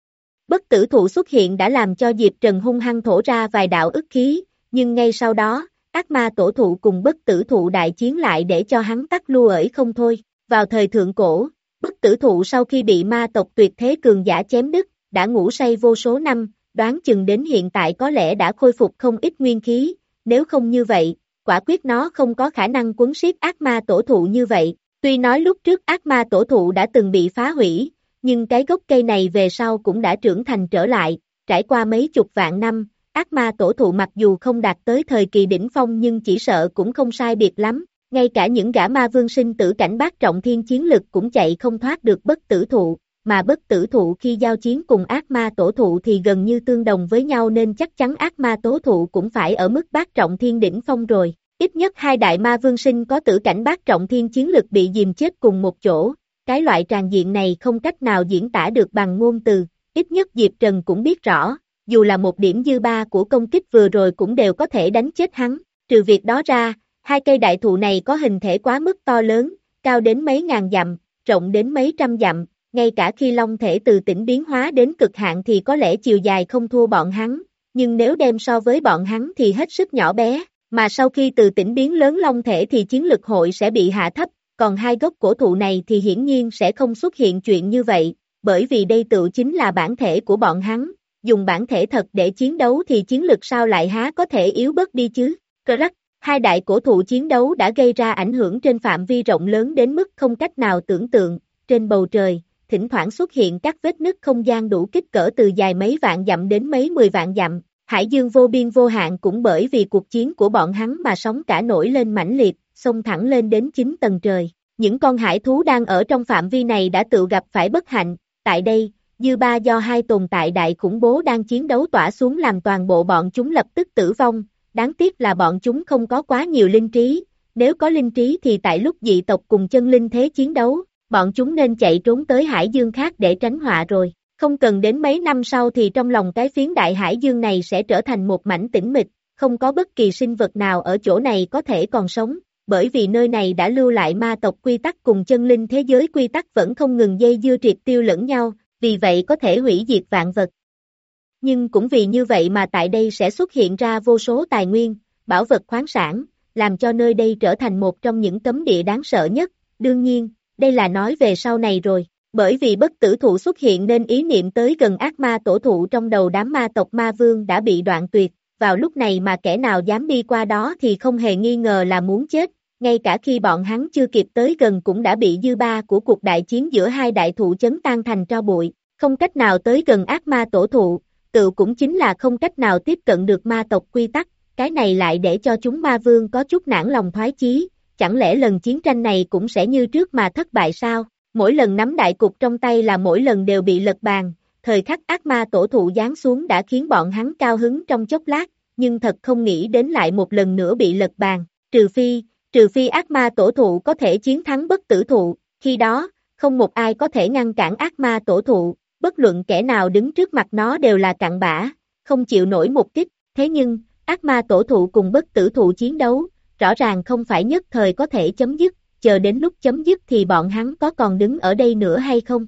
Bất tử thụ xuất hiện đã làm cho Diệp Trần hung hăng thổ ra vài đạo ức khí, nhưng ngay sau đó, ác ma tổ thụ cùng bất tử thụ đại chiến lại để cho hắn tắt lưu ởi không thôi. Vào thời thượng cổ, bất tử thụ sau khi bị ma tộc tuyệt thế cường giả chém đứt, đã ngủ say vô số năm, đoán chừng đến hiện tại có lẽ đã khôi phục không ít nguyên khí, nếu không như vậy, quả quyết nó không có khả năng quấn siết ác ma tổ thụ như vậy. Tuy nói lúc trước ác ma tổ thụ đã từng bị phá hủy, nhưng cái gốc cây này về sau cũng đã trưởng thành trở lại, trải qua mấy chục vạn năm, ác ma tổ thụ mặc dù không đạt tới thời kỳ đỉnh phong nhưng chỉ sợ cũng không sai biệt lắm, ngay cả những gã ma vương sinh tử cảnh bát trọng thiên chiến lực cũng chạy không thoát được bất tử thụ, mà bất tử thụ khi giao chiến cùng ác ma tổ thụ thì gần như tương đồng với nhau nên chắc chắn ác ma tổ thụ cũng phải ở mức bát trọng thiên đỉnh phong rồi. Ít nhất hai đại ma vương sinh có tử cảnh bát trọng thiên chiến lực bị dìm chết cùng một chỗ, cái loại tràn diện này không cách nào diễn tả được bằng ngôn từ, ít nhất Diệp Trần cũng biết rõ, dù là một điểm dư ba của công kích vừa rồi cũng đều có thể đánh chết hắn, trừ việc đó ra, hai cây đại thụ này có hình thể quá mức to lớn, cao đến mấy ngàn dặm, rộng đến mấy trăm dặm, ngay cả khi long thể từ tỉnh biến hóa đến cực hạn thì có lẽ chiều dài không thua bọn hắn, nhưng nếu đem so với bọn hắn thì hết sức nhỏ bé. Mà sau khi từ tỉnh biến lớn long thể thì chiến lực hội sẽ bị hạ thấp, còn hai gốc cổ thụ này thì hiển nhiên sẽ không xuất hiện chuyện như vậy, bởi vì đây tự chính là bản thể của bọn hắn, dùng bản thể thật để chiến đấu thì chiến lực sao lại há có thể yếu bớt đi chứ. Cơ rắc, hai đại cổ thụ chiến đấu đã gây ra ảnh hưởng trên phạm vi rộng lớn đến mức không cách nào tưởng tượng, trên bầu trời, thỉnh thoảng xuất hiện các vết nứt không gian đủ kích cỡ từ dài mấy vạn dặm đến mấy mười vạn dặm. Hải dương vô biên vô hạn cũng bởi vì cuộc chiến của bọn hắn mà sóng cả nổi lên mãnh liệt, xông thẳng lên đến chín tầng trời. Những con hải thú đang ở trong phạm vi này đã tự gặp phải bất hạnh, tại đây, dư ba do hai tồn tại đại khủng bố đang chiến đấu tỏa xuống làm toàn bộ bọn chúng lập tức tử vong, đáng tiếc là bọn chúng không có quá nhiều linh trí, nếu có linh trí thì tại lúc dị tộc cùng chân linh thế chiến đấu, bọn chúng nên chạy trốn tới hải dương khác để tránh họa rồi. Không cần đến mấy năm sau thì trong lòng cái phiến đại hải dương này sẽ trở thành một mảnh tĩnh mịch, không có bất kỳ sinh vật nào ở chỗ này có thể còn sống, bởi vì nơi này đã lưu lại ma tộc quy tắc cùng chân linh thế giới quy tắc vẫn không ngừng dây dưa triệt tiêu lẫn nhau, vì vậy có thể hủy diệt vạn vật. Nhưng cũng vì như vậy mà tại đây sẽ xuất hiện ra vô số tài nguyên, bảo vật khoáng sản, làm cho nơi đây trở thành một trong những cấm địa đáng sợ nhất, đương nhiên, đây là nói về sau này rồi. Bởi vì bất tử thụ xuất hiện nên ý niệm tới gần ác ma tổ thụ trong đầu đám ma tộc ma vương đã bị đoạn tuyệt, vào lúc này mà kẻ nào dám đi qua đó thì không hề nghi ngờ là muốn chết, ngay cả khi bọn hắn chưa kịp tới gần cũng đã bị dư ba của cuộc đại chiến giữa hai đại thụ chấn tan thành tro bụi, không cách nào tới gần ác ma tổ thụ, tự cũng chính là không cách nào tiếp cận được ma tộc quy tắc, cái này lại để cho chúng ma vương có chút nản lòng thoái chí, chẳng lẽ lần chiến tranh này cũng sẽ như trước mà thất bại sao? Mỗi lần nắm đại cục trong tay là mỗi lần đều bị lật bàn, Thời khắc ác ma tổ thụ giáng xuống đã khiến bọn hắn cao hứng trong chốc lát, nhưng thật không nghĩ đến lại một lần nữa bị lật bàn, trừ phi, trừ phi ác ma tổ thụ có thể chiến thắng bất tử thụ, khi đó, không một ai có thể ngăn cản ác ma tổ thụ, bất luận kẻ nào đứng trước mặt nó đều là cặn bã, không chịu nổi một kích, thế nhưng, ác ma tổ thụ cùng bất tử thụ chiến đấu, rõ ràng không phải nhất thời có thể chấm dứt, chờ đến lúc chấm dứt thì bọn hắn có còn đứng ở đây nữa hay không?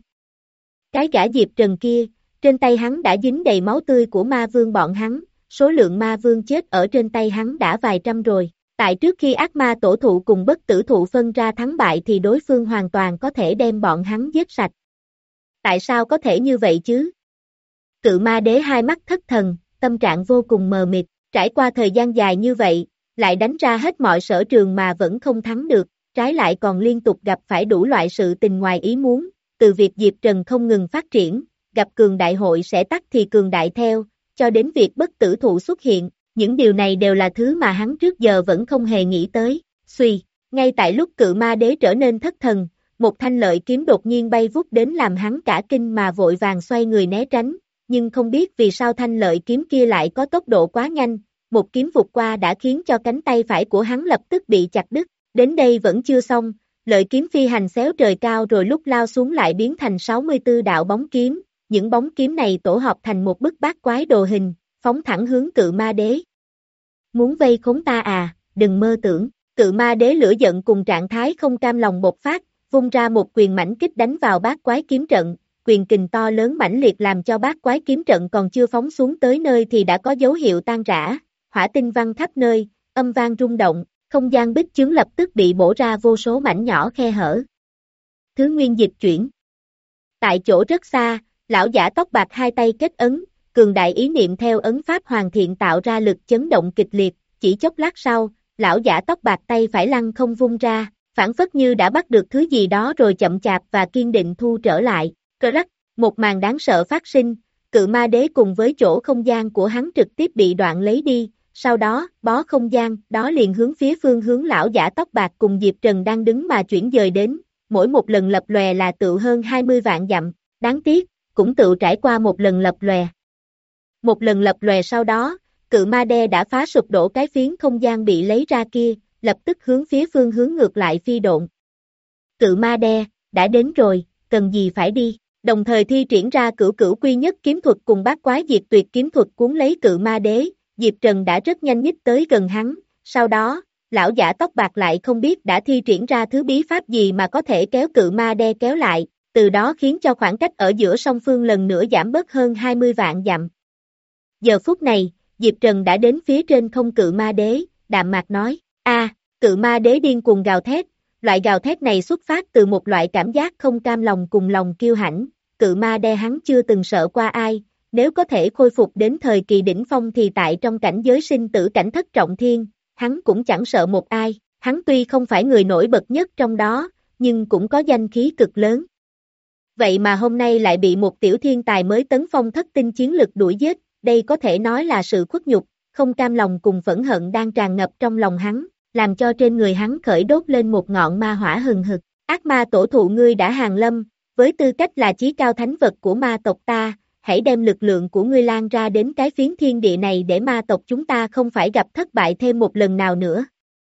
Cái gã Diệp Trần kia, trên tay hắn đã dính đầy máu tươi của ma vương bọn hắn, số lượng ma vương chết ở trên tay hắn đã vài trăm rồi. Tại trước khi ác ma tổ thụ cùng bất tử thụ phân ra thắng bại thì đối phương hoàn toàn có thể đem bọn hắn giết sạch. Tại sao có thể như vậy chứ? Cự ma đế hai mắt thất thần, tâm trạng vô cùng mờ mịt, trải qua thời gian dài như vậy, lại đánh ra hết mọi sở trường mà vẫn không thắng được, trái lại còn liên tục gặp phải đủ loại sự tình ngoài ý muốn, từ việc Diệp Trần không ngừng phát triển, gặp cường đại hội sẽ tắt thì cường đại theo, cho đến việc bất tử thụ xuất hiện, những điều này đều là thứ mà hắn trước giờ vẫn không hề nghĩ tới, suy, ngay tại lúc cự ma đế trở nên thất thần, một thanh lợi kiếm đột nhiên bay vút đến làm hắn cả kinh mà vội vàng xoay người né tránh, nhưng không biết vì sao thanh lợi kiếm kia lại có tốc độ quá nhanh, một kiếm vụt qua đã khiến cho cánh tay phải của hắn lập tức bị chặt đứt, đến đây vẫn chưa xong, lợi kiếm phi hành xéo trời cao rồi lúc lao xuống lại biến thành sáu mươi tư đạo bóng kiếm, những bóng kiếm này tổ hợp thành một bức bát quái đồ hình, phóng thẳng hướng cự ma đế. Muốn vây khốn ta à, đừng mơ tưởng, cự ma đế lửa giận cùng trạng thái không cam lòng bộc phát, vung ra một quyền mãnh kích đánh vào bát quái kiếm trận, quyền kình to lớn mãnh liệt làm cho bát quái kiếm trận còn chưa phóng xuống tới nơi thì đã có dấu hiệu tan rã, hỏa tinh văng khắp nơi, âm vang rung động, không gian bích chướng lập tức bị bổ ra vô số mảnh nhỏ khe hở. Thứ nguyên dịch chuyển. Tại chỗ rất xa, lão giả tóc bạc hai tay kết ấn, cường đại ý niệm theo ấn pháp hoàn thiện tạo ra lực chấn động kịch liệt, chỉ chốc lát sau, lão giả tóc bạc tay phải lăng không vung ra, phản phất như đã bắt được thứ gì đó rồi chậm chạp và kiên định thu trở lại, cơ rắc, một màn đáng sợ phát sinh, cự ma đế cùng với chỗ không gian của hắn trực tiếp bị đoạn lấy đi, sau đó, bó không gian, đó liền hướng phía phương hướng lão giả tóc bạc cùng Diệp Trần đang đứng mà chuyển dời đến, mỗi một lần lập lòe là tựu hơn hai mươi vạn dặm, đáng tiếc, cũng tựu trải qua một lần lập lòe. Một lần lập lòe sau đó, cự ma đe đã phá sụp đổ cái phiến không gian bị lấy ra kia, lập tức hướng phía phương hướng ngược lại phi độn. Cự ma đe, đã đến rồi, cần gì phải đi, đồng thời thi triển ra cửu cửu quy nhất kiếm thuật cùng bát quái diệt tuyệt kiếm thuật cuốn lấy cự ma đế, Diệp Trần đã rất nhanh nhích tới gần hắn, sau đó, lão giả tóc bạc lại không biết đã thi triển ra thứ bí pháp gì mà có thể kéo cự ma đe kéo lại, từ đó khiến cho khoảng cách ở giữa song phương lần nữa giảm bớt hơn hai mươi vạn dặm. Giờ phút này, Diệp Trần đã đến phía trên không cự ma đế, đạm mạc nói, a, cự ma đế điên cuồng gào thét, loại gào thét này xuất phát từ một loại cảm giác không cam lòng cùng lòng kiêu hãnh, cự ma đe hắn chưa từng sợ qua ai, nếu có thể khôi phục đến thời kỳ đỉnh phong thì tại trong cảnh giới sinh tử cảnh thất trọng thiên, hắn cũng chẳng sợ một ai, hắn tuy không phải người nổi bật nhất trong đó, nhưng cũng có danh khí cực lớn. Vậy mà hôm nay lại bị một tiểu thiên tài mới tấn phong thất tinh chiến lực đuổi giết, đây có thể nói là sự khuất nhục, không cam lòng cùng phẫn hận đang tràn ngập trong lòng hắn, làm cho trên người hắn khởi đốt lên một ngọn ma hỏa hừng hực. Ác ma tổ thụ ngươi đã hàng lâm, với tư cách là chí cao thánh vật của ma tộc ta, hãy đem lực lượng của ngươi lan ra đến cái phiến thiên địa này để ma tộc chúng ta không phải gặp thất bại thêm một lần nào nữa.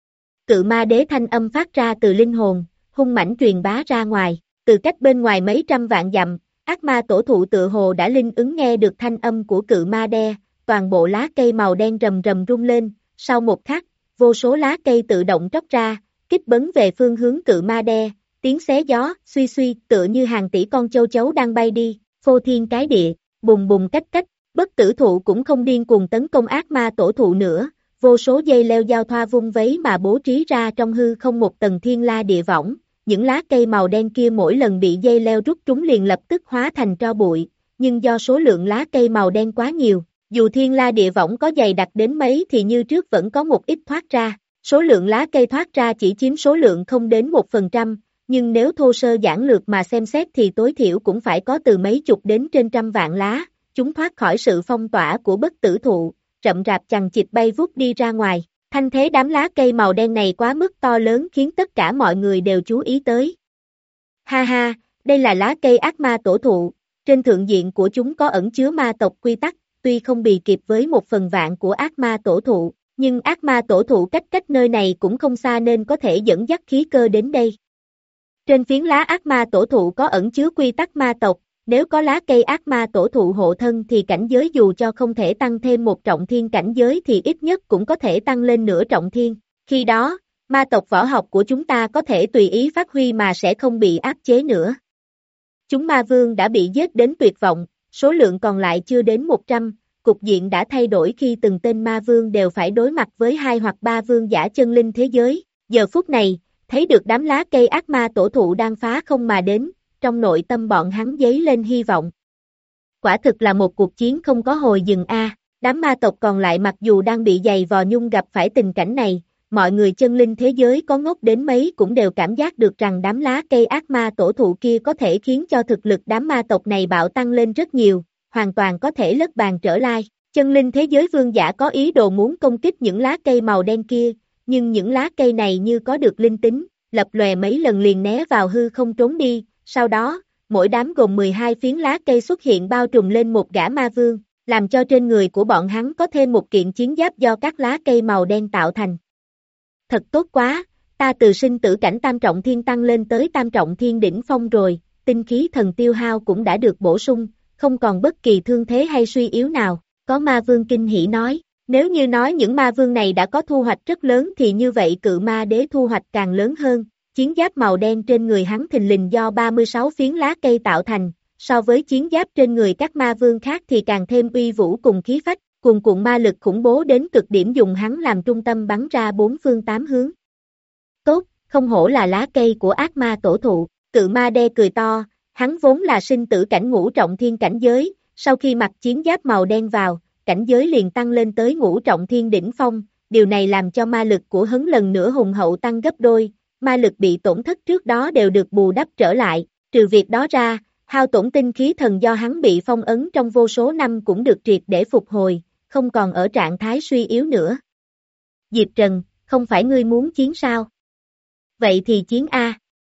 Cự ma đế thanh âm phát ra từ linh hồn, hung mãnh truyền bá ra ngoài, từ cách bên ngoài mấy trăm vạn dặm, ác ma tổ thụ tự hồ đã linh ứng nghe được thanh âm của cự ma đe, toàn bộ lá cây màu đen rầm rầm rung lên, sau một khắc, vô số lá cây tự động tróc ra, kích bấn về phương hướng cự ma đe, tiếng xé gió, suy suy, tựa như hàng tỷ con châu chấu đang bay đi, phô thiên cái địa, bùng bùng cách cách, bất tử thụ cũng không điên cuồng tấn công ác ma tổ thụ nữa, vô số dây leo giao thoa vung vấy mà bố trí ra trong hư không một tầng thiên la địa võng, những lá cây màu đen kia mỗi lần bị dây leo rút trúng liền lập tức hóa thành tro bụi, nhưng do số lượng lá cây màu đen quá nhiều, dù thiên la địa võng có dày đặc đến mấy thì như trước vẫn có một ít thoát ra, số lượng lá cây thoát ra chỉ chiếm số lượng không đến một phần trăm, nhưng nếu thô sơ giản lược mà xem xét thì tối thiểu cũng phải có từ mấy chục đến trên trăm vạn lá, chúng thoát khỏi sự phong tỏa của bất tử thụ, rậm rạp chằng chịt bay vút đi ra ngoài. Thanh thế đám lá cây màu đen này quá mức to lớn khiến tất cả mọi người đều chú ý tới. Ha ha, đây là lá cây ác ma tổ thụ, Trên thượng diện của chúng có ẩn chứa ma tộc quy tắc, tuy không bì kịp với một phần vạn của ác ma tổ thụ, nhưng ác ma tổ thụ cách cách nơi này cũng không xa nên có thể dẫn dắt khí cơ đến đây. Trên phiến lá ác ma tổ thụ có ẩn chứa quy tắc ma tộc, nếu có lá cây ác ma tổ thụ hộ thân thì cảnh giới dù cho không thể tăng thêm một trọng thiên cảnh giới thì ít nhất cũng có thể tăng lên nửa trọng thiên. Khi đó, ma tộc võ học của chúng ta có thể tùy ý phát huy mà sẽ không bị áp chế nữa. Chúng ma vương đã bị giết đến tuyệt vọng, số lượng còn lại chưa đến một trăm, cục diện đã thay đổi khi từng tên ma vương đều phải đối mặt với hai hoặc ba vương giả chân linh thế giới. Giờ phút này, thấy được đám lá cây ác ma tổ thụ đang phá không mà đến, trong nội tâm bọn hắn dấy lên hy vọng. Quả thực là một cuộc chiến không có hồi dừng a. Đám ma tộc còn lại mặc dù đang bị giày vò nhung gặp phải tình cảnh này, mọi người chân linh thế giới có ngốc đến mấy cũng đều cảm giác được rằng đám lá cây ác ma tổ thụ kia có thể khiến cho thực lực đám ma tộc này bạo tăng lên rất nhiều, hoàn toàn có thể lật bàn trở lại. Chân linh thế giới vương giả có ý đồ muốn công kích những lá cây màu đen kia, nhưng những lá cây này như có được linh tính, lập lòe mấy lần liền né vào hư không trốn đi, sau đó, mỗi đám gồm mười hai phiến lá cây xuất hiện bao trùm lên một gã ma vương, làm cho trên người của bọn hắn có thêm một kiện chiến giáp do các lá cây màu đen tạo thành. Thật tốt quá, ta từ sinh tử cảnh tam trọng thiên tăng lên tới tam trọng thiên đỉnh phong rồi, tinh khí thần tiêu hao cũng đã được bổ sung, không còn bất kỳ thương thế hay suy yếu nào, có ma vương kinh hỉ nói. Nếu như nói những ma vương này đã có thu hoạch rất lớn thì như vậy cự ma đế thu hoạch càng lớn hơn, chiến giáp màu đen trên người hắn thình lình do ba mươi sáu phiến lá cây tạo thành, so với chiến giáp trên người các ma vương khác thì càng thêm uy vũ cùng khí phách, cuồn cuộn ma lực khủng bố đến cực điểm dùng hắn làm trung tâm bắn ra bốn phương tám hướng. Tốt, không hổ là lá cây của ác ma tổ thụ, cự ma đe cười to, hắn vốn là sinh tử cảnh ngũ trọng thiên cảnh giới, sau khi mặc chiến giáp màu đen vào, cảnh giới liền tăng lên tới ngũ trọng thiên đỉnh phong, điều này làm cho ma lực của hắn lần nữa hùng hậu tăng gấp đôi, ma lực bị tổn thất trước đó đều được bù đắp trở lại, trừ việc đó ra, hao tổn tinh khí thần do hắn bị phong ấn trong vô số năm cũng được triệt để phục hồi, không còn ở trạng thái suy yếu nữa. Diệp Trần, không phải ngươi muốn chiến sao? Vậy thì chiến A.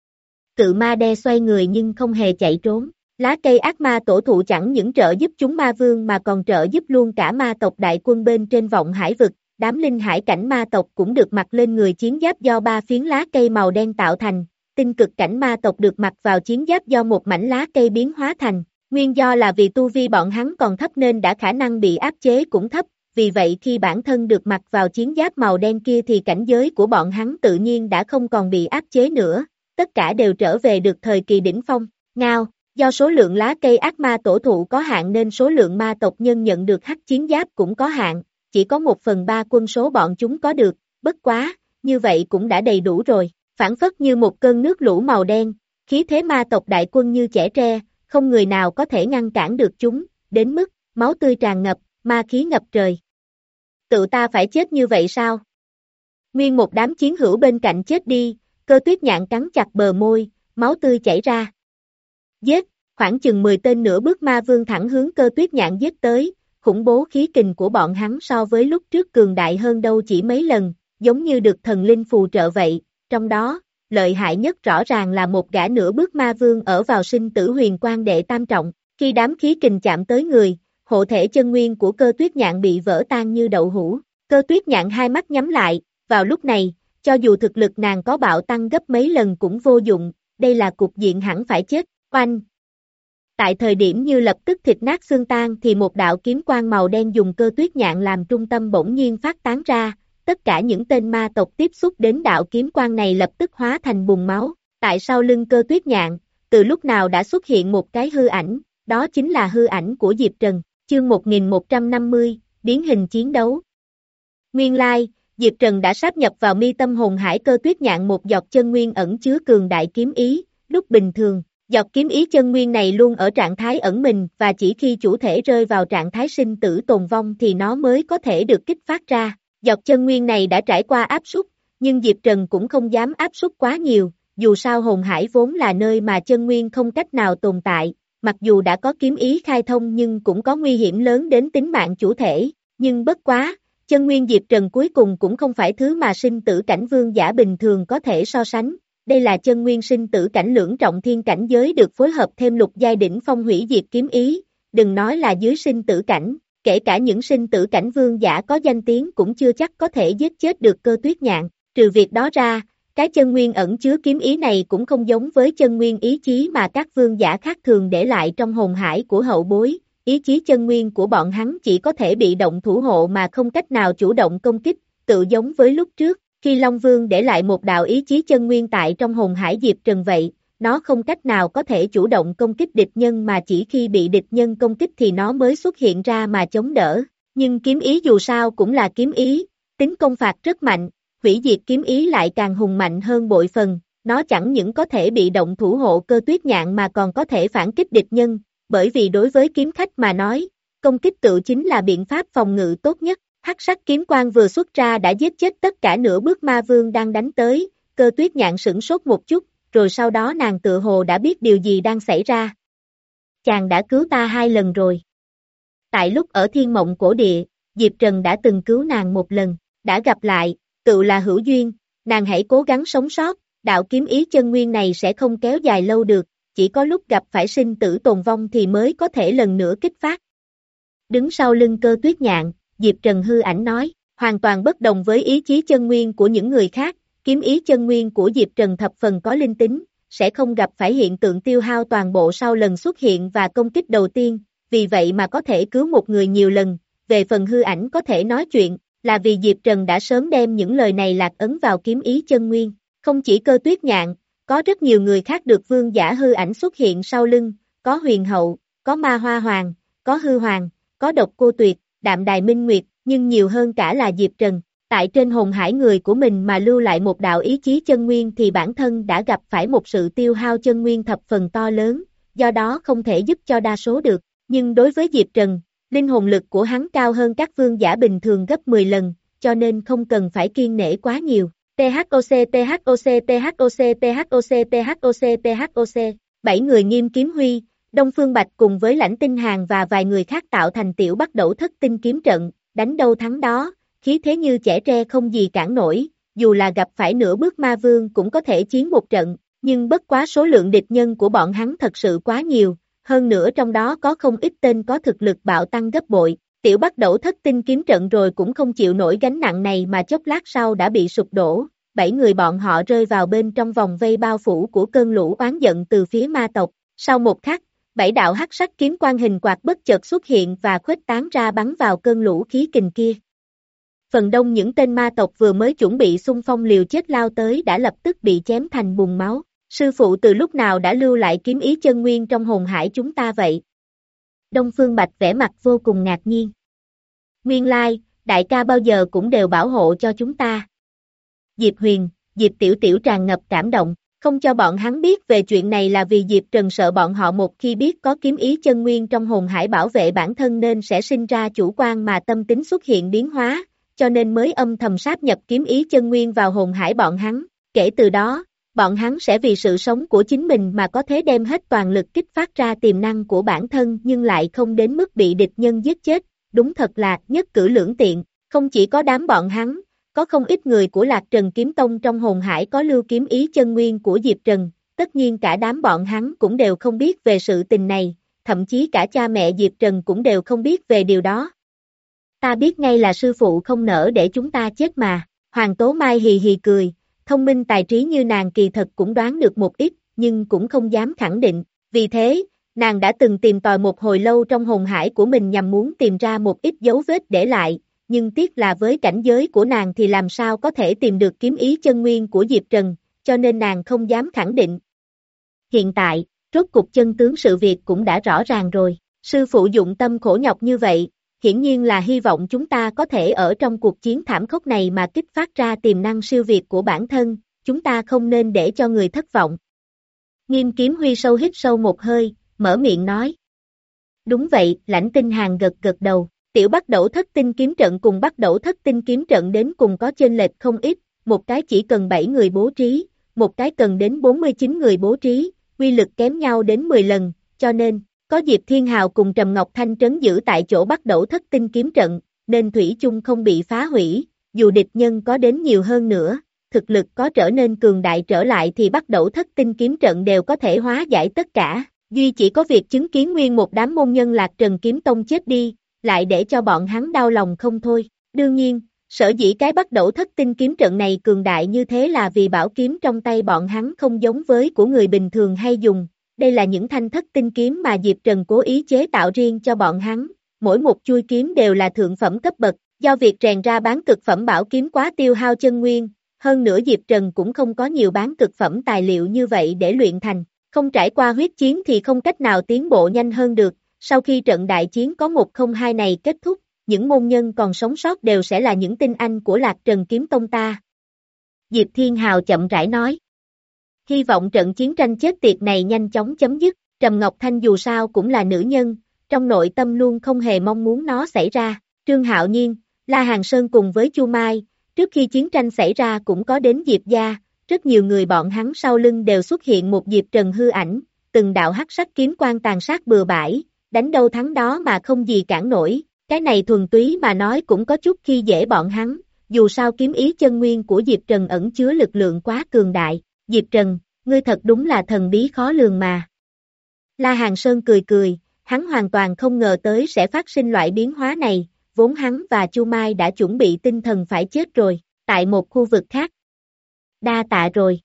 Cự ma đe xoay người nhưng không hề chạy trốn. Lá cây ác ma tổ thụ chẳng những trợ giúp chúng ma vương mà còn trợ giúp luôn cả ma tộc đại quân bên trên vọng hải vực, đám linh hải cảnh ma tộc cũng được mặc lên người chiến giáp do ba phiến lá cây màu đen tạo thành, tinh cực cảnh ma tộc được mặc vào chiến giáp do một mảnh lá cây biến hóa thành, nguyên do là vì tu vi bọn hắn còn thấp nên đã khả năng bị áp chế cũng thấp, vì vậy khi bản thân được mặc vào chiến giáp màu đen kia thì cảnh giới của bọn hắn tự nhiên đã không còn bị áp chế nữa, tất cả đều trở về được thời kỳ đỉnh phong, ngao. Do số lượng lá cây ác ma tổ thụ có hạn nên số lượng ma tộc nhân nhận được hắc chiến giáp cũng có hạn, chỉ có một phần ba quân số bọn chúng có được, bất quá, như vậy cũng đã đầy đủ rồi, phản phất như một cơn nước lũ màu đen, khí thế ma tộc đại quân như chẻ tre, không người nào có thể ngăn cản được chúng, đến mức, máu tươi tràn ngập, ma khí ngập trời. Tự ta phải chết như vậy sao? Nguyên một đám chiến hữu bên cạnh chết đi, Cơ Tuyết Nhạn cắn chặt bờ môi, máu tươi chảy ra. Giết, khoảng chừng mười tên nửa bước ma vương thẳng hướng Cơ Tuyết Nhạn giết tới, khủng bố khí kình của bọn hắn so với lúc trước cường đại hơn đâu chỉ mấy lần, giống như được thần linh phù trợ vậy, trong đó, lợi hại nhất rõ ràng là một gã nửa bước ma vương ở vào sinh tử huyền quan đệ tam trọng, khi đám khí kình chạm tới người, hộ thể chân nguyên của Cơ Tuyết Nhạn bị vỡ tan như đậu hũ, Cơ Tuyết Nhạn hai mắt nhắm lại, vào lúc này, cho dù thực lực nàng có bạo tăng gấp mấy lần cũng vô dụng, đây là cục diện hẳn phải chết. Oanh! Tại thời điểm như lập tức thịt nát xương tan thì một đạo kiếm quang màu đen dùng Cơ Tuyết Nhạn làm trung tâm bỗng nhiên phát tán ra, tất cả những tên ma tộc tiếp xúc đến đạo kiếm quang này lập tức hóa thành bùn máu, tại sau lưng Cơ Tuyết Nhạn, từ lúc nào đã xuất hiện một cái hư ảnh, đó chính là hư ảnh của Diệp Trần, chương một nghìn một trăm năm mươi, biến hình chiến đấu. Nguyên lai, Diệp Trần đã sáp nhập vào mi tâm hồn hải Cơ Tuyết Nhạn một giọt chân nguyên ẩn chứa cường đại kiếm ý, lúc bình thường. Giọt kiếm ý chân nguyên này luôn ở trạng thái ẩn mình và chỉ khi chủ thể rơi vào trạng thái sinh tử tồn vong thì nó mới có thể được kích phát ra. Giọt chân nguyên này đã trải qua áp suất, nhưng Diệp Trần cũng không dám áp suất quá nhiều, dù sao hồn hải vốn là nơi mà chân nguyên không cách nào tồn tại, mặc dù đã có kiếm ý khai thông nhưng cũng có nguy hiểm lớn đến tính mạng chủ thể, nhưng bất quá, chân nguyên Diệp Trần cuối cùng cũng không phải thứ mà sinh tử cảnh vương giả bình thường có thể so sánh. đây là chân nguyên sinh tử cảnh lưỡng trọng thiên cảnh giới được phối hợp thêm lục giai đỉnh phong hủy diệt kiếm ý, đừng nói là dưới sinh tử cảnh, kể cả những sinh tử cảnh vương giả có danh tiếng cũng chưa chắc có thể giết chết được Cơ Tuyết Nhạn, trừ việc đó ra, cái chân nguyên ẩn chứa kiếm ý này cũng không giống với chân nguyên ý chí mà các vương giả khác thường để lại trong hồn hải của hậu bối, ý chí chân nguyên của bọn hắn chỉ có thể bị động thủ hộ mà không cách nào chủ động công kích, tự giống với lúc trước, khi Long Vương để lại một đạo ý chí chân nguyên tại trong hồn hải Diệp Trần vậy, nó không cách nào có thể chủ động công kích địch nhân mà chỉ khi bị địch nhân công kích thì nó mới xuất hiện ra mà chống đỡ, nhưng kiếm ý dù sao cũng là kiếm ý, tính công phạt rất mạnh, hủy diệt kiếm ý lại càng hùng mạnh hơn bội phần, nó chẳng những có thể bị động thủ hộ Cơ Tuyết Nhạn mà còn có thể phản kích địch nhân, bởi vì đối với kiếm khách mà nói, công kích tự chính là biện pháp phòng ngự tốt nhất. Hắc sắc kiếm quang vừa xuất ra đã giết chết tất cả nửa bước ma vương đang đánh tới, Cơ Tuyết Nhạn sửng sốt một chút, rồi sau đó nàng tự hồ đã biết điều gì đang xảy ra. Chàng đã cứu ta hai lần rồi. Tại lúc ở Thiên Mộng Cổ Địa, Diệp Trần đã từng cứu nàng một lần, đã gặp lại, tự là hữu duyên, nàng hãy cố gắng sống sót, đạo kiếm ý chân nguyên này sẽ không kéo dài lâu được, chỉ có lúc gặp phải sinh tử tồn vong thì mới có thể lần nữa kích phát. Đứng sau lưng Cơ Tuyết Nhạn, Diệp Trần hư ảnh nói, hoàn toàn bất đồng với ý chí chân nguyên của những người khác, kiếm ý chân nguyên của Diệp Trần thập phần có linh tính, sẽ không gặp phải hiện tượng tiêu hao toàn bộ sau lần xuất hiện và công kích đầu tiên, vì vậy mà có thể cứu một người nhiều lần, về phần hư ảnh có thể nói chuyện, là vì Diệp Trần đã sớm đem những lời này lạc ấn vào kiếm ý chân nguyên, không chỉ Cơ Tuyết Nhạn, có rất nhiều người khác được vương giả hư ảnh xuất hiện sau lưng, có huyền hậu, có ma hoa hoàng, có hư hoàng, có độc cô tuyệt, đạm đài minh nguyệt, nhưng nhiều hơn cả là Diệp Trần, tại trên hồn hải người của mình mà lưu lại một đạo ý chí chân nguyên thì bản thân đã gặp phải một sự tiêu hao chân nguyên thập phần to lớn, do đó không thể giúp cho đa số được, nhưng đối với Diệp Trần, linh hồn lực của hắn cao hơn các vương giả bình thường gấp mười lần, cho nên không cần phải kiêng nể quá nhiều. THOC THOC THOC THOC THOC THOC Bảy người Nghiêm Kiếm Huy, Đông Phương Bạch cùng với Lãnh Tinh Hàn và vài người khác tạo thành tiểu bắt đẩu thất tinh kiếm trận, đánh đâu thắng đó, khí thế như chẻ tre không gì cản nổi, dù là gặp phải nửa bước ma vương cũng có thể chiến một trận, nhưng bất quá số lượng địch nhân của bọn hắn thật sự quá nhiều, hơn nữa trong đó có không ít tên có thực lực bạo tăng gấp bội, tiểu bắt đẩu thất tinh kiếm trận rồi cũng không chịu nổi gánh nặng này mà chốc lát sau đã bị sụp đổ, bảy người bọn họ rơi vào bên trong vòng vây bao phủ của cơn lũ oán giận từ phía ma tộc, sau một khắc, bảy đạo hắc sắc kiếm quang hình quạt bất chợt xuất hiện và khuếch tán ra bắn vào cơn lũ khí kình kia. Phần đông những tên ma tộc vừa mới chuẩn bị xung phong liều chết lao tới đã lập tức bị chém thành bùn máu. Sư phụ từ lúc nào đã lưu lại kiếm ý chân nguyên trong hồn hải chúng ta vậy? Đông Phương Bạch vẻ mặt vô cùng ngạc nhiên. Nguyên lai, đại ca bao giờ cũng đều bảo hộ cho chúng ta. Diệp Huyền, Diệp Tiểu Tiểu tràn ngập cảm động, không cho bọn hắn biết về chuyện này là vì Diệp Trần sợ bọn họ một khi biết có kiếm ý chân nguyên trong hồn hải bảo vệ bản thân nên sẽ sinh ra chủ quan mà tâm tính xuất hiện biến hóa, cho nên mới âm thầm sáp nhập kiếm ý chân nguyên vào hồn hải bọn hắn, kể từ đó, bọn hắn sẽ vì sự sống của chính mình mà có thể đem hết toàn lực kích phát ra tiềm năng của bản thân nhưng lại không đến mức bị địch nhân giết chết, đúng thật là nhất cử lưỡng tiện, không chỉ có đám bọn hắn, có không ít người của Lạc Trần Kiếm Tông trong hồn hải có lưu kiếm ý chân nguyên của Diệp Trần, tất nhiên cả đám bọn hắn cũng đều không biết về sự tình này, thậm chí cả cha mẹ Diệp Trần cũng đều không biết về điều đó. Ta biết ngay là sư phụ không nỡ để chúng ta chết mà, Hoàng Tố Mai hì hì cười, thông minh tài trí như nàng kỳ thật cũng đoán được một ít, nhưng cũng không dám khẳng định, vì thế, nàng đã từng tìm tòi một hồi lâu trong hồn hải của mình nhằm muốn tìm ra một ít dấu vết để lại, nhưng tiếc là với cảnh giới của nàng thì làm sao có thể tìm được kiếm ý chân nguyên của Diệp Trần, cho nên nàng không dám khẳng định. Hiện tại, rốt cục chân tướng sự việc cũng đã rõ ràng rồi, sư phụ dụng tâm khổ nhọc như vậy, hiển nhiên là hy vọng chúng ta có thể ở trong cuộc chiến thảm khốc này mà kích phát ra tiềm năng siêu việt của bản thân, chúng ta không nên để cho người thất vọng. Nghiêm Kiếm Huy sâu hít sâu một hơi, mở miệng nói. Đúng vậy, Lãnh Tinh Hàn gật gật đầu, tiểu bắt đẩu thất tinh kiếm trận cùng bắt đẩu thất tinh kiếm trận đến cùng có chênh lệch không ít, một cái chỉ cần bảy người bố trí, một cái cần đến bốn mươi chín người bố trí, quy lực kém nhau đến mười lần, cho nên, có Diệp Thiên Hào cùng Trầm Ngọc Thanh trấn giữ tại chỗ bắt đẩu thất tinh kiếm trận, nên thủy chung không bị phá hủy, dù địch nhân có đến nhiều hơn nữa, thực lực có trở nên cường đại trở lại thì bắt đầu thất tinh kiếm trận đều có thể hóa giải tất cả, duy chỉ có việc chứng kiến nguyên một đám môn nhân Lạc Trần Kiếm Tông chết đi, lại để cho bọn hắn đau lòng không thôi. Đương nhiên, sở dĩ cái bắt đầu thất tinh kiếm trận này cường đại như thế là vì bảo kiếm trong tay bọn hắn không giống với của người bình thường hay dùng, đây là những thanh thất tinh kiếm mà Diệp Trần cố ý chế tạo riêng cho bọn hắn, mỗi một chuôi kiếm đều là thượng phẩm cấp bậc, do việc rèn ra bán cực phẩm bảo kiếm quá tiêu hao chân nguyên, hơn nữa Diệp Trần cũng không có nhiều bán cực phẩm tài liệu như vậy để luyện thành, không trải qua huyết chiến thì không cách nào tiến bộ nhanh hơn được, sau khi trận đại chiến có một không hai này kết thúc, những môn nhân còn sống sót đều sẽ là những tinh anh của Lạc Trần Kiếm Tông ta. Diệp Thiên Hào chậm rãi nói. Hy vọng trận chiến tranh chết tiệt này nhanh chóng chấm dứt, Trầm Ngọc Thanh dù sao cũng là nữ nhân, trong nội tâm luôn không hề mong muốn nó xảy ra. Trương Hạo Nhiên, La Hàng Sơn cùng với Chu Mai, trước khi chiến tranh xảy ra cũng có đến Diệp gia, rất nhiều người bọn hắn sau lưng đều xuất hiện một Diệp Trần hư ảnh, từng đạo hắc sắc kiếm quang tàn sát bừa bãi, đánh đâu thắng đó mà không gì cản nổi, cái này thuần túy mà nói cũng có chút khi dễ bọn hắn, dù sao kiếm ý chân nguyên của Diệp Trần ẩn chứa lực lượng quá cường đại, Diệp Trần, ngươi thật đúng là thần bí khó lường mà. La Hàng Sơn cười cười, hắn hoàn toàn không ngờ tới sẽ phát sinh loại biến hóa này, vốn hắn và Chu Mai đã chuẩn bị tinh thần phải chết rồi, tại một khu vực khác. Đa tạ rồi.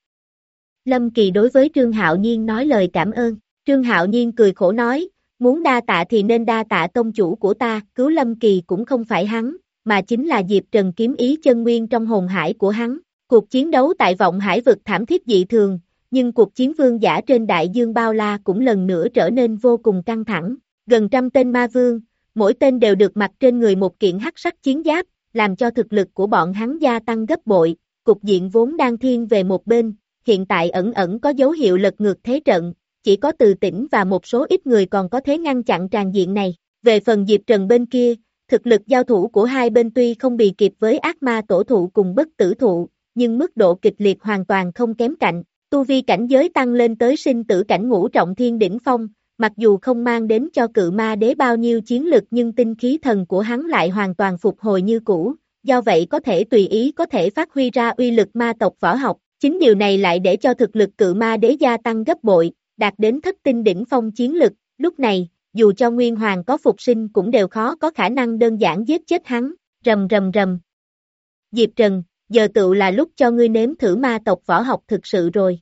Lâm Kỳ đối với Trương Hạo Nhiên nói lời cảm ơn, Trương Hạo Nhiên cười khổ nói, muốn đa tạ thì nên đa tạ tông chủ của ta, cứu Lâm Kỳ cũng không phải hắn, mà chính là Diệp Trần kiếm ý chân nguyên trong hồn hải của hắn. Cuộc chiến đấu tại vọng hải vực thảm thiết dị thường, nhưng cuộc chiến vương giả trên đại dương bao la cũng lần nữa trở nên vô cùng căng thẳng. Gần trăm tên ma vương, mỗi tên đều được mặc trên người một kiện hắc sắc chiến giáp, làm cho thực lực của bọn hắn gia tăng gấp bội. Cục diện vốn đang thiên về một bên, hiện tại ẩn ẩn có dấu hiệu lật ngược thế trận, chỉ có Từ Tĩnh và một số ít người còn có thể ngăn chặn tràn diện này. Về phần Diệp Trần bên kia, thực lực giao thủ của hai bên tuy không bì kịp với ác ma tổ thụ cùng bất tử thụ, nhưng mức độ kịch liệt hoàn toàn không kém cạnh. Tu vi cảnh giới tăng lên tới sinh tử cảnh ngũ trọng thiên đỉnh phong, mặc dù không mang đến cho cự ma đế bao nhiêu chiến lực nhưng tinh khí thần của hắn lại hoàn toàn phục hồi như cũ, do vậy có thể tùy ý có thể phát huy ra uy lực ma tộc võ học. Chính điều này lại để cho thực lực cự ma đế gia tăng gấp bội, đạt đến thất tinh đỉnh phong chiến lực, lúc này, dù cho Nguyên Hoàng có phục sinh cũng đều khó có khả năng đơn giản giết chết hắn, rầm rầm rầm. Diệp Trần, giờ tựu là lúc cho ngươi nếm thử ma tộc võ học thực sự rồi.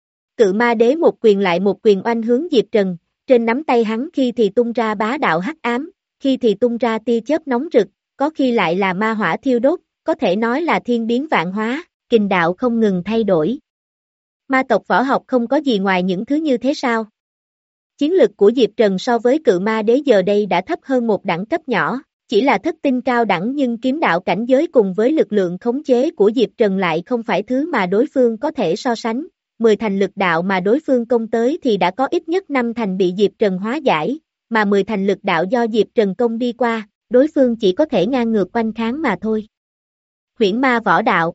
Cự ma đế một quyền lại một quyền oanh hướng Diệp Trần, trên nắm tay hắn khi thì tung ra bá đạo hắc ám, khi thì tung ra tia chớp nóng rực, có khi lại là ma hỏa thiêu đốt, có thể nói là thiên biến vạn hóa, kình đạo không ngừng thay đổi. Ma tộc võ học không có gì ngoài những thứ như thế sao? Chiến lực của Diệp Trần so với cự ma đế giờ đây đã thấp hơn một đẳng cấp nhỏ, chỉ là thất tinh cao đẳng nhưng kiếm đạo cảnh giới cùng với lực lượng khống chế của Diệp Trần lại không phải thứ mà đối phương có thể so sánh. Mười thành lực đạo mà đối phương công tới thì đã có ít nhất năm thành bị Diệp Trần hóa giải, mà mười thành lực đạo do Diệp Trần công đi qua, đối phương chỉ có thể ngang ngược quanh kháng mà thôi. Huyễn ma võ đạo.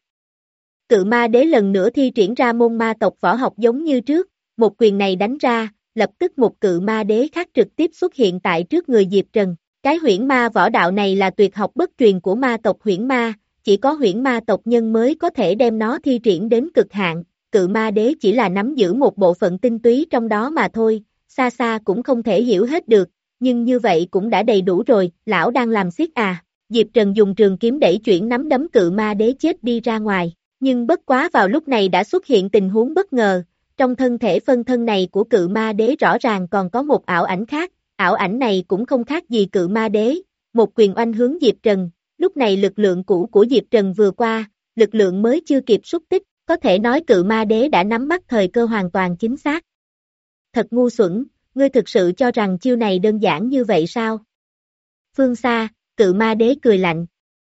Cự ma đế lần nữa thi triển ra môn ma tộc võ học giống như trước, một quyền này đánh ra, lập tức một cự ma đế khác trực tiếp xuất hiện tại trước người Diệp Trần. Cái huyễn ma võ đạo này là tuyệt học bất truyền của ma tộc huyễn ma, chỉ có huyễn ma tộc nhân mới có thể đem nó thi triển đến cực hạn, cự ma đế chỉ là nắm giữ một bộ phận tinh túy trong đó mà thôi, xa xa cũng không thể hiểu hết được, nhưng như vậy cũng đã đầy đủ rồi, lão đang làm xiết à. Diệp Trần dùng trường kiếm đẩy chuyển nắm đấm cự ma đế chết đi ra ngoài, nhưng bất quá vào lúc này đã xuất hiện tình huống bất ngờ, trong thân thể phân thân này của cự ma đế rõ ràng còn có một ảo ảnh khác, ảo ảnh này cũng không khác gì cự ma đế, một quyền oanh hướng Diệp Trần, lúc này lực lượng cũ của Diệp Trần vừa qua, lực lượng mới chưa kịp xúc tích, có thể nói cự ma đế đã nắm bắt thời cơ hoàn toàn chính xác. Thật ngu xuẩn, ngươi thực sự cho rằng chiêu này đơn giản như vậy sao? Phương xa, cự ma đế cười lạnh.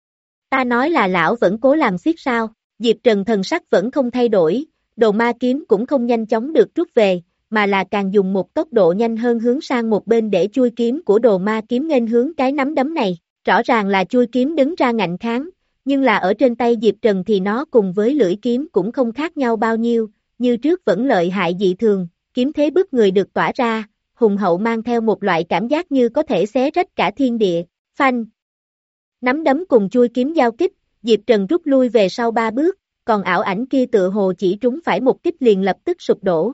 Ta nói là lão vẫn cố làm xiết sao, Diệp Trần thần sắc vẫn không thay đổi, đồ ma kiếm cũng không nhanh chóng được rút về, mà là càng dùng một tốc độ nhanh hơn hướng sang một bên để chui kiếm của đồ ma kiếm nghênh hướng cái nắm đấm này, rõ ràng là chui kiếm đứng ra ngạnh kháng, nhưng là ở trên tay Diệp Trần thì nó cùng với lưỡi kiếm cũng không khác nhau bao nhiêu, như trước vẫn lợi hại dị thường, kiếm thế bức người được tỏa ra, hùng hậu mang theo một loại cảm giác như có thể xé rách cả thiên địa, phanh. Nắm đấm cùng chui kiếm giao kích, Diệp Trần rút lui về sau ba bước, còn ảo ảnh kia tựa hồ chỉ trúng phải một kích liền lập tức sụp đổ.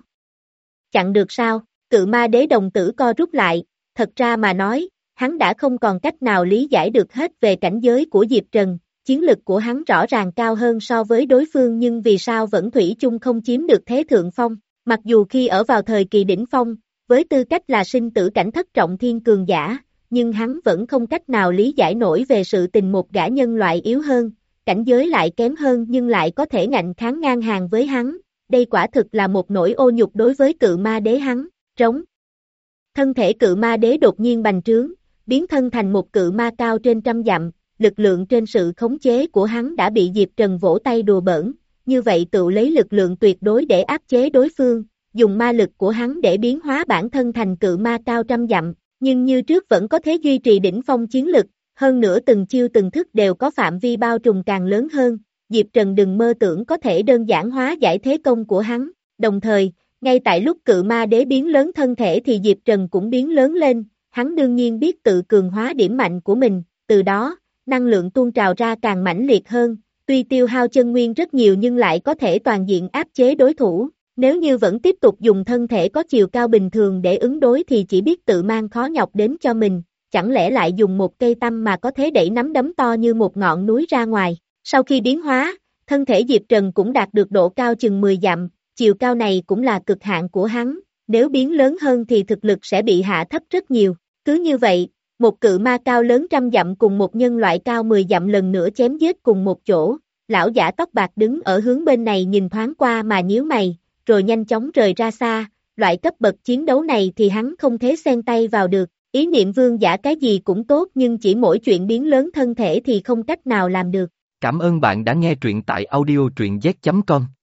Chặn được sao? Cự ma đế đồng tử co rút lại, thật ra mà nói, hắn đã không còn cách nào lý giải được hết về cảnh giới của Diệp Trần, chiến lực của hắn rõ ràng cao hơn so với đối phương nhưng vì sao vẫn thủy chung không chiếm được thế thượng phong, mặc dù khi ở vào thời kỳ đỉnh phong, với tư cách là sinh tử cảnh thất trọng thiên cường giả, nhưng hắn vẫn không cách nào lý giải nổi về sự tình một gã nhân loại yếu hơn, cảnh giới lại kém hơn nhưng lại có thể ngạnh kháng ngang hàng với hắn, đây quả thực là một nỗi ô nhục đối với cự ma đế hắn, trống. Thân thể cự ma đế đột nhiên bành trướng, biến thân thành một cự ma cao trên trăm dặm, lực lượng trên sự khống chế của hắn đã bị Diệp Trần vỗ tay đùa bỡn, như vậy tự lấy lực lượng tuyệt đối để áp chế đối phương, dùng ma lực của hắn để biến hóa bản thân thành cự ma cao trăm dặm, nhưng như trước vẫn có thể duy trì đỉnh phong chiến lực, hơn nữa từng chiêu từng thức đều có phạm vi bao trùm càng lớn hơn, Diệp Trần đừng mơ tưởng có thể đơn giản hóa giải thế công của hắn, đồng thời, ngay tại lúc cự ma đế biến lớn thân thể thì Diệp Trần cũng biến lớn lên, hắn đương nhiên biết tự cường hóa điểm mạnh của mình, từ đó, năng lượng tuôn trào ra càng mãnh liệt hơn, tuy tiêu hao chân nguyên rất nhiều nhưng lại có thể toàn diện áp chế đối thủ, nếu như vẫn tiếp tục dùng thân thể có chiều cao bình thường để ứng đối thì chỉ biết tự mang khó nhọc đến cho mình, chẳng lẽ lại dùng một cây tăm mà có thể đẩy nắm đấm to như một ngọn núi ra ngoài, sau khi biến hóa, thân thể Diệp Trần cũng đạt được độ cao chừng mười dặm, chiều cao này cũng là cực hạn của hắn, nếu biến lớn hơn thì thực lực sẽ bị hạ thấp rất nhiều, cứ như vậy, một cự ma cao lớn trăm dặm cùng một nhân loại cao mười dặm lần nữa chém giết cùng một chỗ, lão giả tóc bạc đứng ở hướng bên này nhìn thoáng qua mà nhíu mày, rồi nhanh chóng rời ra xa, loại cấp bậc chiến đấu này thì hắn không thể xen tay vào được, ý niệm vương giả cái gì cũng tốt nhưng chỉ mỗi chuyện biến lớn thân thể thì không cách nào làm được. Cảm ơn bạn đã nghe truyện tại audio truyện z chấm com.